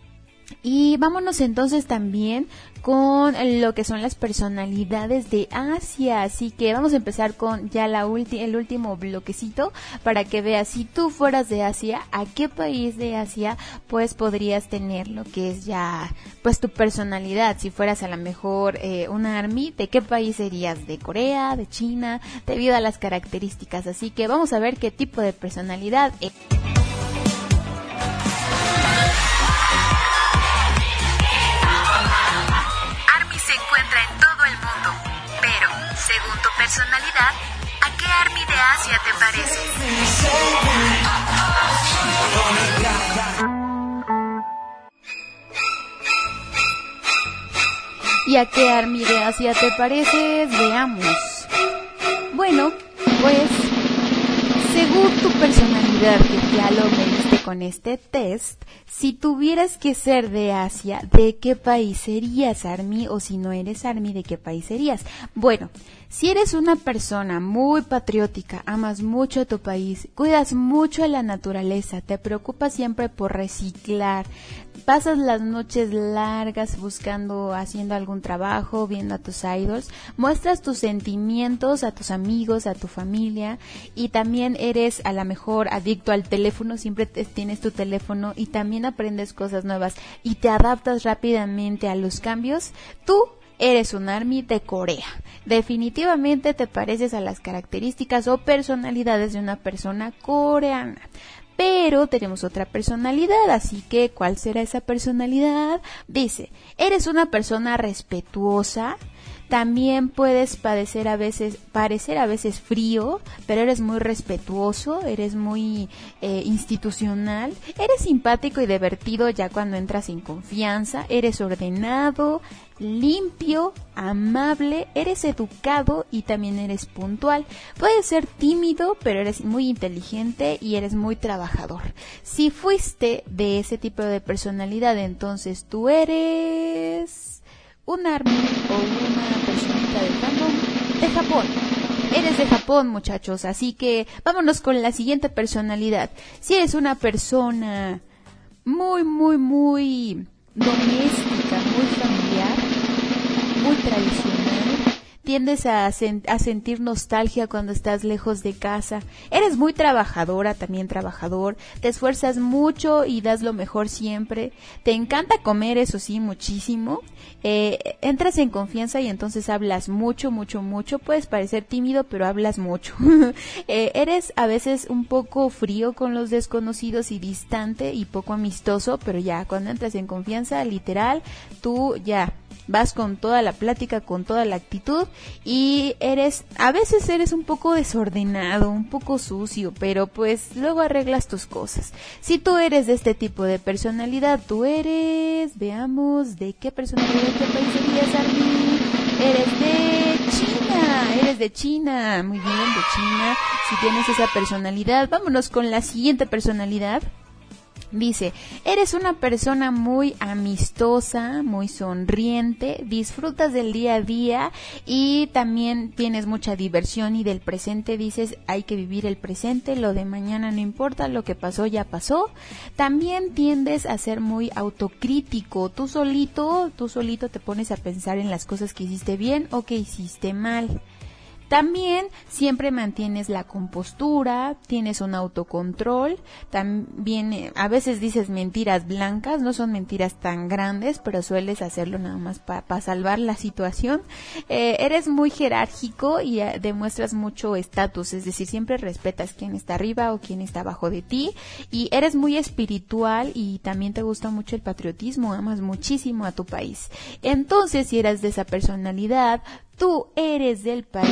Y vámonos entonces también con lo que son las personalidades de Asia, así que vamos a empezar con ya la ulti- el último bloquecito para que veas si tú fueras de Asia, a qué país de Asia pues podrías tener lo que es ya pues tu personalidad. Si fueras a lo mejor eh, una ARMY, ¿de qué país serías? ¿De Corea? ¿De China? Debido a las características, así que vamos a ver qué tipo de personalidad es. En todo el mundo, pero según tu personalidad, ¿a qué ARMY de Asia te parece? ¿Y a qué ARMY de Asia te pareces? Veamos. Bueno, pues según tu personalidad, que ya lo mediste con este test, si tuvieras que ser de Asia, ¿de qué país serías, ARMY? O si no eres ARMY, ¿de qué país serías? Bueno, si eres una persona muy patriótica, amas mucho a tu país, cuidas mucho a la naturaleza, te preocupas siempre por reciclar, pasas las noches largas buscando, haciendo algún trabajo, viendo a tus idols, muestras tus sentimientos a tus amigos, a tu familia, y también eres a lo mejor adicto al teléfono, siempre te, tienes tu teléfono y también aprendes cosas nuevas y te adaptas rápidamente a los cambios, tú eres un ARMY de Corea. Definitivamente te pareces a las características o personalidades de una persona coreana. Pero tenemos otra personalidad, así que ¿cuál será esa personalidad? Dice, eres una persona respetuosa, también puedes padecer a veces, parecer a veces frío, pero eres muy respetuoso, eres muy eh, institucional, eres simpático y divertido ya cuando entras en confianza, eres ordenado, limpio, amable, eres educado y también eres puntual. Puedes ser tímido, pero eres muy inteligente y eres muy trabajador. Si fuiste de ese tipo de personalidad, entonces tú eres un ARMY o una personita del fandom de Japón. Eres de Japón, muchachos, así que vámonos con la siguiente personalidad. Si eres una persona muy, muy, muy doméstica, muy familiar, tiendes a, sen- a sentir nostalgia cuando estás lejos de casa. Eres muy trabajadora, también trabajador. Te esfuerzas mucho y das lo mejor siempre. Te encanta comer, eso sí, muchísimo. Eh, entras en confianza y entonces hablas mucho, mucho, mucho. Puedes parecer tímido, pero hablas mucho. eh, eres a veces un poco frío con los desconocidos y distante y poco amistoso, pero ya cuando entras en confianza, literal, tú ya vas con toda la plática, con toda la actitud, y eres, a veces eres un poco desordenado, un poco sucio, pero pues luego arreglas tus cosas. Si tú eres de este tipo de personalidad, tú eres, veamos, ¿de qué personalidad, qué país serías, Armin? Eres de China, eres de China, muy bien, de China. Si tienes esa personalidad, vámonos con la siguiente personalidad. Dice, eres una persona muy amistosa, muy sonriente, disfrutas del día a día y también tienes mucha diversión, y del presente dices, hay que vivir el presente, lo de mañana no importa, lo que pasó ya pasó. También tiendes a ser muy autocrítico, tú solito, tú solito te pones a pensar en las cosas que hiciste bien o que hiciste mal. También siempre mantienes la compostura, tienes un autocontrol, también eh, a veces dices mentiras blancas, no son mentiras tan grandes, pero sueles hacerlo nada más para pa salvar la situación. Eh, eres muy jerárquico y eh, demuestras mucho estatus, es decir, siempre respetas quién está arriba o quién está abajo de ti, y eres muy espiritual y también te gusta mucho el patriotismo, amas muchísimo a tu país. Entonces, si eres de esa personalidad, tú eres del país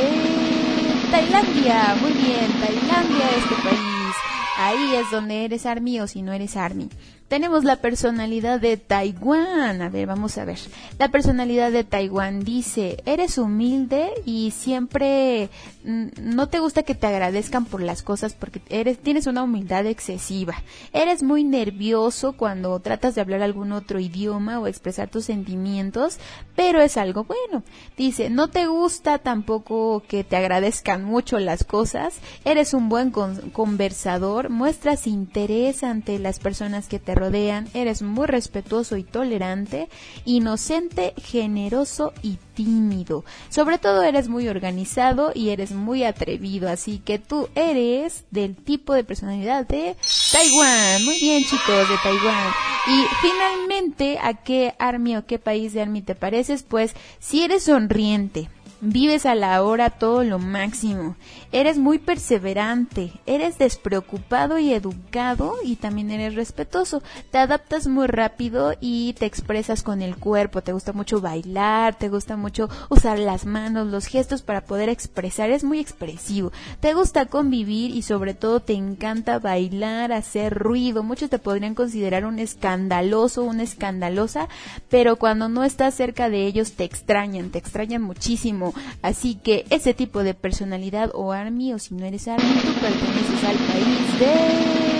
de Tailandia. Muy bien, Tailandia es tu país. Ahí es donde eres Army, o si no eres Army. Tenemos la personalidad de Taiwán. A ver, vamos a ver. La personalidad de Taiwán dice, eres humilde y siempre mm, no te gusta que te agradezcan por las cosas porque eres tienes una humildad excesiva. Eres muy nervioso cuando tratas de hablar algún otro idioma o expresar tus sentimientos, pero es algo bueno. Dice, no te gusta tampoco que te agradezcan mucho las cosas. Eres un buen con- conversador, muestras interés ante las personas que te rodean, eres muy respetuoso y tolerante, inocente, generoso y tímido. Sobre todo eres muy organizado y eres muy atrevido, así que tú eres del tipo de personalidad de Taiwán. Muy bien, chicos, de Taiwán. Y finalmente, ¿a qué Army o qué país de Army te pareces? Pues si eres sonriente, vives a la hora todo lo máximo, eres muy perseverante, eres despreocupado y educado, y también eres respetuoso, te adaptas muy rápido y te expresas con el cuerpo, te gusta mucho bailar, te gusta mucho usar las manos, los gestos para poder expresar, eres muy expresivo, te gusta convivir y sobre todo te encanta bailar, hacer ruido. Muchos te podrían considerar un escandaloso, una escandalosa, pero cuando no estás cerca de ellos te extrañan, te extrañan muchísimo. Así que ese tipo de personalidad, o Army, o si no eres Army, tú perteneces al país de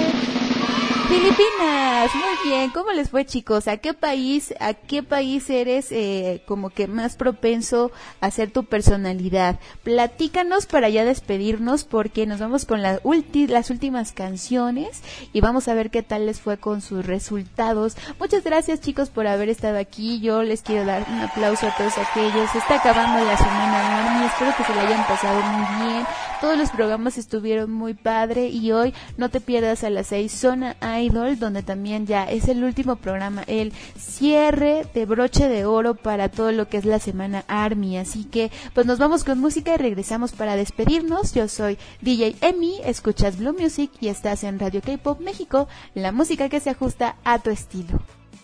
Filipinas. Muy bien, ¿cómo les fue, chicos? ¿A qué país, a qué país eres eh, como que más propenso a ser tu personalidad? Platícanos para ya despedirnos, porque nos vamos con la ulti, las últimas canciones y vamos a ver qué tal les fue con sus resultados. Muchas gracias, chicos, por haber estado aquí. Yo les quiero dar un aplauso a todos aquellos. Se está acabando la semana Army, espero que se la hayan pasado muy bien. Todos los programas estuvieron muy padre y hoy no te pierdas a las seis Zona Idol, donde también ya es el último programa, el cierre de broche de oro para todo lo que es la semana Army. Así que pues nos vamos con música y regresamos para despedirnos. Yo soy D J Emi, escuchas Blue Music y estás en Radio K-Pop México, la música que se ajusta a tu estilo.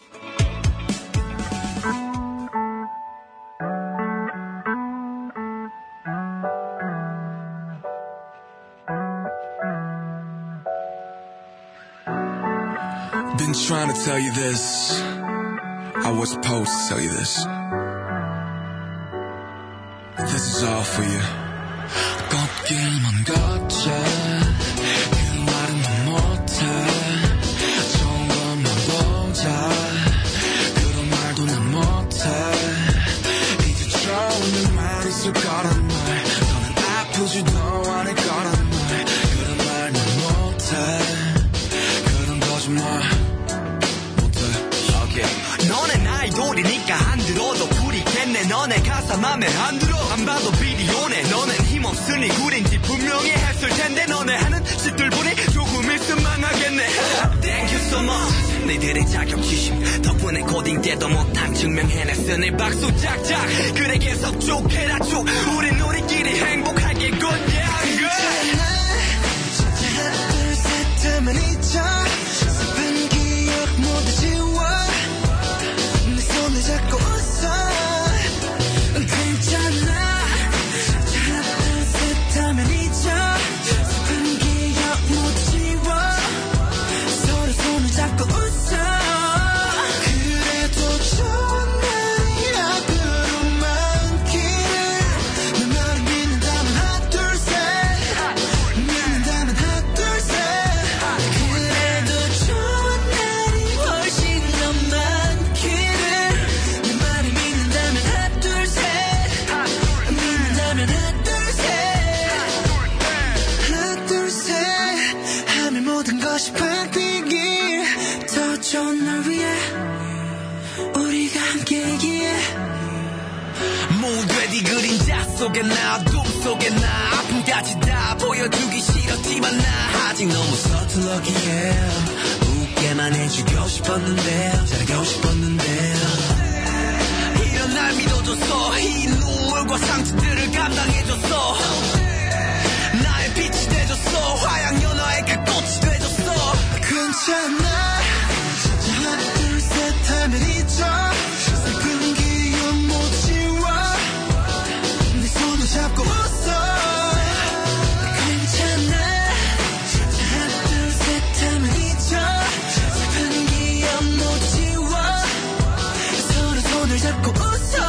Been trying to tell you this. I was supposed to tell you this. This is all for you. 걷길만 걷자 그 말은 난 못해 좋은 것만 보자 그런 말도 난 못해 이제 처음인 말 있을 거란 말 너는 아프지도 않을 거란 말 그런 말 난 못해 그런 거짓말 못해 okay. 너는 나의 아이돌이니까 안 들어도 구리겠네 너네 가사 맘에 안 들어 안 봐도 비디오네 너넨 힘없으니 구린지 분명히 했을 텐데 너네 하는 짓들 보니 조금 있으면 망하겠네 Thank you so much 너희들의 자격지심 덕분에 고딩 때도 못한 증명해냈으니 박수 짝짝 그래 계속 쭉 해라 쭉 우린 우리끼리 행복하게 good yeah good 진짜 하나 둘 셋 하면 잊어 슬픈 기억 모두 지워 내 손을 잡고 웃어 괜찮아 하나 둘 셋 하면 잊어 슬픈 기억 모두 지워 서로 손을 잡고 웃어 그래도 좋은 날이 앞으로 많기를 내 말을 믿는다면 하나 둘 셋 믿는다면 하나 둘 셋 그래도 좋은 날이 훨씬 더 많기를 내 말을 믿는다면 하나 둘 셋 믿는다면 하나 둘 셋 하나 둘 셋 하면 모든 것이 바뀌길 더 좋은 날 위해 우리가 함께이기에 모두의 그림자 속에 나 어둠 속에 나 아픔까지 다 보여주기 싫었지만 나 아직 너무 서툴러기에 웃게만 해주고 싶었는데 잘하고 싶었는데 이런 날 믿어줬어 이 눈물과 상처들을 감당해줬어 나의 빛이 돼줬어 화양연화의 그 꽃이 돼줬어 괜찮아 진짜 하나 둘 셋 하면 잊어 슬픈 기억 모두 지워 내 손을 잡고 웃어 괜찮아 진짜 하나 둘 셋 하면 잊어 슬픈 기억 모두 지워 서로 손을 잡고 웃어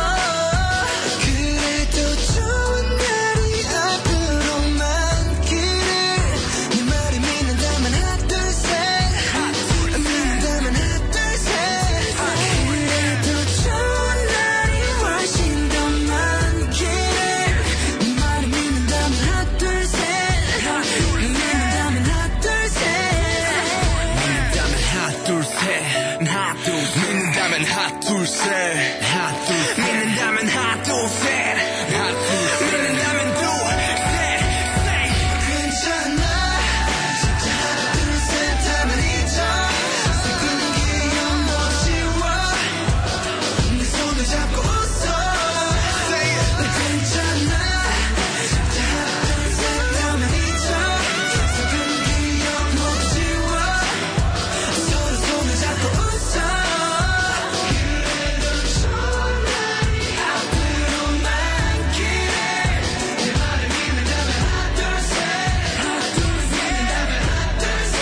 그래도 좋은 날이 앞으로 많기를 내 말을 믿는다면 하나 둘 셋 믿는다면 하나 둘 셋 그래도 좋은 날이 훨씬 더 많기를 내 말을 믿는다면 하나 둘 셋 믿는다면 하나 둘 셋 믿는다면 하나 둘셋 하나 둘 믿는다면 하나 둘셋 하나 둘 믿는다면 하나 둘셋 하나 둘 믿는다면 둘셋 괜찮아 진짜 하나 둘 셋 하면 잊어 슬픈 기억 모두 지워 내 손을 잡고 웃어 괜찮아 진짜 하나 둘 셋 하면 잊어 슬픈 기억 모두 지워 서로 손을 잡고 웃어 그래도 좋은 날이 앞으로 많기를 내 말을 믿는다면 하나 둘 셋 하나 둘 믿는다면 하나 둘 셋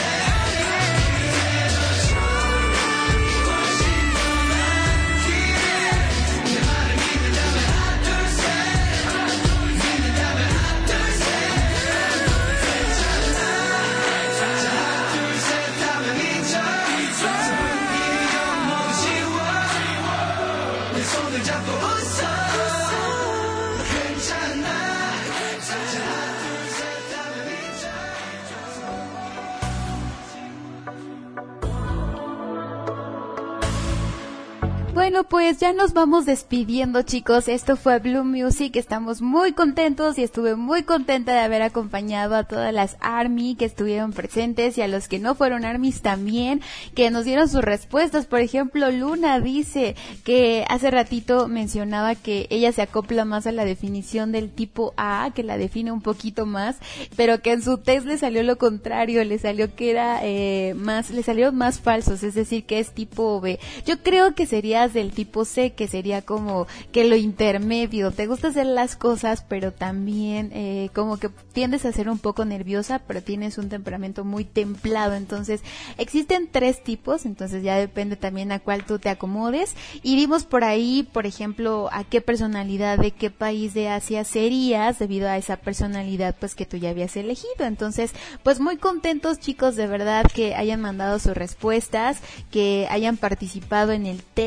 그래도 좋은 날이 훨씬 더 많기를 내 말을 믿는다면 하나 둘 셋 하나 둘 믿는다면 하나 둘 셋 괜찮아 진짜 하나 둘 셋 하면 잊어 슬픈 기억 모두 지워 내 손을 잡고 웃어 괜찮아 진짜 하나 둘 셋 하면 잊어 Bueno, pues ya nos vamos despidiendo, chicos. Esto fue Blue Music. Estamos muy contentos y estuve muy contenta de haber acompañado a todas las ARMY que estuvieron presentes y a los que no fueron ARMYs también, que nos dieron sus respuestas. Por ejemplo, Luna dice que hace ratito mencionaba que ella se acopla más a la definición del tipo A, que la define un poquito más, pero que en su test le salió lo contrario, le salió que era eh, más, le salieron más falsos, es decir, que es tipo B. Yo creo que serías del tipo C, que sería como que lo intermedio, te gusta hacer las cosas, pero también eh, como que tiendes a ser un poco nerviosa, pero tienes un temperamento muy templado. Entonces existen tres tipos, entonces ya depende también a cuál tú te acomodes. Y vimos por ahí, por ejemplo, a qué personalidad de qué país de Asia serías debido a esa personalidad pues que tú ya habías elegido. Entonces pues muy contentos, chicos, de verdad, que hayan mandado sus respuestas, que hayan participado en el test y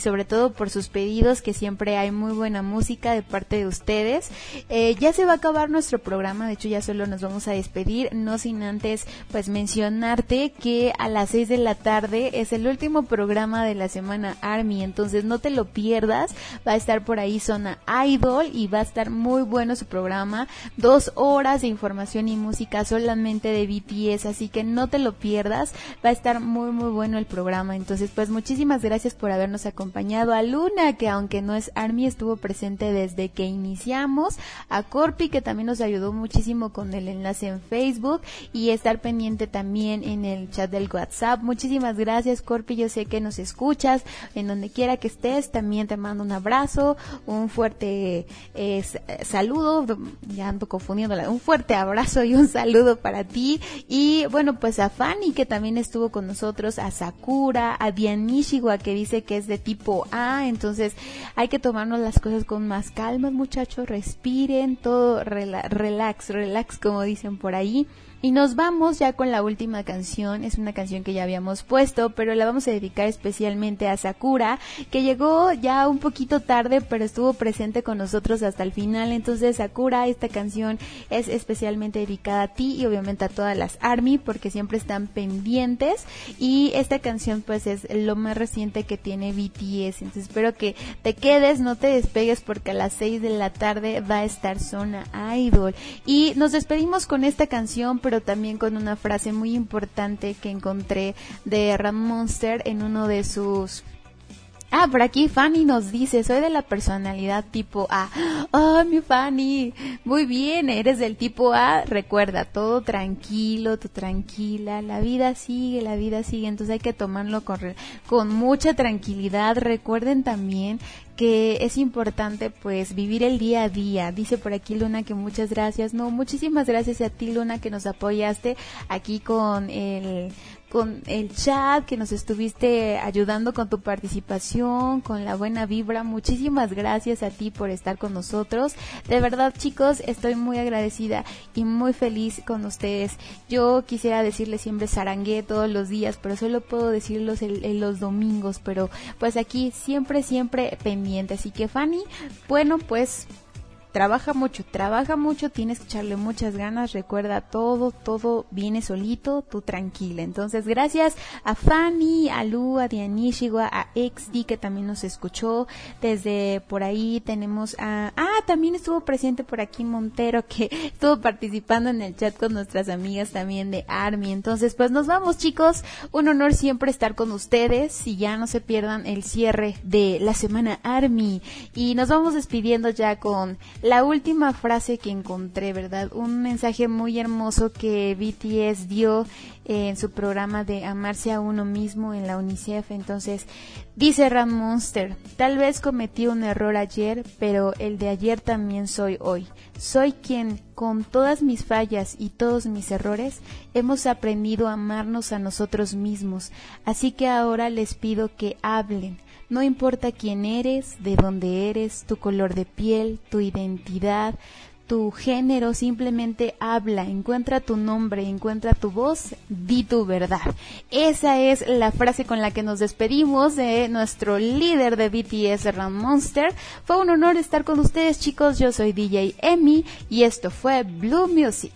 sobre todo por sus pedidos, que siempre hay muy buena música de parte de ustedes. Eh, ya se va a acabar nuestro programa, de hecho ya solo nos vamos a despedir, no sin antes pues mencionarte que a las seis de la tarde es el último programa de la semana ARMY, entonces no te lo pierdas, va a estar por ahí Zona Idol y va a estar muy bueno su programa, dos horas de información y música solamente de B T S, así que no te lo pierdas, va a estar muy muy bueno el programa. Entonces pues muchísimas gracias por habernos acompañado, a Luna, que aunque no es ARMY estuvo presente desde que iniciamos, a Corpi, que también nos ayudó muchísimo con el enlace en Facebook y estar pendiente también en el chat del WhatsApp. Muchísimas gracias, Corpi, yo sé que nos escuchas en donde quiera que estés, también te mando un abrazo, un fuerte eh, saludo, ya ando confundiéndola, un fuerte abrazo y un saludo para ti. Y bueno, pues a Fanny, que también estuvo con nosotros, a Sakura, a Dianishiwa, que dice que es de tipo A, entonces hay que tomarnos las cosas con más calma, muchachos, respiren, todo rela- relax, relax, como dicen por ahí. Y nos vamos ya con la última canción, es una canción que ya habíamos puesto, pero la vamos a dedicar especialmente a Sakura, que llegó ya un poquito tarde, pero estuvo presente con nosotros hasta el final. Entonces, Sakura, esta canción es especialmente dedicada a ti y obviamente a todas las ARMY, porque siempre están pendientes, y esta canción pues es lo más reciente que tiene B T S, entonces espero que te quedes, no te despegues, porque a las seis de la tarde va a estar Zona Idol. Y nos despedimos con esta canción, pero también con una frase muy importante que encontré de Ram Monster en uno de sus... Ah, por aquí Fanny nos dice, soy de la personalidad tipo A. Oh, mi Fanny, muy bien, eres del tipo A. Recuerda, todo tranquilo, tú tranquila, la vida sigue, la vida sigue, entonces hay que tomarlo con, con mucha tranquilidad. Recuerden también que es importante pues vivir el día a día. Dice por aquí Luna que muchas gracias. No, muchísimas gracias a ti, Luna, que nos apoyaste aquí con el con el chat, que nos estuviste ayudando con tu participación, con la buena vibra. Muchísimas gracias a ti por estar con nosotros. De verdad, chicos, estoy muy agradecida y muy feliz con ustedes. Yo quisiera decirles siempre sarangué todos los días, pero solo puedo decirlos en, en los domingos, pero pues aquí siempre, siempre pendiente. Así que Fanny, bueno, pues trabaja mucho, trabaja mucho, tienes que echarle muchas ganas, recuerda, todo, todo viene solito, tú tranquila. Entonces, gracias a Fanny, a Lu, a Dianishiwa, a X D, que también nos escuchó desde por ahí. Tenemos a... Ah, también estuvo presente por aquí Montero, que estuvo participando en el chat con nuestras amigas también de ARMY. Entonces, pues nos vamos, chicos, un honor siempre estar con ustedes, y ya no se pierdan el cierre de la semana ARMY, y nos vamos despidiendo ya con la última frase que encontré, ¿verdad? Un mensaje muy hermoso que B T S dio en su programa de Amarse a Uno Mismo en la UNICEF. Entonces, dice Ram Monster, tal vez cometí un error ayer, pero el de ayer también soy hoy. Soy quien, con todas mis fallas y todos mis errores, hemos aprendido a amarnos a nosotros mismos. Así que ahora les pido que hablen. No importa quién eres, de dónde eres, tu color de piel, tu identidad, tu género, simplemente habla, encuentra tu nombre, encuentra tu voz, di tu verdad. Esa es la frase con la que nos despedimos de nuestro líder de B T S, Ram Monster. Fue un honor estar con ustedes, chicos. Yo soy D J Emi y esto fue Blue Music.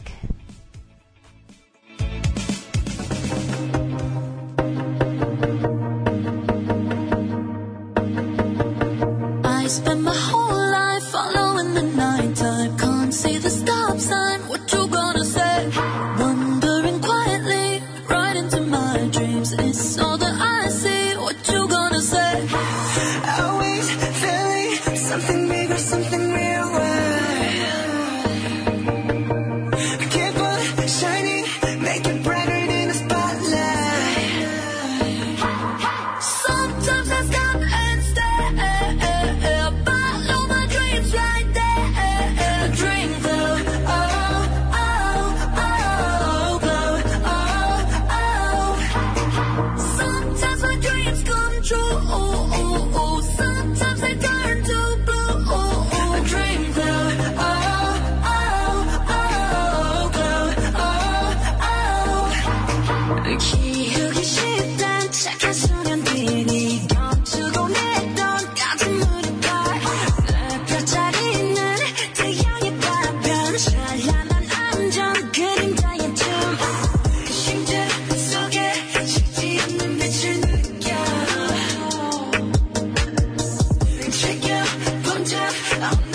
I spent my whole life following the nighttime. Can't see the stop sign. What you gonna say? Wandering quietly right into my dreams. It's all that I see. What you gonna say? Always feeling something bigger, something real. Keep on shining, make it brighter than a spotlight. Sometimes I stop and stare. Sometimes I turn to blue. A dream I'm